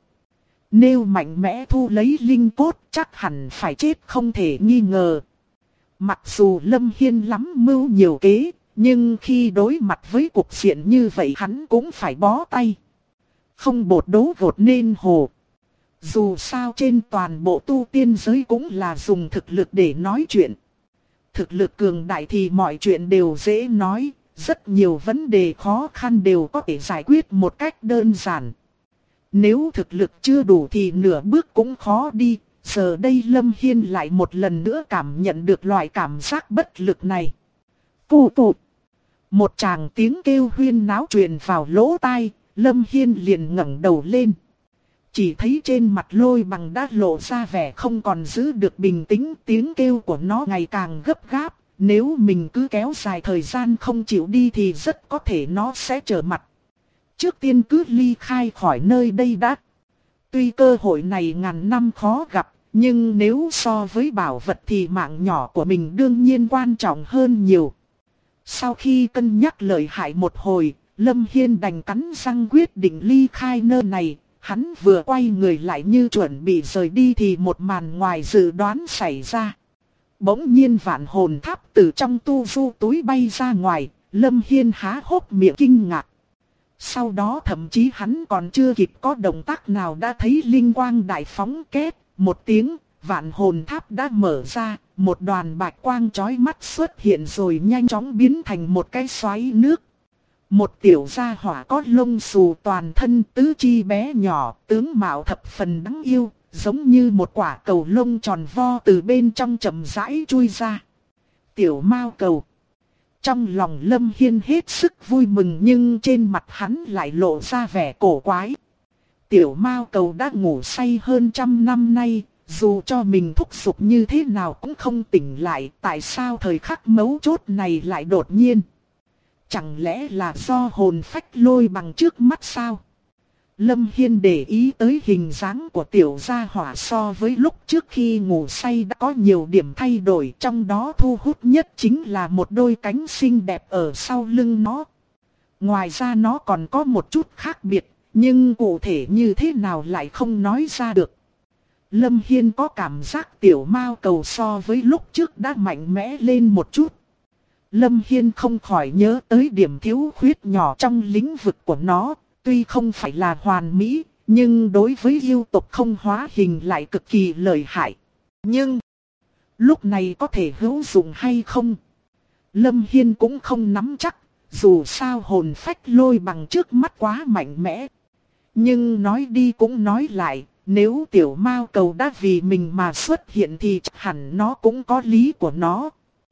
Nếu mạnh mẽ thu lấy linh cốt chắc hẳn phải chết không thể nghi ngờ. Mặc dù Lâm Hiên lắm mưu nhiều kế, nhưng khi đối mặt với cuộc diện như vậy hắn cũng phải bó tay. Không bột đấu gột nên hồ. Dù sao trên toàn bộ tu tiên giới cũng là dùng thực lực để nói chuyện. Thực lực cường đại thì mọi chuyện đều dễ nói, rất nhiều vấn đề khó khăn đều có thể giải quyết một cách đơn giản. Nếu thực lực chưa đủ thì nửa bước cũng khó đi, giờ đây Lâm Hiên lại một lần nữa cảm nhận được loại cảm giác bất lực này. Phụ phụ! Một tràng tiếng kêu huyên náo truyền vào lỗ tai, Lâm Hiên liền ngẩng đầu lên. Chỉ thấy trên mặt lôi bằng đã lộ ra vẻ không còn giữ được bình tĩnh, tiếng kêu của nó ngày càng gấp gáp. Nếu mình cứ kéo dài thời gian không chịu đi thì rất có thể nó sẽ trở mặt. Trước tiên cứ ly khai khỏi nơi đây đã. Tuy cơ hội này ngàn năm khó gặp, nhưng nếu so với bảo vật thì mạng nhỏ của mình đương nhiên quan trọng hơn nhiều. Sau khi cân nhắc lợi hại một hồi, Lâm Hiên đành cắn răng quyết định ly khai nơi này. Hắn vừa quay người lại như chuẩn bị rời đi thì một màn ngoài dự đoán xảy ra. Bỗng nhiên vạn hồn tháp từ trong tu du túi bay ra ngoài, Lâm Hiên há hốc miệng kinh ngạc. Sau đó thậm chí hắn còn chưa kịp có động tác nào đã thấy linh quang đại phóng két, một tiếng, vạn hồn tháp đã mở ra, một đoàn bạch quang chói mắt xuất hiện rồi nhanh chóng biến thành một cái xoáy nước. Một tiểu gia hỏa có lông xù toàn thân, tứ chi bé nhỏ, tướng mạo thập phần đáng yêu, giống như một quả cầu lông tròn vo từ bên trong chậm rãi chui ra. Tiểu mao cầu. Trong lòng Lâm Hiên hết sức vui mừng nhưng trên mặt hắn lại lộ ra vẻ cổ quái. Tiểu mao cầu đã ngủ say hơn 100 năm nay, dù cho mình thúc giục như thế nào cũng không tỉnh lại, tại sao thời khắc mấu chốt này lại đột nhiên? Chẳng lẽ là do hồn phách lôi bằng trước mắt sao? Lâm Hiên để ý tới hình dáng của tiểu gia hỏa so với lúc trước khi ngủ say đã có nhiều điểm thay đổi. Trong đó thu hút nhất chính là một đôi cánh xinh đẹp ở sau lưng nó. Ngoài ra nó còn có một chút khác biệt, nhưng cụ thể như thế nào lại không nói ra được. Lâm Hiên có cảm giác tiểu mao cầu so với lúc trước đã mạnh mẽ lên một chút. Lâm Hiên không khỏi nhớ tới điểm thiếu khuyết nhỏ trong lĩnh vực của nó. Tuy không phải là hoàn mỹ, nhưng đối với yêu tộc không hóa hình lại cực kỳ lợi hại. Nhưng, lúc này có thể hữu dụng hay không? Lâm Hiên cũng không nắm chắc, dù sao hồn phách lôi bằng trước mắt quá mạnh mẽ. Nhưng nói đi cũng nói lại, nếu tiểu mao cầu đã vì mình mà xuất hiện thì chắc hẳn nó cũng có lý của nó.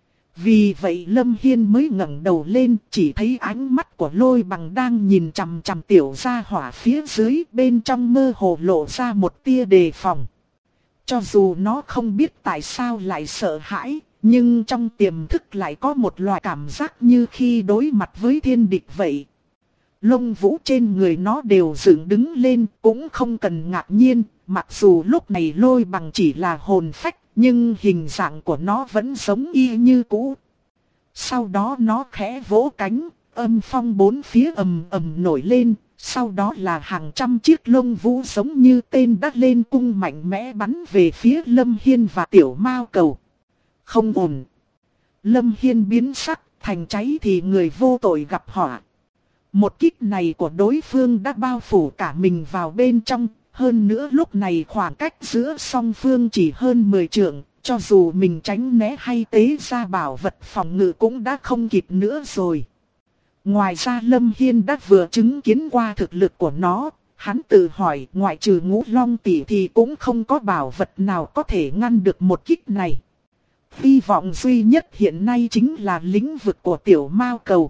Vì vậy Lâm Hiên mới ngẩng đầu lên, chỉ thấy ánh mắt của lôi bằng đang nhìn chằm chằm tiểu gia hỏa phía dưới, bên trong mơ hồ lộ ra một tia đề phòng. Cho dù nó không biết tại sao lại sợ hãi, nhưng trong tiềm thức lại có một loại cảm giác như khi đối mặt với thiên địch vậy. Lông vũ trên người nó đều dựng đứng lên, cũng không cần ngạc nhiên, mặc dù lúc này lôi bằng chỉ là hồn phách, nhưng hình dạng của nó vẫn giống y như cũ. Sau đó nó khẽ vỗ cánh, âm phong bốn phía ầm ầm nổi lên, sau đó là hàng trăm chiếc lông vũ giống như tên đã lên cung mạnh mẽ bắn về phía Lâm Hiên và tiểu mao cầu. Không ổn. Lâm Hiên biến sắc, thành cháy thì người vô tội gặp họa. Một kích này của đối phương đã bao phủ cả mình vào bên trong, hơn nữa lúc này khoảng cách giữa song phương chỉ hơn 10 trượng, cho dù mình tránh né hay tế ra bảo vật phòng ngự cũng đã không kịp nữa rồi. Ngoài ra Lâm Hiên đã vừa chứng kiến qua thực lực của nó, hắn tự hỏi ngoại trừ Ngũ Long tỷ thì cũng không có bảo vật nào có thể ngăn được một kích này. Hy vọng duy nhất hiện nay chính là lĩnh vực của tiểu mao cầu.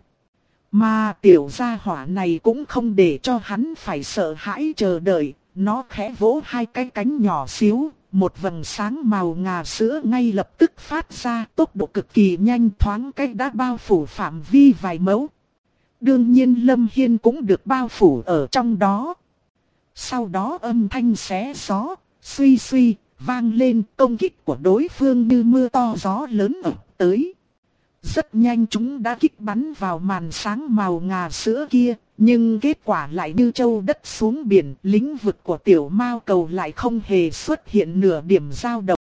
Mà tiểu gia hỏa này cũng không để cho hắn phải sợ hãi chờ đợi, nó khẽ vỗ hai cái cánh nhỏ xíu, một vầng sáng màu ngà sữa ngay lập tức phát ra, tốc độ cực kỳ nhanh, thoáng cái đã bao phủ phạm vi vài mẫu. Đương nhiên Lâm Hiên cũng được bao phủ ở trong đó. Sau đó âm thanh xé gió, suy suy, vang lên, công kích của đối phương như mưa to gió lớn ập tới. Rất nhanh chúng đã kích bắn vào màn sáng màu ngà sữa kia, nhưng kết quả lại như châu đất xuống biển, lĩnh vực của tiểu mao cầu lại không hề xuất hiện nửa điểm dao động.